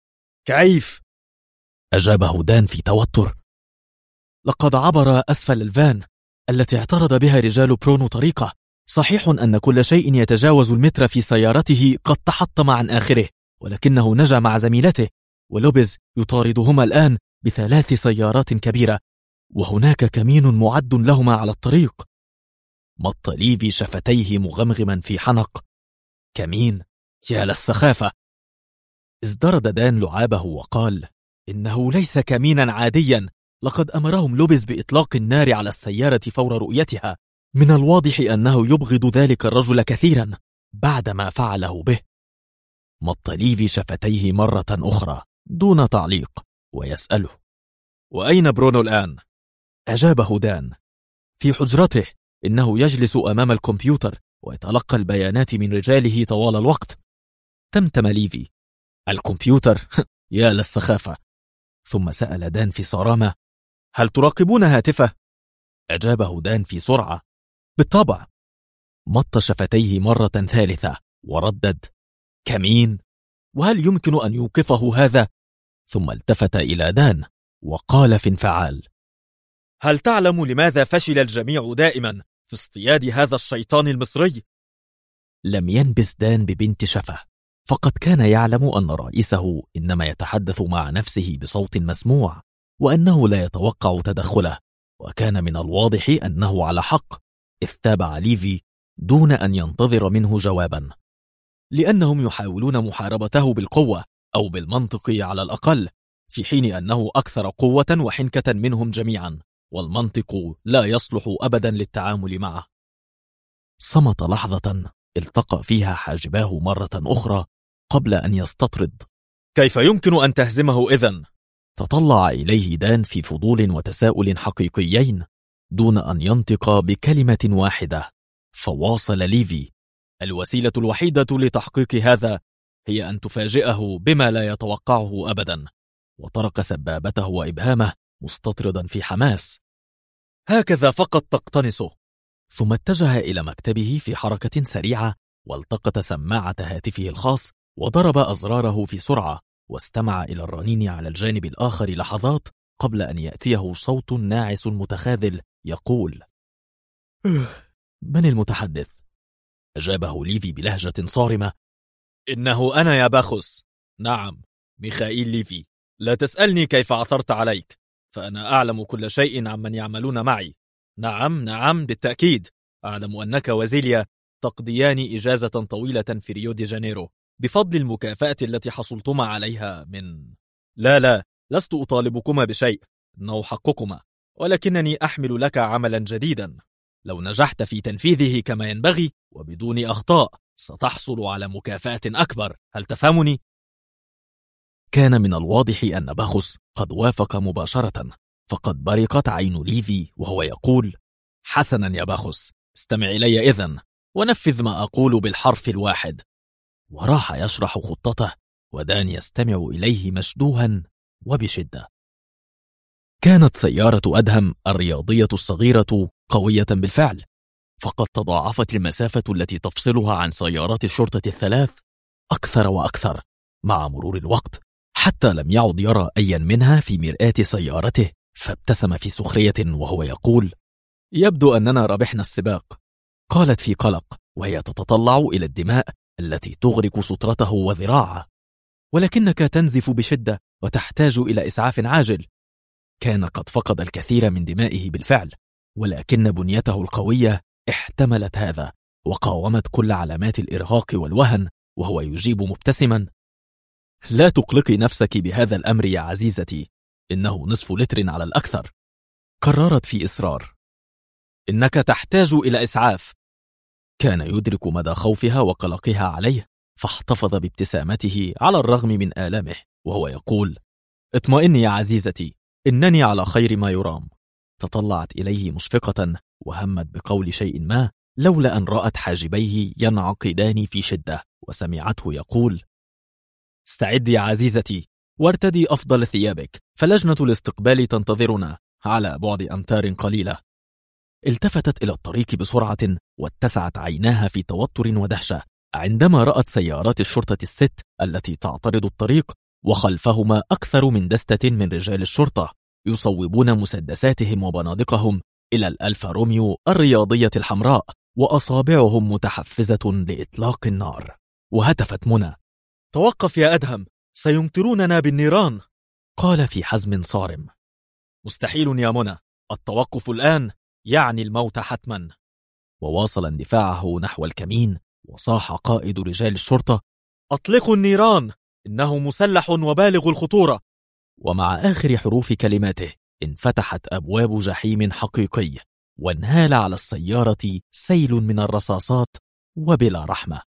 كيف؟ أجابه دان في توتر: لقد عبر أسفل الفان التي اعترض بها رجال برونو طريقه. صحيح أن كل شيء يتجاوز المتر في سيارته قد تحطم عن آخره، ولكنه نجا مع زميلته، ولوبيز يطاردهما الآن ب3 سيارات كبيرة، وهناك كمين معد لهما على الطريق. مط ليفي شفتيه مغمغما في حنق: كمين؟ يا للسخافة! ازدرد دان لعابه وقال: إنه ليس كمينا عاديا، لقد أمرهم لوبيز بإطلاق النار على السيارة فور رؤيتها. من الواضح أنه يبغض ذلك الرجل كثيرا بعدما فعله به. مط ليفي شفتيه مرة أخرى دون تعليق ويسأله: وأين برونو الآن؟ أجابه دان: في حجرته، إنه يجلس أمام الكمبيوتر ويتلقى البيانات من رجاله طوال الوقت. تمتم ليفي: الكمبيوتر؟ يا للسخافة! ثم سأل دان في صرامة: هل تراقبون هاتفه؟ أجابه دان في سرعة: بالطبع. مط شفتيه مرة ثالثة وردد: كمين؟ وهل يمكن أن يوقفه هذا؟ ثم التفت إلى دان وقال في انفعال: هل تعلم لماذا فشل الجميع دائما في اصطياد هذا الشيطان المصري؟ لم ينبس دان ببنت شفة، فقد كان يعلم أن رئيسه إنما يتحدث مع نفسه بصوت مسموع، وأنه لا يتوقع تدخله، وكان من الواضح أنه على حق، إذ تابع ليفي دون أن ينتظر منه جوابا. لأنهم يحاولون محاربته بالقوة أو بالمنطق على الأقل، في حين أنه أكثر قوة وحنكة منهم جميعا، والمنطق لا يصلح أبدا للتعامل معه. صمت لحظة التقى فيها حاجباه مرة أخرى قبل أن يستطرد: كيف يمكن أن تهزمه إذن؟ تطلع إليه دان في فضول وتساؤل حقيقيين دون أن ينطق بكلمة واحدة، فواصل ليفي: الوسيلة الوحيدة لتحقيق هذا هي أن تفاجئه بما لا يتوقعه أبدا. وطرق سبابته وإبهامه مستطردا في حماس: هكذا فقط تقتنصه. ثم اتجه إلى مكتبه في حركة سريعة، والتقط سماعة هاتفه الخاص وضرب أزراره في سرعة، واستمع إلى الرنين على الجانب الآخر لحظات قبل أن يأتيه صوت ناعس متخاذل يقول: من المتحدث؟ أجابه ليفي بلهجة صارمة: إنه أنا يا باخوس. نعم، ميخائيل ليفي. لا تسألني كيف عثرت عليك، فأنا أعلم كل شيء عمن يعملون معي. نعم بالتأكيد أعلم أنك وزيليا تقضيان إجازة طويلة في ريو دي جانيرو، بفضل المكافأة التي حصلتما عليها من... لا، لست أطالبكما بشيء، إنه حقكما، ولكنني أحمل لك عملا جديدا. لو نجحت في تنفيذه كما ينبغي وبدون أخطاء ستحصل على مكافأة أكبر، هل تفهمني؟ كان من الواضح أن باخوس قد وافق مباشرة، فقد برقت عين ليفي وهو يقول: حسنا يا باخوس، استمع إلي إذن ونفذ ما أقول بالحرف الواحد. وراح يشرح خطته، ودان يستمع إليه مشدوها وبشدة. كانت سيارة أدهم الرياضية الصغيرة قوية بالفعل، فقد تضاعفت المسافة التي تفصلها عن سيارات الشرطة الثلاث أكثر وأكثر مع مرور الوقت، حتى لم يعد يرى أيا منها في مرآة سيارته، فابتسم في سخرية وهو يقول: يبدو أننا ربحنا السباق. قالت في قلق وهي تتطلع إلى الدماء التي تغرق سترته وذراعه: ولكنك تنزف بشدة وتحتاج إلى إسعاف عاجل. كان قد فقد الكثير من دمائه بالفعل، ولكن بنيته القوية احتملت هذا وقاومت كل علامات الإرهاق والوهن، وهو يجيب مبتسما: لا تقلقي نفسك بهذا الأمر يا عزيزتي، إنه نصف لتر على الأكثر. كررت في إصرار: إنك تحتاج إلى إسعاف. كان يدرك مدى خوفها وقلقها عليه، فاحتفظ بابتسامته على الرغم من آلامه وهو يقول: اطمئني يا عزيزتي، إنني على خير ما يرام. تطلعت إليه مشفقة وهمت بقول شيء ما، لولا أن رأت حاجبيه ينعقدان في شدة وسمعته يقول: استعدي يا عزيزتي وارتدي أفضل ثيابك، فلجنة الاستقبال تنتظرنا على بعد أمتار قليلة. التفتت إلى الطريق بسرعة واتسعت عيناها في توتر ودهشة عندما رأت سيارات الشرطة الست التي تعترض الطريق، وخلفهما أكثر من دستة من رجال الشرطة يصوبون مسدساتهم وبنادقهم إلى الألفا روميو الرياضية الحمراء، وأصابعهم متحفزة لإطلاق النار. وهتفت منى: توقف يا أدهم، سيمطروننا بالنيران. قال في حزم صارم: مستحيل يا منى، التوقف الآن يعني الموت حتما. وواصل اندفاعه نحو الكمين، وصاح قائد رجال الشرطة: أطلقوا النيران، إنه مسلح وبالغ الخطورة. ومع آخر حروف كلماته انفتحت أبواب جحيم حقيقي، وانهال على السيارة سيل من الرصاصات وبلا رحمة.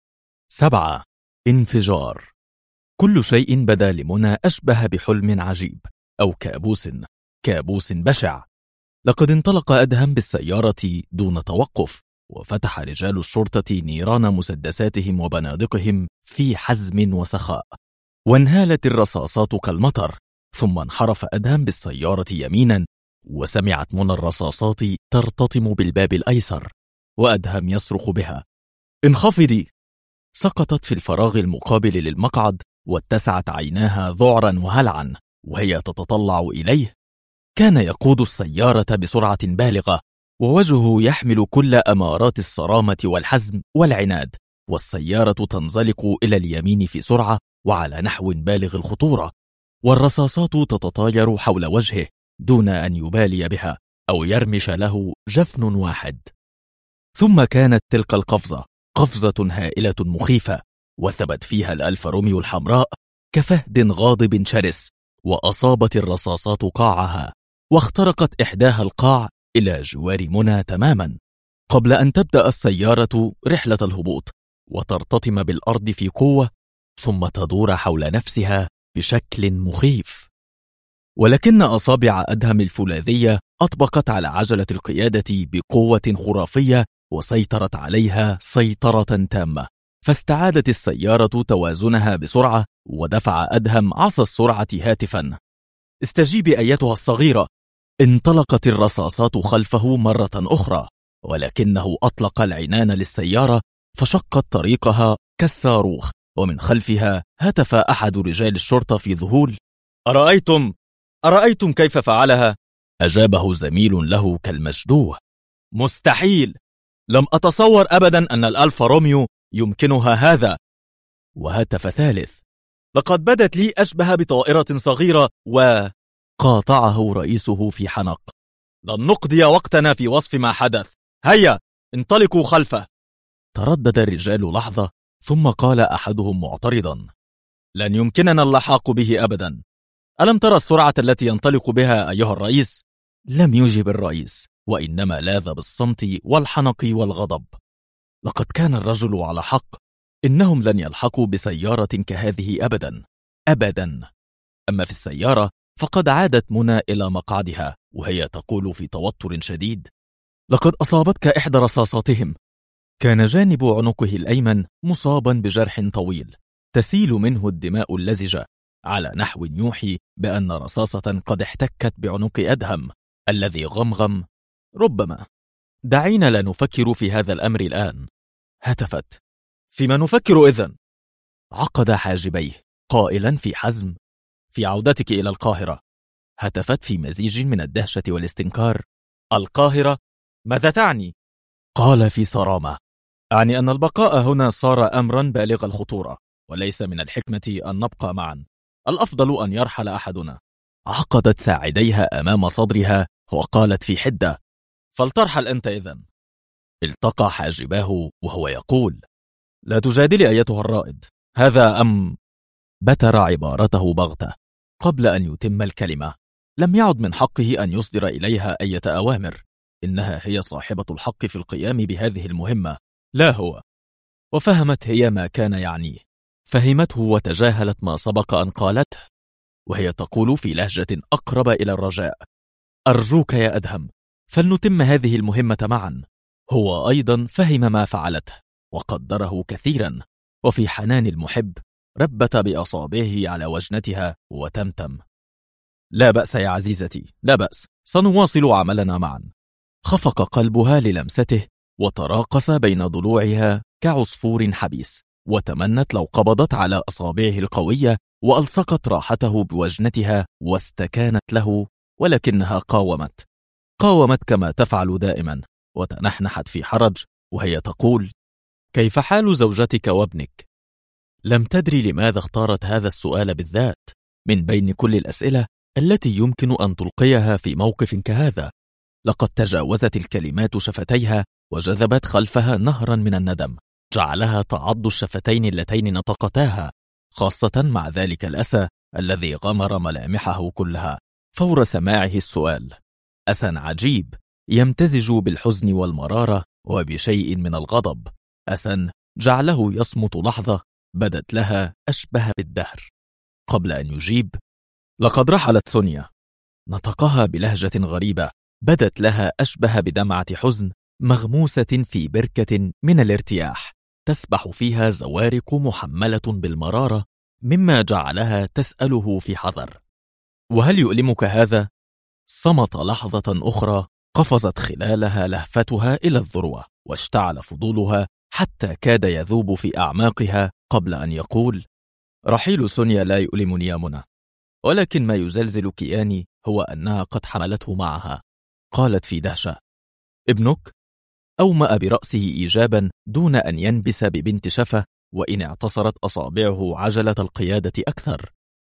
7. انفجار. كل شيء بدا لمنى أشبه بحلم عجيب أو كابوس بشع. لقد انطلق أدهم بالسيارة دون توقف، وفتح رجال الشرطة نيران مسدساتهم وبنادقهم في حزم وسخاء، وانهالت الرصاصات كالمطر. ثم انحرف أدهم بالسيارة يمينا، وسمعت منى الرصاصات ترتطم بالباب الأيسر، وأدهم يصرخ بها: انخفضي! سقطت في الفراغ المقابل للمقعد، واتسعت عيناها ذعرا وهلعا وهي تتطلع إليه. كان يقود السيارة بسرعة بالغة، ووجهه يحمل كل أمارات الصرامة والحزم والعناد، والسيارة تنزلق إلى اليمين في سرعة وعلى نحو بالغ الخطورة، والرصاصات تتطاير حول وجهه دون أن يبالي بها أو يرمش له جفن واحد. ثم كانت تلك القفزة قفزة هائلة مخيفة، وثبت فيها الألفا روميو الحمراء كفهد غاضب شرس، وأصابت الرصاصات قاعها، واخترقت إحداها القاع إلى جوار منى تماما، قبل أن تبدأ السيارة رحلة الهبوط وترتطم بالأرض في قوة، ثم تدور حول نفسها بشكل مخيف. ولكن أصابع أدهم الفولاذية أطبقت على عجلة القيادة بقوة خرافية، وسيطرت عليها سيطرة تامة، فاستعادت السيارة توازنها بسرعة، ودفع أدهم عصا السرعة هاتفا: استجيبي أيتها الصغيرة. انطلقت الرصاصات خلفه مرة أخرى، ولكنه أطلق العنان للسيارة فشقت طريقها كالصاروخ، ومن خلفها هتف أحد رجال الشرطة في ذهول: أرأيتم كيف فعلها؟ أجابه زميل له كالمشدوه: مستحيل، لم أتصور أبدا أن الألفا روميو يمكنها هذا. وهتف ثالث: لقد بدت لي أشبه بطائرة صغيرة. قاطعه رئيسه في حنق: لن نقضي وقتنا في وصف ما حدث، هيا انطلقوا خلفه. تردد الرجال لحظة، ثم قال أحدهم معترضا: لن يمكننا اللحاق به أبدا. ألم ترى السرعة التي ينطلق بها أيها الرئيس؟ لم يجب الرئيس، وإنما لاذ بالصمت والحنق والغضب. لقد كان الرجل على حق، إنهم لن يلحقوا بسيارة كهذه أبدا أبدا. أما في السيارة فقد عادت منى إلى مقعدها وهي تقول في توتر شديد: لقد أصابتك إحدى رصاصاتهم. كان جانب عنقه الأيمن مصابا بجرح طويل تسيل منه الدماء اللزجة، على نحو يوحي بأن رصاصة قد احتكت بعنق أدهم الذي غمغم. ربما. دعينا لا نفكر في هذا الأمر الآن. هتفت: فيما نفكر إذن؟ عقد حاجبيه قائلا في حزم: في عودتك إلى القاهرة. هتفت في مزيج من الدهشة والاستنكار: القاهرة؟ ماذا تعني؟ قال في صرامة: أعني أن البقاء هنا صار أمرا بالغ الخطورة، وليس من الحكمة أن نبقى معا. الأفضل أن يرحل أحدنا. عقدت ساعديها أمام صدرها وقالت في حدة: فلترحل أنت إذن. التقى حاجباه وهو يقول: لا تجادلي أيتها الرائد، هذا بتر عبارته بغتة قبل أن يتم الكلمة. لم يعد من حقه أن يصدر إليها أي أوامر، إنها هي صاحبة الحق في القيام بهذه المهمة، لا هو. وفهمت هي ما كان يعنيه، فهمته وتجاهلت ما سبق أن قالته، وهي تقول في لهجة أقرب إلى الرجاء: أرجوك يا أدهم، فلنتم هذه المهمة معا. هو أيضا فهم ما فعلته وقدره كثيرا، وفي حنان المحب ربت بأصابعه على وجنتها وتمتم: لا بأس يا عزيزتي، لا بأس، سنواصل عملنا معا. خفق قلبها للمسته وتراقص بين ضلوعها كعصفور حبيس، وتمنت لو قبضت على أصابعه القوية وألصقت راحته بوجنتها واستكانت له، ولكنها قاومت كما تفعل دائما، وتنحنحت في حرج وهي تقول: كيف حال زوجتك وابنك؟ لم تدري لماذا اختارت هذا السؤال بالذات من بين كل الأسئلة التي يمكن أن تلقيها في موقف كهذا. لقد تجاوزت الكلمات شفتيها وجذبت خلفها نهرا من الندم جعلها تعض الشفتين اللتين نطقتاها، خاصة مع ذلك الأسى الذي غمر ملامحه كلها فور سماعه السؤال. أسى عجيب يمتزج بالحزن والمرارة وبشيء من الغضب، أسى جعله يصمت لحظة بدت لها أشبه بالدهر. قبل أن يجيب: لقد رحلت سونيا. نطقها بلهجة غريبة بدت لها أشبه بدمعة حزن مغموسة في بركة من الارتياح تسبح فيها زوارق محملة بالمرارة، مما جعلها تسأله في حذر: وهل يؤلمك هذا؟ صمت لحظة أخرى قفزت خلالها لهفتها إلى الذروة، واشتعل فضولها حتى كاد يذوب في أعماقها قبل أن يقول: رحيل سونيا لا يؤلمني يا منى، ولكن ما يزلزل كياني هو أنها قد حملته معها. قالت في دهشة: ابنك؟ أومأ برأسه إيجابا دون أن ينبس ببنت شفة، وإن اعتصرت أصابعه عجلة القيادة أكثر.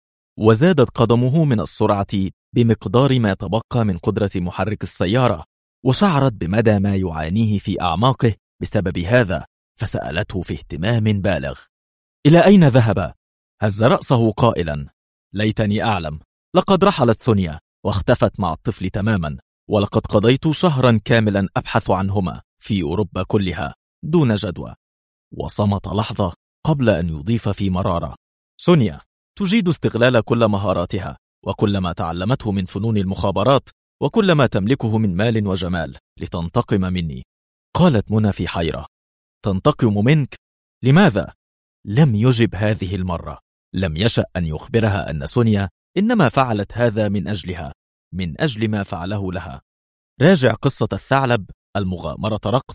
وزادت قدمه من السرعة بمقدار ما تبقى من قدرة محرك السيارة، وشعرت بمدى ما يعانيه في أعماقه بسبب هذا، فسألته في اهتمام بالغ: إلى أين ذهب؟ هز رأسه قائلا: ليتني أعلم، لقد رحلت سونيا واختفت مع الطفل تماما، ولقد قضيت شهرا كاملا أبحث عنهما في أوروبا كلها دون جدوى. وصمت لحظة قبل أن يضيف في مرارة: سونيا تجيد استغلال كل مهاراتها وكل ما تعلمته من فنون المخابرات وكل ما تملكه من مال وجمال لتنتقم مني. قالت منى في حيرة: تنتقم منك؟ لماذا؟ لم يجب هذه المرة. لم يشأ أن يخبرها أن سونيا إنما فعلت هذا من أجلها، من أجل ما فعله لها. راجع قصة الثعلب المغامرة رقم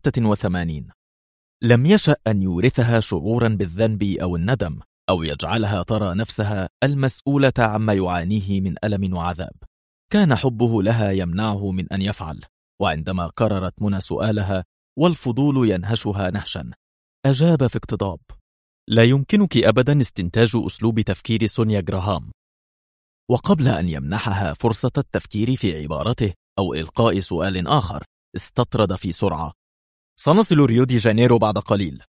86. لم يشأ أن يورثها شعورا بالذنب أو الندم، أو يجعلها ترى نفسها المسؤولة عما يعانيه من ألم وعذاب. كان حبه لها يمنعه من أن يفعل، وعندما قررت منى سؤالها والفضول ينهشها نهشا، أجاب في اقتضاب: لا يمكنك أبدا استنتاج أسلوب تفكير سونيا جراهام. وقبل أن يمنحها فرصة التفكير في عبارته أو إلقاء سؤال آخر، استطرد في سرعة: سنصل ريو دي جانيرو بعد قليل.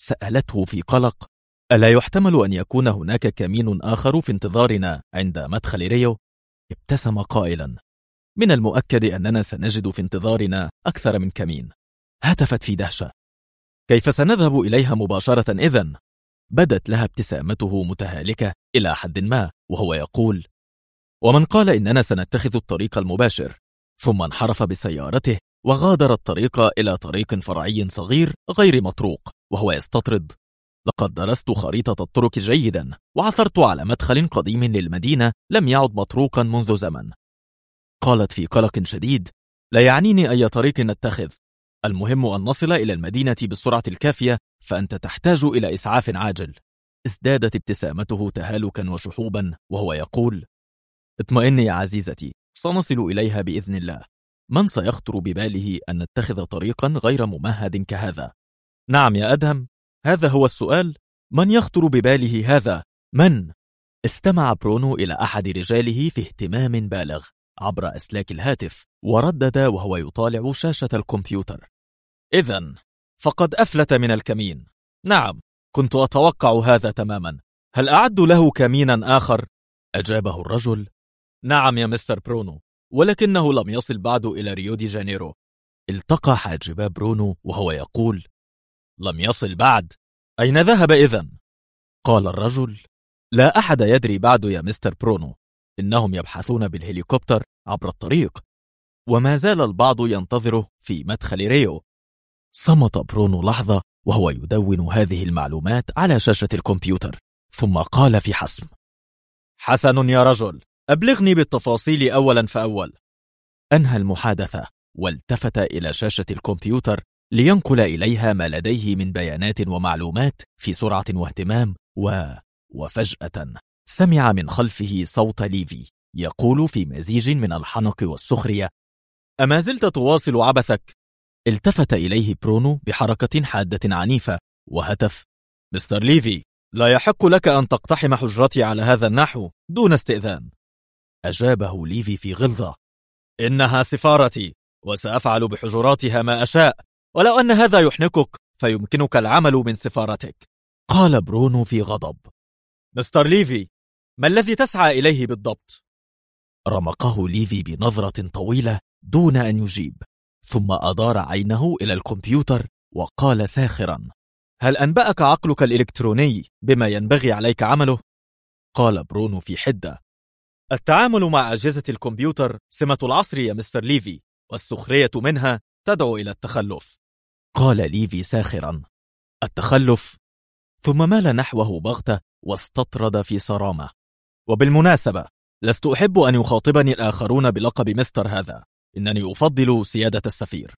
سألته في قلق: ألا يحتمل أن يكون هناك كمين آخر في انتظارنا عند مدخل ريو؟ ابتسم قائلا: من المؤكد أننا سنجد في انتظارنا أكثر من كمين. هتفت في دهشة: كيف سنذهب إليها مباشرة إذن؟ بدت لها ابتسامته متهالكة إلى حد ما وهو يقول: ومن قال إننا سنتخذ الطريق المباشر؟ ثم انحرف بسيارته وغادر الطريق إلى طريق فرعي صغير غير مطروق وهو يستطرد: لقد درست خريطة الطرق جيدا وعثرت على مدخل قديم للمدينة لم يعد مطروقا منذ زمن. قالت في قلق شديد: لا يعنيني أي طريق نتخذ، المهم أن نصل إلى المدينة بالسرعة الكافية، فأنت تحتاج إلى إسعاف عاجل. ازدادت ابتسامته تهالكا وشحوبا وهو يقول: اطمئني يا عزيزتي، سنصل إليها بإذن الله. من سيخطر بباله أن نتخذ طريقا غير ممهد كهذا؟ نعم يا أدهم، هذا هو السؤال. من يخطر بباله هذا؟ من؟ استمع برونو إلى أحد رجاله في اهتمام بالغ عبر أسلاك الهاتف وردد وهو يطالع شاشة الكمبيوتر: إذن فقد أفلت من الكمين. نعم، كنت أتوقع هذا تماما. هل أعدوا له كمينا آخر؟ أجابه الرجل: نعم يا مستر برونو، ولكنه لم يصل بعد إلى ريو دي جانيرو. التقى حاجبا برونو وهو يقول: لم يصل بعد؟ أين ذهب إذن؟ قال الرجل: لا أحد يدري بعد يا مستر برونو، إنهم يبحثون بالهليكوبتر عبر الطريق، وما زال البعض ينتظره في مدخل ريو. صمت برونو لحظة وهو يدون هذه المعلومات على شاشة الكمبيوتر، ثم قال في حسم: حسن يا رجل، أبلغني بالتفاصيل أولا فأول. أنهى المحادثة والتفت إلى شاشة الكمبيوتر لينقل إليها ما لديه من بيانات ومعلومات في سرعة واهتمام وفجأة سمع من خلفه صوت ليفي يقول في مزيج من الحنق والسخرية: أما زلت تواصل عبثك؟ التفت إليه برونو بحركة حادة عنيفة وهتف: مستر ليفي، لا يحق لك أن تقتحم حجرتي على هذا النحو دون استئذان. أجابه ليفي في غلظة: إنها سفارتي وسأفعل بحجراتها ما أشاء، ولو أن هذا يحنكك فيمكنك العمل من سفارتك. قال برونو في غضب: مستر ليفي، ما الذي تسعى إليه بالضبط؟ رمقه ليفي بنظرة طويلة دون أن يجيب، ثم أدار عينه إلى الكمبيوتر وقال ساخرا: هل أنبأك عقلك الإلكتروني بما ينبغي عليك عمله؟ قال برونو في حدة: التعامل مع أجهزة الكمبيوتر سمة العصر يا مستر ليفي، والسخرية منها تدعو إلى التخلف. قال ليفي ساخرا: التخلف؟ ثم مال نحوه بغتة واستطرد في صرامة: وبالمناسبة، لست أحب أن يخاطبني الآخرون بلقب مستر هذا، إنني أفضل سيادة السفير.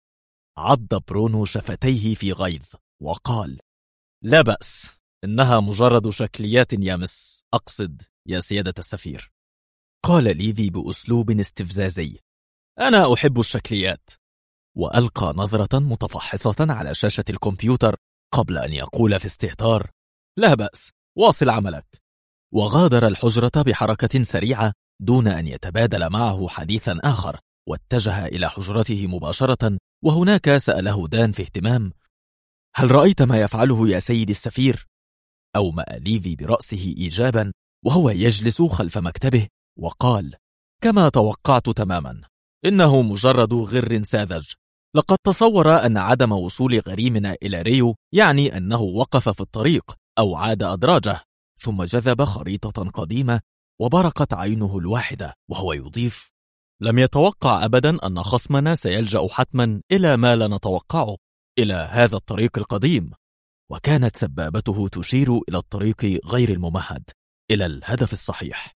عض برونو شفتيه في غيظ وقال: لا بأس، إنها مجرد شكليات يا أقصد يا سيادة السفير. قال ليفي بأسلوب استفزازي: أنا أحب الشكليات. وألقى نظرة متفحصة على شاشة الكمبيوتر قبل أن يقول في استهتار: لا بأس، واصل عملك. وغادر الحجرة بحركة سريعة دون أن يتبادل معه حديثا آخر، واتجه إلى حجرته مباشرة، وهناك سأله دان في اهتمام: هل رأيت ما يفعله يا سيدي السفير؟ أومأ ليفي برأسه إيجابا وهو يجلس خلف مكتبه وقال: كما توقعت تماما، إنه مجرد غر ساذج. لقد تصور أن عدم وصول غريمنا إلى ريو يعني أنه وقف في الطريق أو عاد أدراجه، ثم جذب خريطة قديمة وبرقت عينه الواحدة وهو يضيف: لم يتوقع أبدا أن خصمنا سيلجأ حتما إلى ما لا نتوقعه، إلى هذا الطريق القديم. وكانت سبابته تشير إلى الطريق غير الممهد، إلى الهدف الصحيح.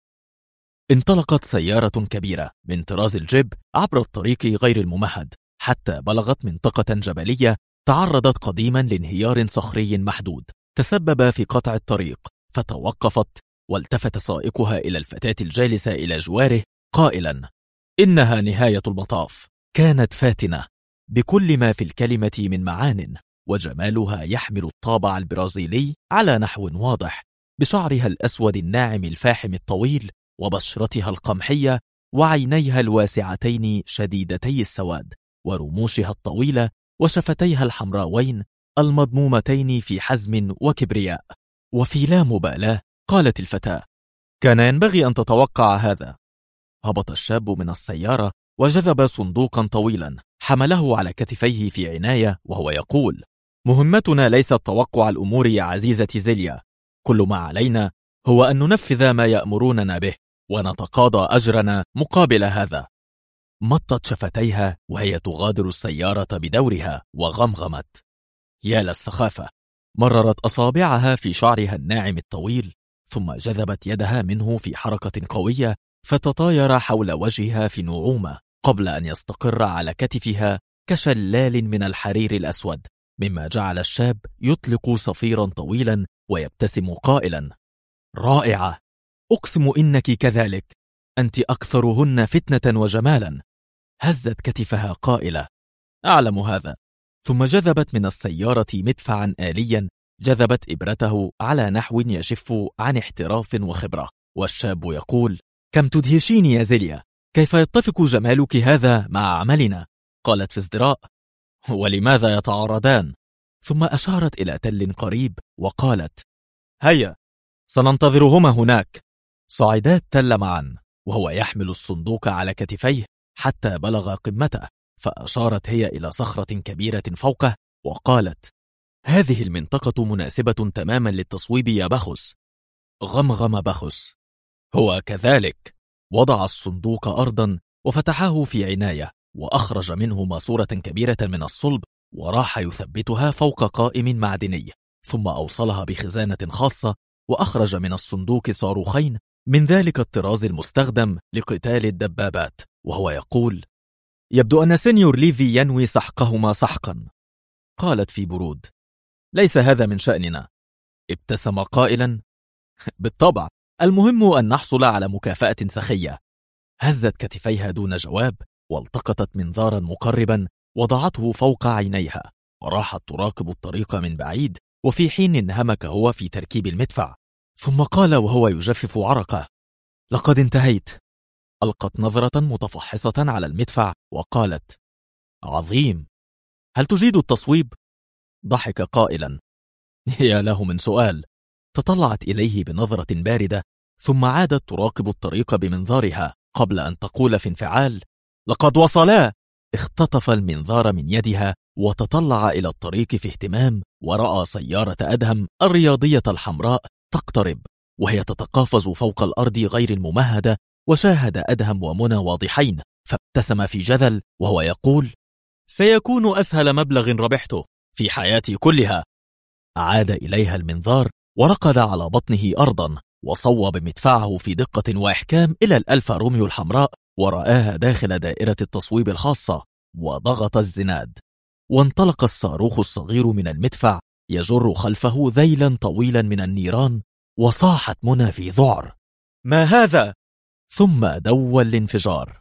انطلقت سيارة كبيرة من طراز الجيب عبر الطريق غير الممهد حتى بلغت منطقة جبلية تعرضت قديما لانهيار صخري محدود تسبب في قطع الطريق، فتوقفت والتفت سائقها إلى الفتاة الجالسة إلى جواره قائلا: إنها نهاية المطاف. كانت فاتنة بكل ما في الكلمة من معان، وجمالها يحمل الطابع البرازيلي على نحو واضح، بشعرها الأسود الناعم الفاحم الطويل، وبشرتها القمحية، وعينيها الواسعتين شديدتي السواد، ورموشها الطويلة، وشفتيها الحمراوين، المضمومتين في حزم وكبرياء. وفي لا مبالاة قالت الفتاة: كان ينبغي أن تتوقع هذا. هبط الشاب من السيارة وجذب صندوقا طويلا حمله على كتفيه في عناية وهو يقول: مهمتنا ليست توقع الأمور يا عزيزتي زيليا، كل ما علينا هو أن ننفذ ما يأمروننا به ونتقاضى أجرنا مقابل هذا. مطت شفتيها وهي تغادر السيارة بدورها وغمغمت: يا للسخافة. مررت أصابعها في شعرها الناعم الطويل ثم جذبت يدها منه في حركة قوية فتطاير حول وجهها في نعومة قبل أن يستقر على كتفها كشلال من الحرير الأسود، مما جعل الشاب يطلق صفيرا طويلا ويبتسم قائلا: رائعة، أقسم إنك كذلك، أنت أكثرهن فتنة وجمالا. هزت كتفها قائلة: أعلم هذا. ثم جذبت من السيارة مدفعا آليا جذبت إبرته على نحو يشف عن احتراف وخبرة، والشاب يقول: كم تدهشيني يا زيليا، كيف يتفق جمالك هذا مع عملنا؟ قالت في ازدراء: ولماذا يتعارضان؟ ثم أشارت إلى تل قريب وقالت: هيا سننتظرهما هناك. صعدا التل معا وهو يحمل الصندوق على كتفيه حتى بلغ قمته، فأشارت هي إلى صخرة كبيرة فوقه وقالت: هذه المنطقة مناسبة تماما للتصويب يا بخس. غمغم بخس: هو كذلك. وضع الصندوق أرضا وفتحه في عناية وأخرج منه ماسورة كبيرة من الصلب وراح يثبتها فوق قائم معدني، ثم أوصلها بخزانة خاصة وأخرج من الصندوق صاروخين من ذلك الطراز المستخدم لقتال الدبابات، وهو يقول: يبدو أن سينيور ليفي ينوي سحقهما سحقا. قالت في برود: ليس هذا من شأننا. ابتسم قائلا: بالطبع، المهم أن نحصل على مكافأة سخية. هزت كتفيها دون جواب والتقطت منظارا مقربا وضعته فوق عينيها وراحت تراقب الطريق من بعيد، وفي حين انهمك هو في تركيب المدفع، ثم قال وهو يجفف عرقه: لقد انتهيت. ألقت نظرة متفحصة على المدفع وقالت: عظيم، هل تجيد التصويب؟ ضحك قائلا: يا له من سؤال. تطلعت إليه بنظرة باردة ثم عادت تراقب الطريق بمنظارها قبل أن تقول في انفعال: لقد وصلا. اختطف المنظار من يدها وتطلع إلى الطريق في اهتمام ورأى سيارة أدهم الرياضية الحمراء تقترب وهي تتقافز فوق الأرض غير الممهدة، وشاهد أدهم ومنى واضحين فابتسم في جذل وهو يقول: سيكون أسهل مبلغ ربحته في حياتي كلها. عاد إليها المنظار وركض على بطنه أرضا وصوب مدفعه في دقة وإحكام إلى الألفا روميو الحمراء ورآها داخل دائرة التصويب الخاصة وضغط الزناد، وانطلق الصاروخ الصغير من المدفع يجر خلفه ذيلا طويلا من النيران، وصاحت منى في ذعر: ما هذا؟ ثم دوى الانفجار.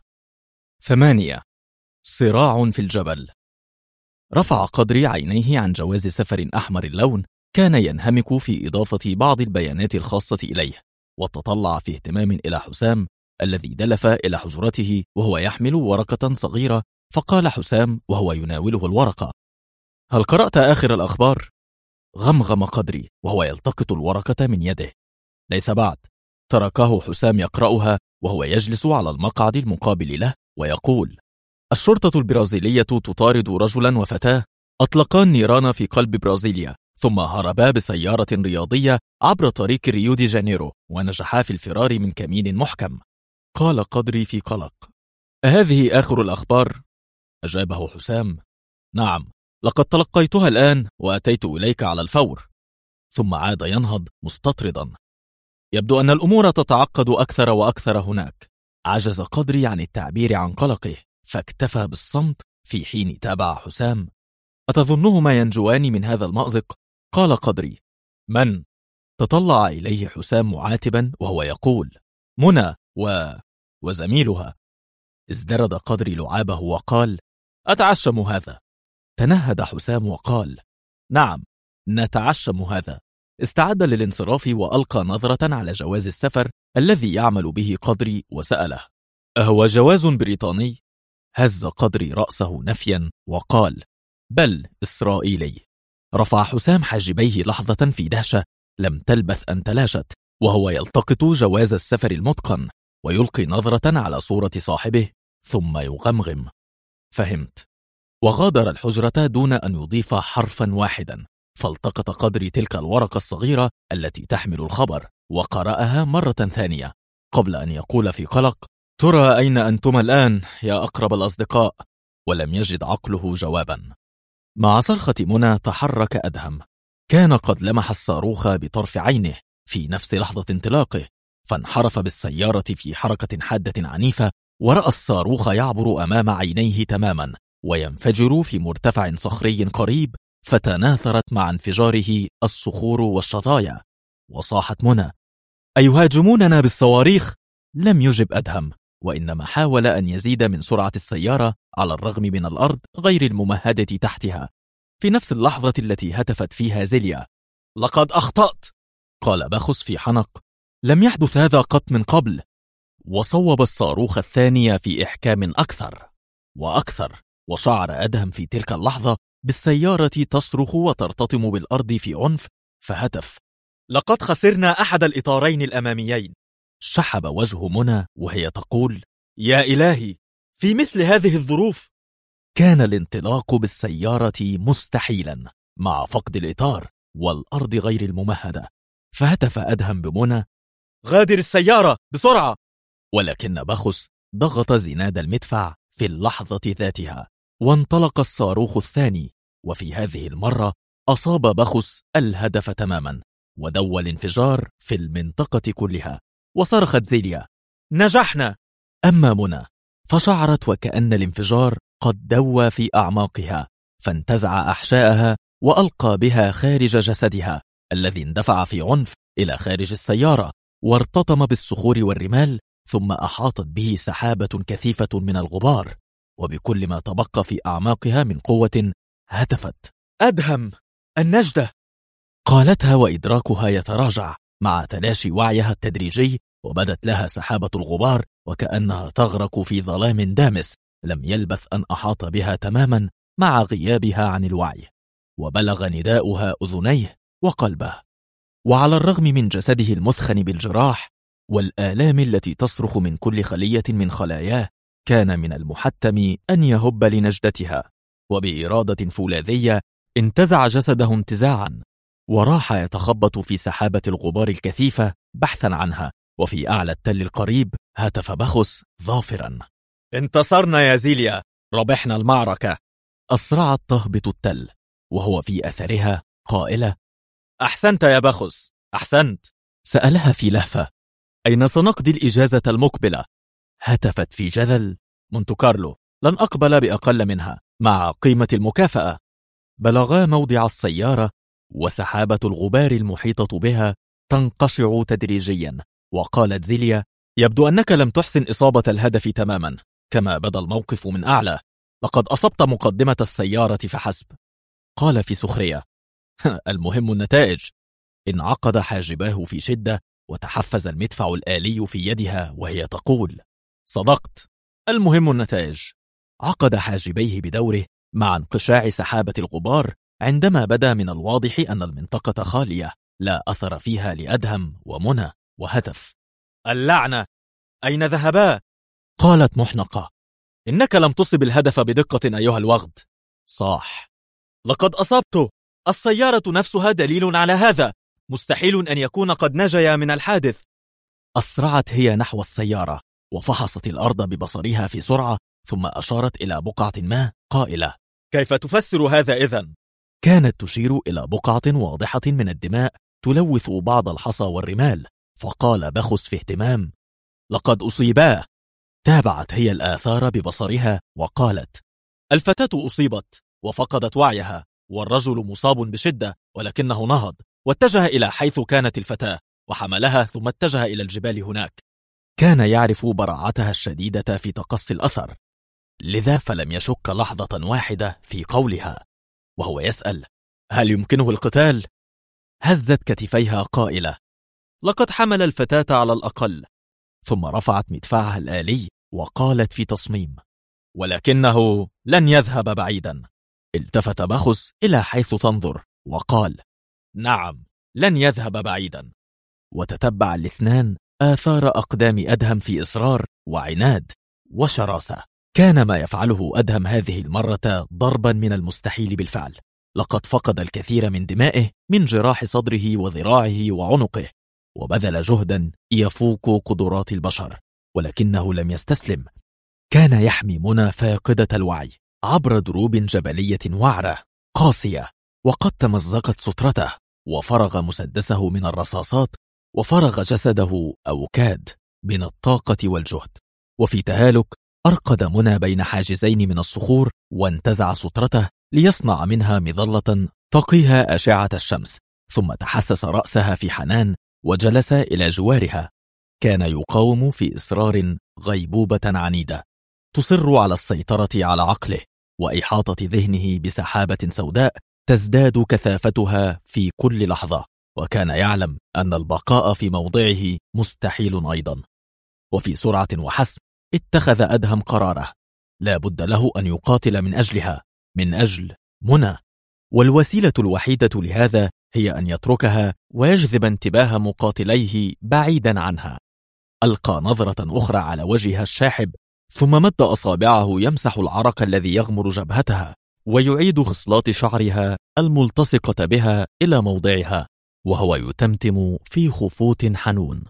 8. صراع في الجبل. رفع قدري عينيه عن جواز سفر أحمر اللون كان ينهمك في إضافة بعض البيانات الخاصة إليه، وتطلع في اهتمام إلى حسام الذي دلف إلى حجرته وهو يحمل ورقة صغيرة، فقال حسام وهو يناوله الورقة: هل قرأت آخر الأخبار؟ غمغم قدري وهو يلتقط الورقة من يده: ليس بعد. تركه حسام يقرأها وهو يجلس على المقعد المقابل له ويقول: الشرطة البرازيلية تطارد رجلا وفتاة أطلقا النيران في قلب برازيليا، ثم هربا بسيارة رياضية عبر طريق ريو دي جانيرو ونجحا في الفرار من كمين محكم. قال قدري في قلق: أهذه آخر الأخبار؟ أجابه حسام: نعم، لقد تلقيتها الآن وأتيت إليك على الفور. ثم عاد ينهض مستطردا: يبدو أن الأمور تتعقد أكثر وأكثر هناك. عجز قدري عن التعبير عن قلقه فاكتفى بالصمت في حين تابع حسام: أتظنهما ينجوان من هذا المأزق؟ قال قدري: من؟ تطلع إليه حسام معاتبا وهو يقول: منى وزميلها. ازدرد قدري لعابه وقال: أتعشم هذا؟ تنهد حسام وقال: نعم، نتعشم هذا. استعد للانصراف وألقى نظرة على جواز السفر الذي يعمل به قدري وسأله: أهو جواز بريطاني؟ هز قدري رأسه نفيا وقال: بل إسرائيلي. رفع حسام حاجبيه لحظة في دهشة لم تلبث أن تلاشت، وهو يلتقط جواز السفر المتقن ويلقي نظرة على صورة صاحبه ثم يغمغم: فهمت. وغادر الحجرة دون أن يضيف حرفا واحدا، فالتقط قدر تلك الورقة الصغيرة التي تحمل الخبر وقرأها مرة ثانية قبل أن يقول في قلق: ترى أين أنتم الآن يا أقرب الأصدقاء؟ ولم يجد عقله جوابا. مع صرخة منى تحرك أدهم، كان قد لمح الصاروخ بطرف عينه في نفس لحظة انطلاقه، فانحرف بالسيارة في حركة حادة عنيفة، ورأى الصاروخ يعبر أمام عينيه تماما وينفجر في مرتفع صخري قريب، فتناثرت مع انفجاره الصخور والشظايا. وصاحت منى: أيهاجموننا بالصواريخ؟ لم يجب أدهم، وإنما حاول أن يزيد من سرعة السيارة على الرغم من الأرض غير الممهدة تحتها. في نفس اللحظة التي هتفت فيها زيليا: لقد أخطأت، قال بخس في حنق، لم يحدث هذا قط من قبل. وصوب الصاروخ الثاني في إحكام أكثر وأكثر، وشعر أدهم في تلك اللحظة بالسيارة تصرخ وترتطم بالأرض في عنف، فهتف: لقد خسرنا أحد الإطارين الأماميين. شحب وجه منى وهي تقول: يا إلهي، في مثل هذه الظروف. كان الانطلاق بالسيارة مستحيلا مع فقد الإطار والأرض غير الممهدة، فهتف أدهم بمنى: غادر السيارة بسرعة. ولكن بخس ضغط زناد المدفع في اللحظة ذاتها، وانطلق الصاروخ الثاني، وفي هذه المرة أصاب بخس الهدف تماما، ودوى الانفجار في المنطقة كلها. وصرخت زيليا: نجحنا. أما منى فشعرت وكأن الانفجار قد دوى في أعماقها، فانتزع أحشائها وألقى بها خارج جسدها الذي اندفع في عنف إلى خارج السيارة، وارتطم بالصخور والرمال، ثم أحاطت به سحابة كثيفة من الغبار، وبكل ما تبقى في أعماقها من قوة هتفت: أدهم، النجدة. قالتها وإدراكها يتراجع مع تلاشي وعيها التدريجي، وبدت لها سحابة الغبار وكأنها تغرق في ظلام دامس لم يلبث أن أحاط بها تماما مع غيابها عن الوعي، وبلغ نداؤها أذنيه وقلبه. وعلى الرغم من جسده المثخن بالجراح والآلام التي تصرخ من كل خلية من خلاياه، كان من المحتم أن يهب لنجدتها، وبإرادة فولاذية انتزع جسده انتزاعا، وراح يتخبط في سحابة الغبار الكثيفة بحثا عنها. وفي أعلى التل القريب هتف بخس ظافرا: انتصرنا يا زيليا، ربحنا المعركة. أسرعت تهبط التل وهو في أثرها قائلة: أحسنت يا بخس، أحسنت. سألها في لهفة: أين سنقضي الإجازة المقبلة؟ هتفت في جذل: مونت كارلو، لن أقبل بأقل منها مع قيمة المكافأة. بلغا موضع السيارة، وسحابة الغبار المحيطة بها تنقشع تدريجيا، وقالت زيليا: يبدو أنك لم تحسن إصابة الهدف تماما، كما بدا الموقف من أعلى، لقد أصبت مقدمة السيارة فحسب. قال في سخرية: المهم النتائج. انعقد حاجباه في شدة، وتحفز المدفع الآلي في يدها وهي تقول: صدقت، المهم النتائج. عقد حاجبيه بدوره مع انقشاع سحابة الغبار، عندما بدا من الواضح أن المنطقة خالية لا أثر فيها لأدهم ومنى، وهتف: اللعنة، أين ذهبا؟ قالت محنقة: إنك لم تصب الهدف بدقة أيها الوغد. صاح: لقد أصبته، السيارة نفسها دليل على هذا، مستحيل أن يكون قد نجيا من الحادث. أسرعت هي نحو السيارة، وفحصت الأرض ببصرها في سرعة، ثم أشارت إلى بقعة ما قائلة: كيف تفسر هذا إذن؟ كانت تشير إلى بقعة واضحة من الدماء تلوث بعض الحصى والرمال. فقال بخس في اهتمام: لقد أصيبا. تابعت هي الآثار ببصرها وقالت: الفتاة أصيبت وفقدت وعيها، والرجل مصاب بشدة، ولكنه نهض واتجه إلى حيث كانت الفتاة وحملها، ثم اتجه إلى الجبال هناك. كان يعرف براعتها الشديدة في تقصي الأثر، لذا فلم يشك لحظة واحدة في قولها، وهو يسأل: هل يمكنه القتال؟ هزت كتفيها قائلة: لقد حمل الفتاة على الأقل. ثم رفعت مدفعها الآلي وقالت في تصميم: ولكنه لن يذهب بعيدا. التفت بخس إلى حيث تنظر، وقال: نعم، لن يذهب بعيدا. وتتبع الاثنان آثار أقدام أدهم في إصرار وعناد وشراسة. كان ما يفعله أدهم هذه المرة ضربا من المستحيل بالفعل. لقد فقد الكثير من دمائه من جراح صدره وذراعه وعنقه، وبذل جهدا يفوق قدرات البشر، ولكنه لم يستسلم. كان يحمي منى فاقدة الوعي عبر دروب جبلية وعرة قاسية، وقد تمزقت سترته وفرغ مسدسه من الرصاصات، وفرغ جسده أوكاد من الطاقة والجهد. وفي تهالك أرقد منى بين حاجزين من الصخور، وانتزع سترته ليصنع منها مظلة تقيها أشعة الشمس، ثم تحسس رأسها في حنان وجلس إلى جوارها. كان يقاوم في إصرار غيبوبة عنيدة تصر على السيطرة على عقله وإحاطة ذهنه بسحابة سوداء تزداد كثافتها في كل لحظة، وكان يعلم أن البقاء في موضعه مستحيل أيضا. وفي سرعة وحسم اتخذ أدهم قراره، لا بد له أن يقاتل من أجلها، من أجل منى، والوسيلة الوحيدة لهذا هي أن يتركها ويجذب انتباه مقاتليه بعيدا عنها. ألقى نظرة أخرى على وجهها الشاحب، ثم مد أصابعه يمسح العرق الذي يغمر جبهتها، ويعيد خصلات شعرها الملتصقة بها إلى موضعها، وهو يتمتم في خفوت حنون: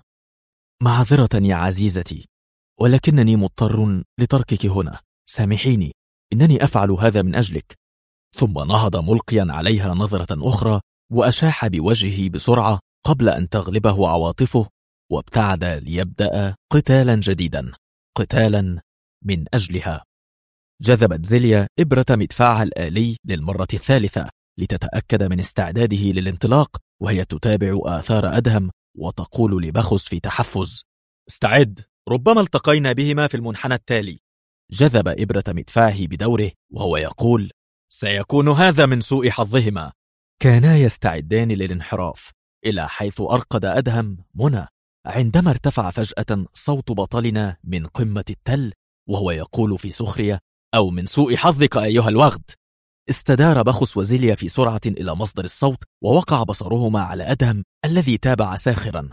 معذرة يا عزيزتي، ولكنني مضطر لتركك هنا، سامحيني، إنني أفعل هذا من أجلك. ثم نهض ملقيا عليها نظرة أخرى، وأشاح بوجهه بسرعة قبل أن تغلبه عواطفه، وابتعد ليبدأ قتالا جديدا، قتالا من أجلها. جذبت زيليا إبرة مدفعها الآلي للمرة الثالثة لتتأكد من استعداده للانطلاق، وهي تتابع آثار أدهم وتقول لبخس في تحفز: استعد، ربما التقينا بهما في المنحنى التالي. جذب إبرة مدفعه بدوره وهو يقول: سيكون هذا من سوء حظهما. كانا يستعدان للانحراف إلى حيث أرقد أدهم منى، عندما ارتفع فجأة صوت بطلنا من قمة التل وهو يقول في سخرية: أو من سوء حظك أيها الوغد. استدار بخس وزيليا في سرعة إلى مصدر الصوت، ووقع بصرهما على أدهم الذي تابع ساخرا: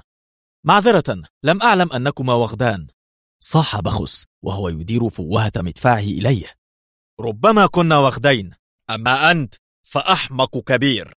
معذرة، لم أعلم أنكما وغدان. صاح بخس وهو يدير فوهة مدفعه إليه: ربما كنا وغدين، أما أنت فأحمق كبير.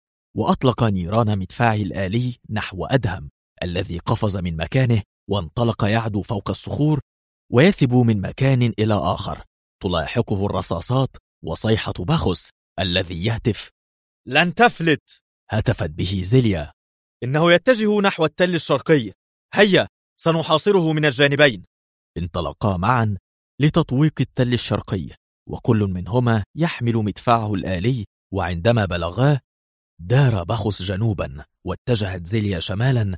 وأطلق نيران مدفعه الآلي نحو أدهم الذي قفز من مكانه وانطلق يعدو فوق الصخور ويثب من مكان إلى آخر، تلاحقه الرصاصات وصيحة بخس الذي يهتف: لن تفلت. هتفت به زيليا: إنه يتجه نحو التل الشرقي، هيا سنحاصره من الجانبين. انطلقا معا لتطويق التل الشرقي، وكل منهما يحمل مدفعه الآلي، وعندما بلغاه دار بخس جنوبا واتجهت زيليا شمالا،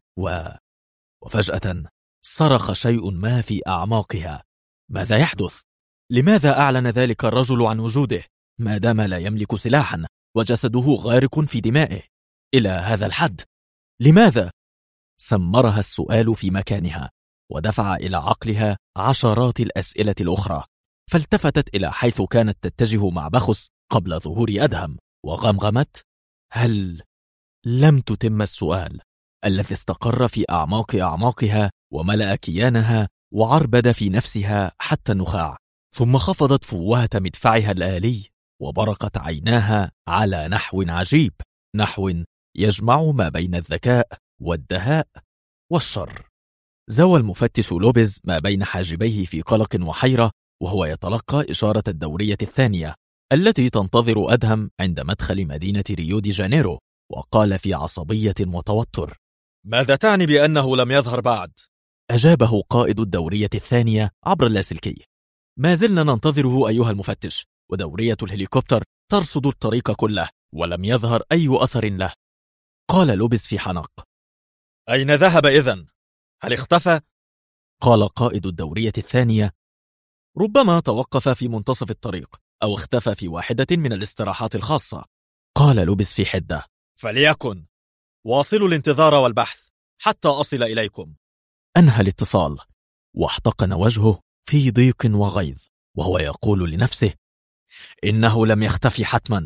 وفجأة صرخ شيء ما في أعماقها. ماذا يحدث؟ لماذا أعلن ذلك الرجل عن وجوده ما دام لا يملك سلاحا وجسده غارق في دمائه إلى هذا الحد؟ لماذا؟ سمرها السؤال في مكانها، ودفع إلى عقلها عشرات الأسئلة الأخرى، فالتفتت إلى حيث كانت تتجه مع بخس قبل ظهور أدهم وغمغمت: هل لم تتم السؤال الذي استقر في أعماق أعماقها وملأ كيانها وعربد في نفسها حتى النخاع. ثم خفضت فوهة مدفعها الآلي وبرقت عيناها على نحو عجيب، نحو يجمع ما بين الذكاء والدهاء والشر. زوى المفتش لوبيز ما بين حاجبيه في قلق وحيرة وهو يتلقى إشارة الدورية الثانية التي تنتظر أدهم عند مدخل مدينة ريو دي جانيرو، وقال في عصبية وتوتر: ماذا تعني بأنه لم يظهر بعد؟ أجابه قائد الدورية الثانية عبر اللاسلكي: ما زلنا ننتظره أيها المفتش، ودورية الهليكوبتر ترصد الطريق كله ولم يظهر أي أثر له. قال لوبيز في حنق: أين ذهب إذن؟ هل اختفى؟ قال قائد الدورية الثانية: ربما توقف في منتصف الطريق أو اختفى في واحدة من الاستراحات الخاصة. قال لوبيز في حدة: فليكن، واصلوا الانتظار والبحث حتى أصل إليكم. أنهى الاتصال واحتقن وجهه في ضيق وغيظ وهو يقول لنفسه: إنه لم يختفي حتما،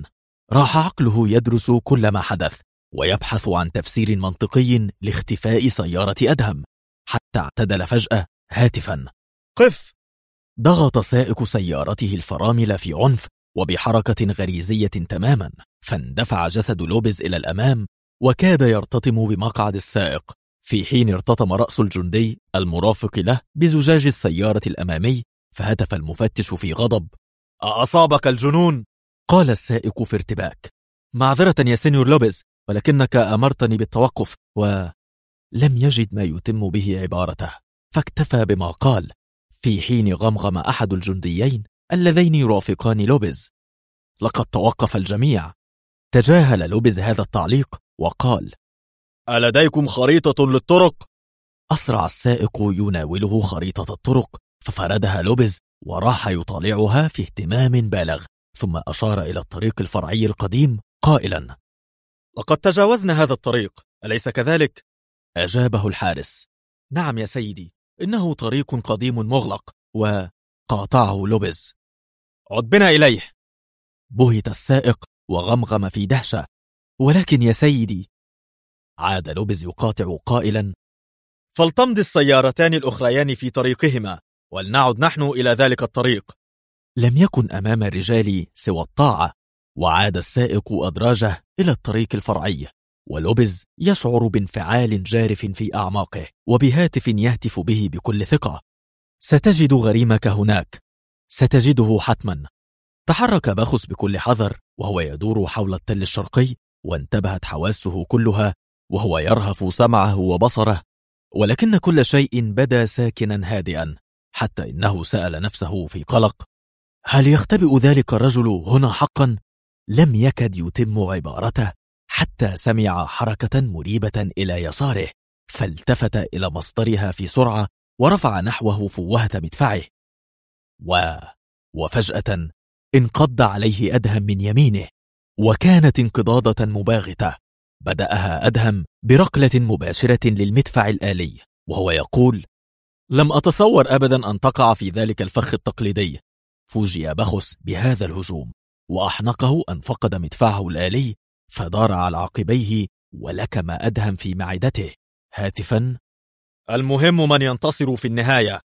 راح عقله يدرس كل ما حدث ويبحث عن تفسير منطقي لاختفاء سيارة أدهم، حتى اعتدل فجأة هاتفا: قف! ضغط سائق سيارته الفرامل في عنف وبحركة غريزية تماما، فاندفع جسد لوبيز إلى الأمام وكاد يرتطم بمقعد السائق، في حين ارتطم رأس الجندي المرافق له بزجاج السيارة الأمامي. فهتف المفتش في غضب: أصابك الجنون؟ قال السائق في ارتباك: معذرة يا سينيور لوبيز، ولكنك أمرتني بالتوقف. ولم يجد ما يتم به عبارته، فاكتفى بما قال، في حين غمغم أحد الجنديين اللذين يرافقان لوبيز: لقد توقف الجميع. تجاهل لوبيز هذا التعليق وقال: ألديكم خريطة للطرق؟ أسرع السائق يناوله خريطة الطرق، ففردها لوبيز وراح يطالعها في اهتمام بالغ، ثم أشار إلى الطريق الفرعي القديم قائلا: لقد تجاوزنا هذا الطريق، أليس كذلك؟ أجابه الحارس: نعم يا سيدي، إنه طريق قديم مغلق. وقاطعه لوبيز: عد بنا إليه. بهت السائق وغمغم في دهشة: ولكن يا سيدي. عاد لوبيز يقاطع قائلا: فلتمضي السيارتان الأخريان في طريقهما، ولنعد نحن إلى ذلك الطريق. لم يكن أمام الرجال سوى الطاعة، وعاد السائق أدراجه إلى الطريق الفرعي، ولوبيز يشعر بانفعال جارف في أعماقه، وبهاتف يهتف به بكل ثقة: ستجد غريمك هناك، ستجده حتما. تحرك باخوس بكل حذر وهو يدور حول التل الشرقي، وانتبهت حواسه كلها وهو يرهف سمعه وبصره، ولكن كل شيء بدا ساكنا هادئا، حتى إنه سأل نفسه في قلق: هل يختبئ ذلك الرجل هنا حقا؟ لم يكد يتم عبارته حتى سمع حركة مريبة إلى يساره، فالتفت إلى مصدرها في سرعة ورفع نحوه فوهة مدفعه، وفجأة انقض عليه أدهم من يمينه، وكانت انقضاضة مباغتة بدأها أدهم بركلة مباشرة للمدفع الآلي، وهو يقول: لم أتصور أبدا أن تقع في ذلك الفخ التقليدي. فوجئ باخوس بهذا الهجوم، وأحنقه أن فقد مدفعه الآلي، فدار على عقبيه ولكم أدهم في معدته هاتفا: المهم من ينتصر في النهاية.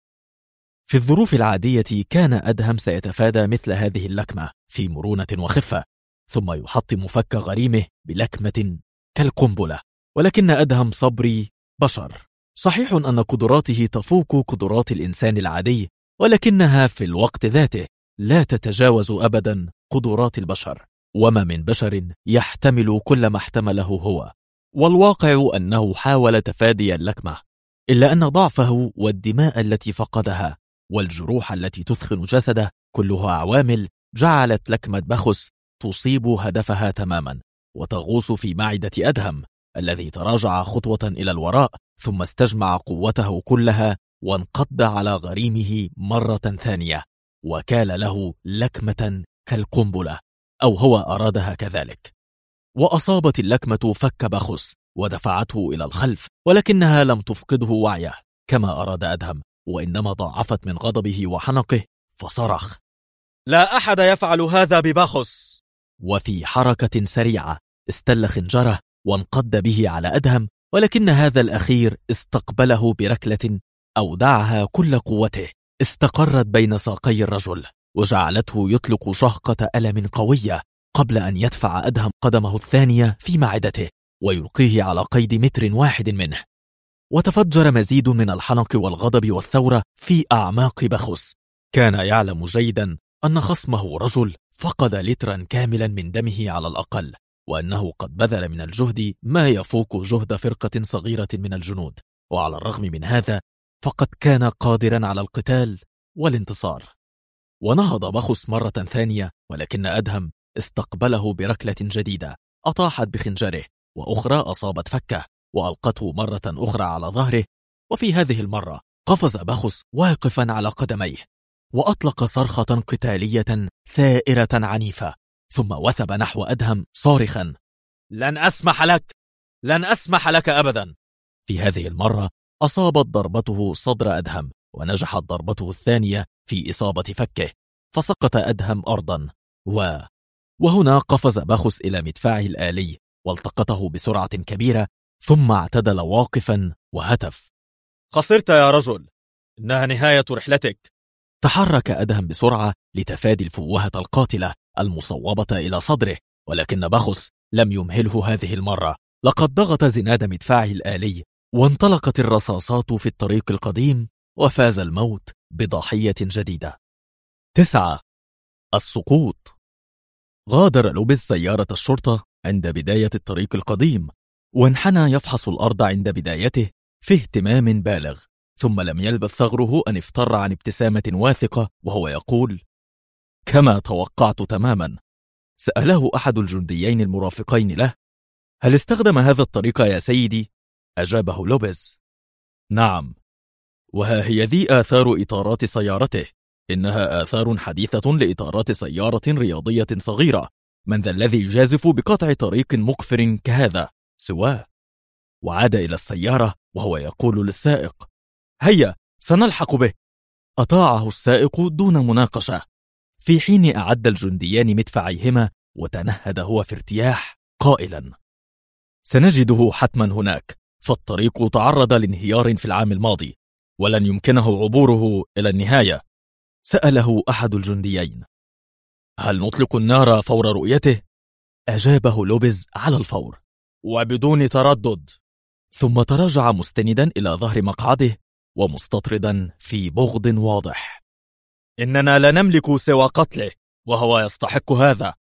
في الظروف العادية كان أدهم سيتفادى مثل هذه اللكمة في مرونة وخفة، ثم يحطم فك غريمه بلكمة كالقنبلة، ولكن أدهم صبري بشر. صحيح أن قدراته تفوق قدرات الإنسان العادي، ولكنها في الوقت ذاته لا تتجاوز أبدا قدرات البشر، وما من بشر يحتمل كل ما احتمله هو. والواقع أنه حاول تفادي اللكمة، إلا أن ضعفه والدماء التي فقدها والجروح التي تثخن جسده كلها عوامل جعلت لكمة باخوس تصيب هدفها تماما، وتغوص في معدة أدهم الذي تراجع خطوة إلى الوراء، ثم استجمع قوته كلها وانقض على غريمه مرة ثانية، وكال له لكمة كالقنبلة، أو هو أرادها كذلك. وأصابت اللكمة فك باخوس ودفعته إلى الخلف، ولكنها لم تفقده وعيه كما أراد أدهم، وإنما ضاعفت من غضبه وحنقه، فصرخ: لا أحد يفعل هذا بباخوس! وفي حركة سريعة استل خنجره وانقض به على أدهم، ولكن هذا الأخير استقبله بركلة أودعها كل قوته، استقرت بين ساقي الرجل وجعلته يطلق شهقة ألم قوية، قبل أن يدفع أدهم قدمه الثانية في معدته ويلقيه على قيد متر واحد منه. وتفجر مزيد من الحنق والغضب والثورة في أعماق باخوس. كان يعلم جيدا أن خصمه رجل فقد لترا كاملا من دمه على الأقل، وأنه قد بذل من الجهد ما يفوق جهد فرقة صغيرة من الجنود، وعلى الرغم من هذا فقد كان قادرا على القتال والانتصار. ونهض باخوس مرة ثانية، ولكن أدهم استقبله بركلة جديدة أطاحت بخنجره، وأخرى أصابت فكه وألقته مرة أخرى على ظهره. وفي هذه المرة قفز باخوس واقفا على قدميه وأطلق صرخة قتالية ثائرة عنيفة، ثم وثب نحو أدهم صارخا: لن أسمح لك، لن أسمح لك أبدا. في هذه المرة أصابت ضربته صدر أدهم، ونجحت ضربته الثانية في إصابة فكه، فسقط أدهم أرضا وهنا قفز بخس إلى مدفعه الآلي والتقطه بسرعة كبيرة، ثم اعتدل واقفا وهتف: خسرت يا رجل، إنها نهاية رحلتك. تحرك أدهم بسرعة لتفادي الفوهة القاتلة المصوبة إلى صدره، ولكن بخس لم يمهله هذه المرة. لقد ضغط زناد مدفعه الآلي، وانطلقت الرصاصات في الطريق القديم، وفاز الموت بضحية جديدة. 9. السقوط. غادر لوبيز سيارة الشرطة عند بداية الطريق القديم، وانحنى يفحص الأرض عند بدايته في اهتمام بالغ، ثم لم يلبث ثغره أن افتر عن ابتسامة واثقة وهو يقول: كما توقعت تماما. سأله أحد الجنديين المرافقين له: هل استخدم هذا الطريق يا سيدي؟ أجابه لوبيز: نعم، وها هي ذي آثار إطارات سيارته. إنها آثار حديثة لإطارات سيارة رياضية صغيرة. من ذا الذي يجازف بقطع طريق مقفر كهذا سواه؟ وعاد إلى السيارة وهو يقول للسائق: هيا سنلحق به. أطاعه السائق دون مناقشة، في حين أعد الجنديان مدفعيهما، وتنهد هو في ارتياح قائلا: سنجده حتما هناك، فالطريق تعرض لانهيار في العام الماضي، ولن يمكنه عبوره إلى النهاية. سأله أحد الجنديين: هل نطلق النار فور رؤيته؟ أجابه لوبيز على الفور وبدون تردد. ثم تراجع مستندا إلى ظهر مقعده ومستطردا في بغض واضح: إننا لا نملك سوى قتله، وهو يستحق هذا.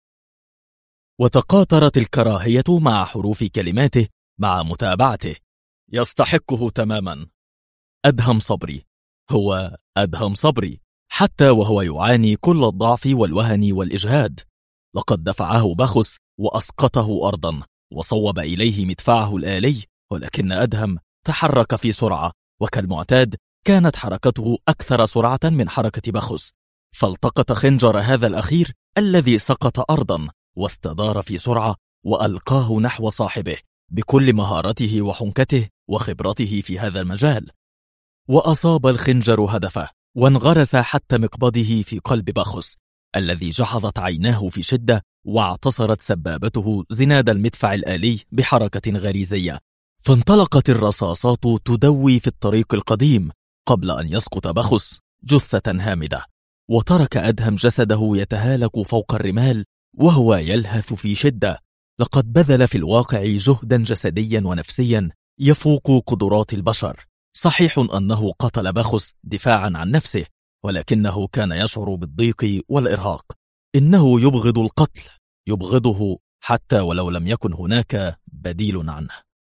وتقاطرت الكراهية مع حروف كلماته مع متابعته: يستحقه تماما. أدهم صبري، هو أدهم صبري، حتى وهو يعاني كل الضعف والوهن والإجهاد. لقد دفعه بخس وأسقطه أرضا، وصوب إليه مدفعه الآلي، ولكن أدهم تحرك في سرعة، وكالمعتاد كانت حركته أكثر سرعة من حركة بخس، فالتقط خنجر هذا الأخير الذي سقط أرضا، واستدار في سرعة وألقاه نحو صاحبه بكل مهارته وحنكته وخبرته في هذا المجال. وأصاب الخنجر هدفه، وانغرس حتى مقبضه في قلب بخس الذي جحظت عيناه في شدة، واعتصرت سبابته زناد المدفع الآلي بحركة غريزية، فانطلقت الرصاصات تدوي في الطريق القديم قبل أن يسقط بخس جثة هامدة. وترك أدهم جسده يتهالك فوق الرمال وهو يلهث في شدة. لقد بذل في الواقع جهدا جسديا ونفسيا يفوق قدرات البشر. صحيح أنه قتل بخس دفاعا عن نفسه، ولكنه كان يشعر بالضيق والإرهاق. إنه يبغض القتل، يبغضه حتى ولو لم يكن هناك بديل عنه.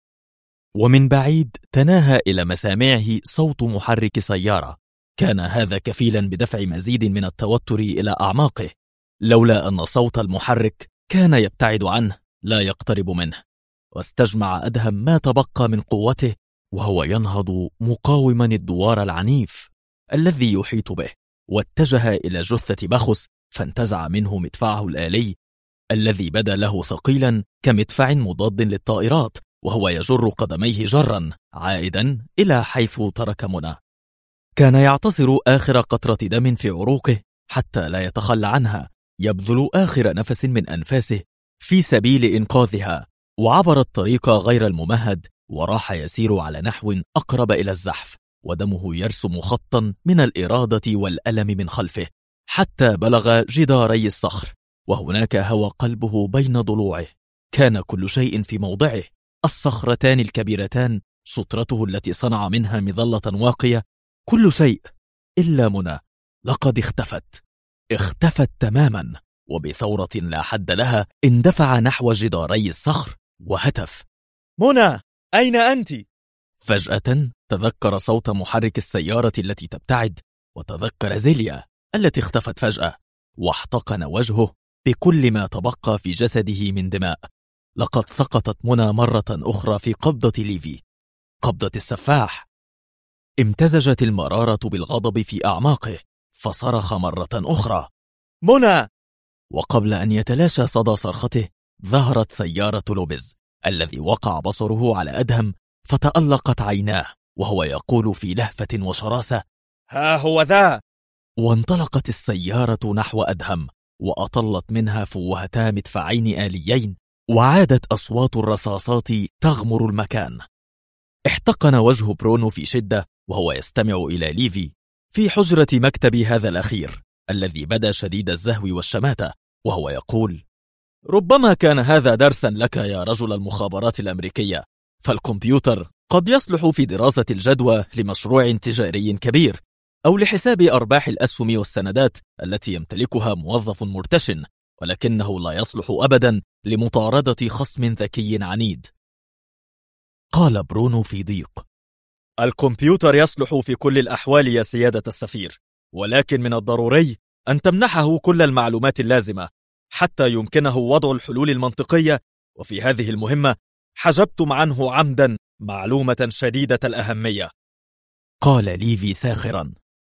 ومن بعيد تناهى إلى مسامعه صوت محرك سيارة، كان هذا كفيلا بدفع مزيد من التوتر إلى أعماقه. لولا أن صوت المحرك كان يبتعد عنه لا يقترب منه. واستجمع أدهم ما تبقى من قوته وهو ينهض مقاوما الدوار العنيف الذي يحيط به، واتجه إلى جثة بخس، فانتزع منه مدفعه الآلي الذي بدا له ثقيلا كمدفع مضاد للطائرات، وهو يجر قدميه جرا عائدا إلى حيث ترك منى. كان يعتصر آخر قطرة دم في عروقه حتى لا يتخلى عنها، يبذل آخر نفس من أنفاسه في سبيل إنقاذها، وعبر الطريق غير الممهد وراح يسير على نحو أقرب إلى الزحف، ودمه يرسم خطا من الإرادة والألم من خلفه حتى بلغ جداري الصخر، وهناك هوى قلبه بين ضلوعه. كان كل شيء في موضعه، الصخرتان الكبيرتان، سترته التي صنع منها مظلة واقية، كل شيء إلا منى. لقد اختفت تماما، وبثورة لا حد لها اندفع نحو جداري الصخر وهتف: منى، أين أنت؟ فجأة تذكر صوت محرك السيارة التي تبتعد، وتذكر زيليا التي اختفت فجأة، واحتقن وجهه بكل ما تبقى في جسده من دماء. لقد سقطت منى مرة أخرى في قبضة ليفي، قبضة السفاح. امتزجت المرارة بالغضب في أعماقه، فصرخ مرة أخرى: منى! وقبل أن يتلاشى صدى صرخته ظهرت سيارة لوبيز الذي وقع بصره على أدهم، فتألقت عيناه وهو يقول في لهفة وشراسة: ها هو ذا. وانطلقت السيارة نحو أدهم، وأطلت منها فوهتا مدفعين آليين، وعادت أصوات الرصاصات تغمر المكان. احتقن وجه برونو في شدة وهو يستمع إلى ليفي في حجرة مكتب هذا الأخير الذي بدا شديد الزهو والشماتة، وهو يقول: ربما كان هذا درسا لك يا رجل المخابرات الأمريكية، فالكمبيوتر قد يصلح في دراسة الجدوى لمشروع تجاري كبير، أو لحساب أرباح الأسهم والسندات التي يمتلكها موظف مرتشن، ولكنه لا يصلح أبدا لمطاردة خصم ذكي عنيد. قال برونو في ضيق: الكمبيوتر يصلح في كل الأحوال يا سيادة السفير، ولكن من الضروري أن تمنحه كل المعلومات اللازمة حتى يمكنه وضع الحلول المنطقية، وفي هذه المهمة حجبتم عنه عمدا معلومة شديدة الأهمية. قال ليفي ساخرا: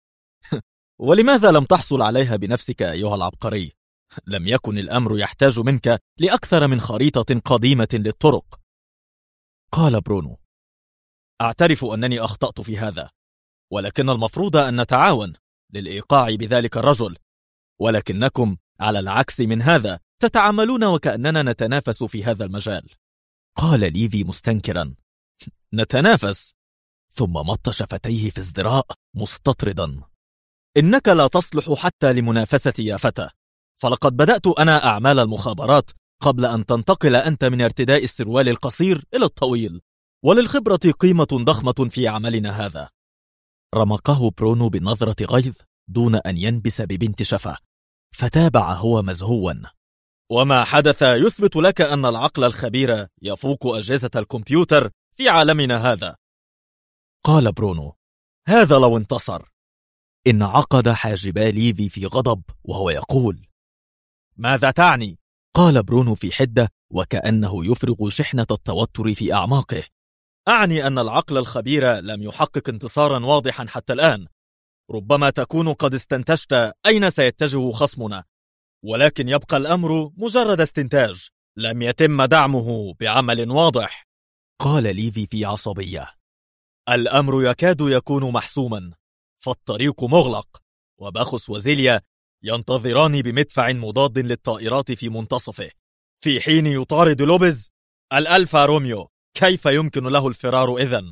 ولماذا لم تحصل عليها بنفسك أيها العبقري؟ لم يكن الأمر يحتاج منك لأكثر من خريطة قديمة للطرق. قال برونو: أعترف أنني أخطأت في هذا، ولكن المفروض أن نتعاون للإيقاع بذلك الرجل، ولكنكم على العكس من هذا تتعاملون وكأننا نتنافس في هذا المجال. قال ليفي مستنكرا: نتنافس؟ ثم مط شفتيه في ازدراء مستطردا. إنك لا تصلح حتى لمنافستي يا فتى، فلقد بدأت أنا أعمال المخابرات قبل أن تنتقل أنت من ارتداء السروال القصير إلى الطويل، وللخبرة قيمة ضخمة في عملنا هذا. رمقه برونو بنظرة غيظ دون أن ينبس ببنت شفة، فتابع هو مزهوا: وما حدث يثبت لك أن العقل الخبير يفوق أجهزة الكمبيوتر في عالمنا هذا. قال برونو: هذا لو انتصر. انعقد حاجبا ليفي في غضب وهو يقول: ماذا تعني؟ قال برونو في حدة وكأنه يفرغ شحنة التوتر في أعماقه: أعني أن العقل الخبير لم يحقق انتصارا واضحا حتى الآن. ربما تكون قد استنتجت أين سيتجه خصمنا، ولكن يبقى الأمر مجرد استنتاج لم يتم دعمه بعمل واضح. قال ليفي في عصبية: الأمر يكاد يكون محسوما، فالطريق مغلق، وباخوس وزيليا ينتظران بمدفع مضاد للطائرات في منتصفه، في حين يطارد لوبيز الألفا روميو. كيف يمكن له الفرار إذن؟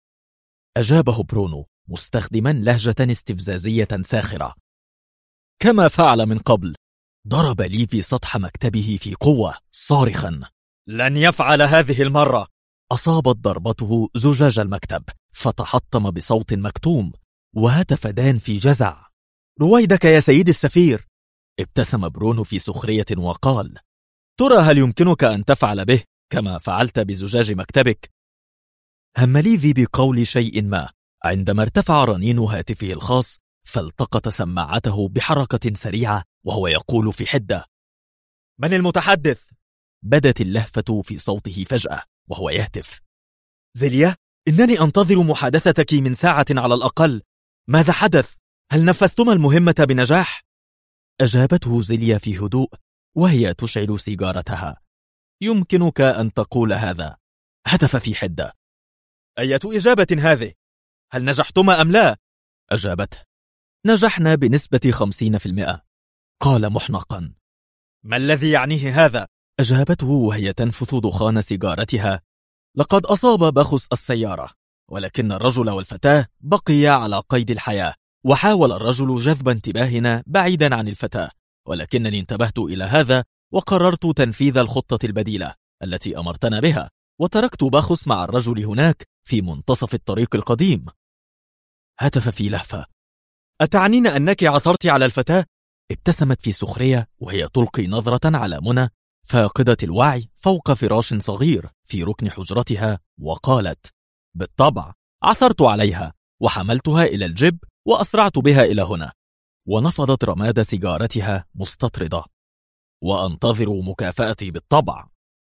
أجابه برونو مستخدما لهجة استفزازية ساخرة: كما فعل من قبل. ضرب ليفي سطح مكتبه في قوة صارخا: لن يفعل هذه المرة. أصابت ضربته زجاج المكتب فتحطم بصوت مكتوم، وهتف دان في جزع: رويدك يا سيد السفير. ابتسم برونو في سخرية وقال: ترى هل يمكنك أن تفعل به كما فعلت بزجاج مكتبك؟ هم ليفي بقول شيء ما عندما ارتفع رنين هاتفه الخاص، فالتقط سماعته بحركة سريعة وهو يقول في حدة: من المتحدث؟ بدت اللهفة في صوته فجأة وهو يهتف: زيليا، إنني أنتظر محادثتك من ساعة على الأقل. ماذا حدث؟ هل نفذتما المهمة بنجاح؟ أجابته زيليا في هدوء وهي تشعل سيجارتها: يمكنك أن تقول هذا. هتف في حدة: أية إجابة هذه؟ هل نجحتما أم لا؟ أجابته: نجحنا بنسبة 50%. قال محنقا: ما الذي يعنيه هذا؟ أجابته وهي تنفث دخان سيجارتها: لقد أصاب باخوس السيارة، ولكن الرجل والفتاة بقيا على قيد الحياة، وحاول الرجل جذب انتباهنا بعيدا عن الفتاة، ولكنني انتبهت إلى هذا وقررت تنفيذ الخطة البديلة التي أمرتنا بها، وتركت باخوس مع الرجل هناك في منتصف الطريق القديم. هتف في لهفة: أتعنين أنك عثرت على الفتاة؟ ابتسمت في سخرية وهي تلقي نظرة على منى فاقدة الوعي فوق فراش صغير في ركن حجرتها، وقالت: بالطبع، عثرت عليها وحملتها إلى الجيب وأسرعت بها إلى هنا. ونفضت رماد سيجارتها مستطردة: وأنتظر مكافأتي بالطبع.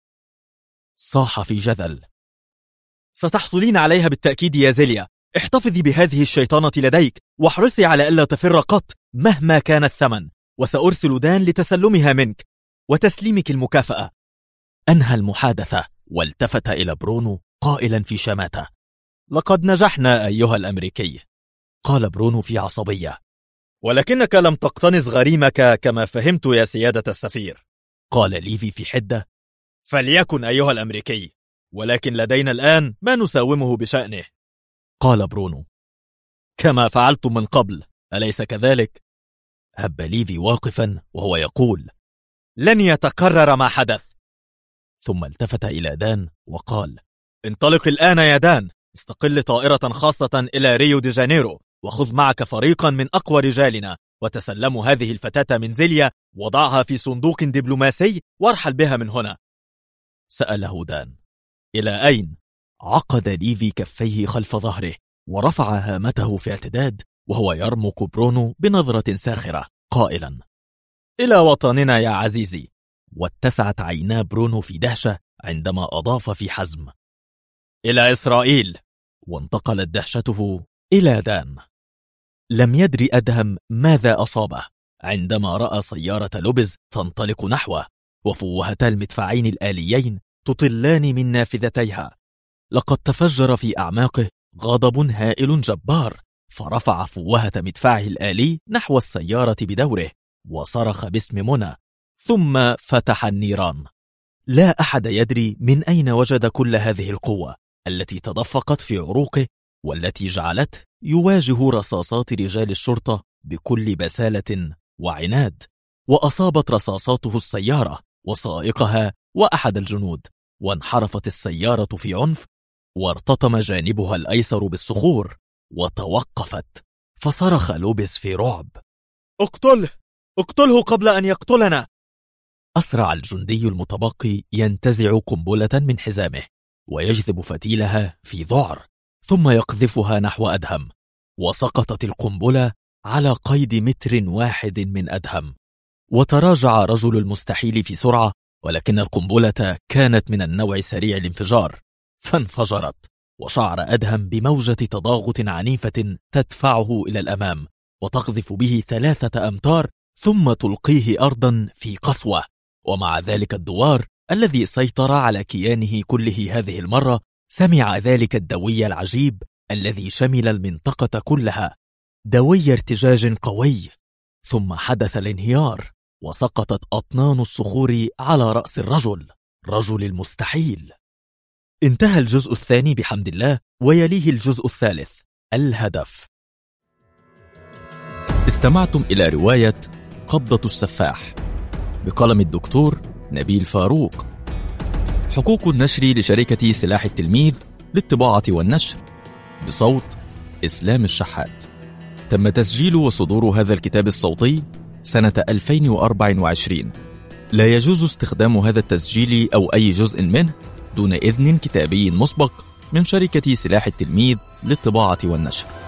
صاح في جذل: ستحصلين عليها بالتأكيد يا زيليا. احتفظي بهذه الشيطانة لديك، واحرصي على ألا تفر قط مهما كان الثمن، وسأرسل دان لتسلمها منك وتسليمك المكافأة. أنهى المحادثة والتفت إلى برونو قائلا في شماتة: لقد نجحنا أيها الأمريكي. قال برونو في عصبية: ولكنك لم تقتنص غريمك كما فهمت يا سيادة السفير، قال ليفي في حدة. فليكن أيها الأمريكي، ولكن لدينا الآن ما نساومه بشأنه، قال برونو. كما فعلتم من قبل، أليس كذلك؟ هب ليفي واقفا وهو يقول: لن يتكرر ما حدث. ثم التفت إلى دان وقال: انطلق الآن يا دان، استقل طائرة خاصة إلى ريو دي جانيرو، وخذ معك فريقا من أقوى رجالنا، وتسلموا هذه الفتاة منزلية، وضعها في صندوق دبلوماسي، وارحل بها من هنا. سأله دان: إلى أين؟ عقد ليفي كفيه خلف ظهره ورفع هامته في اعتداد، وهو يرمق برونو بنظرة ساخرة قائلا: إلى وطننا يا عزيزي. واتسعت عينا برونو في دهشة عندما أضاف في حزم: إلى إسرائيل. وانتقلت دهشته إلى دان. لم يدري أدهم ماذا أصابه عندما رأى سيارة لوبز تنطلق نحوه، وفوهتا المدفعين الآليين تطلان من نافذتيها. لقد تفجر في أعماقه غضب هائل جبار، فرفع فوهة مدفعه الآلي نحو السيارة بدوره، وصرخ باسم منى، ثم فتح النيران. لا أحد يدري من أين وجد كل هذه القوة التي تدفقت في عروقه، والتي جعلته يواجه رصاصات رجال الشرطة بكل بسالة وعناد، وأصابت رصاصاته السيارة وسائقها وأحد الجنود، وانحرفت السيارة في عنف، وارتطم جانبها الأيسر بالصخور، وتوقفت. فصرخ لوبس في رعب: اقتله! اقتله قبل أن يقتلنا! أسرع الجندي المتبقي ينتزع قنبلة من حزامه ويجذب فتيلها في ذعر، ثم يقذفها نحو أدهم، وسقطت القنبلة على قيد متر واحد من أدهم. وتراجع رجل المستحيل في سرعة، ولكن القنبلة كانت من النوع سريع الانفجار، فانفجرت، وشعر أدهم بموجة تضاغط عنيفة تدفعه إلى الأمام، وتقذف به 3 أمتار، ثم تلقيه أرضا في قسوة. ومع ذلك الدوار الذي سيطر على كيانه كله هذه المرة سمع ذلك الدوي العجيب الذي شمل المنطقة كلها، دوي ارتجاج قوي، ثم حدث الانهيار، وسقطت أطنان الصخور على رأس رجل المستحيل. انتهى الجزء الثاني بحمد الله، ويليه الجزء الثالث، الهدف. استمعتم إلى رواية قبضة السفاح بقلم الدكتور نبيل فاروق. حقوق النشر لشركة سلاح التلميذ للطباعة والنشر، بصوت إسلام الشحات. تم تسجيل وصدور هذا الكتاب الصوتي سنة 2024. لا يجوز استخدام هذا التسجيل أو أي جزء منه دون إذن كتابي مسبق من شركة سلاح التلميذ للطباعة والنشر.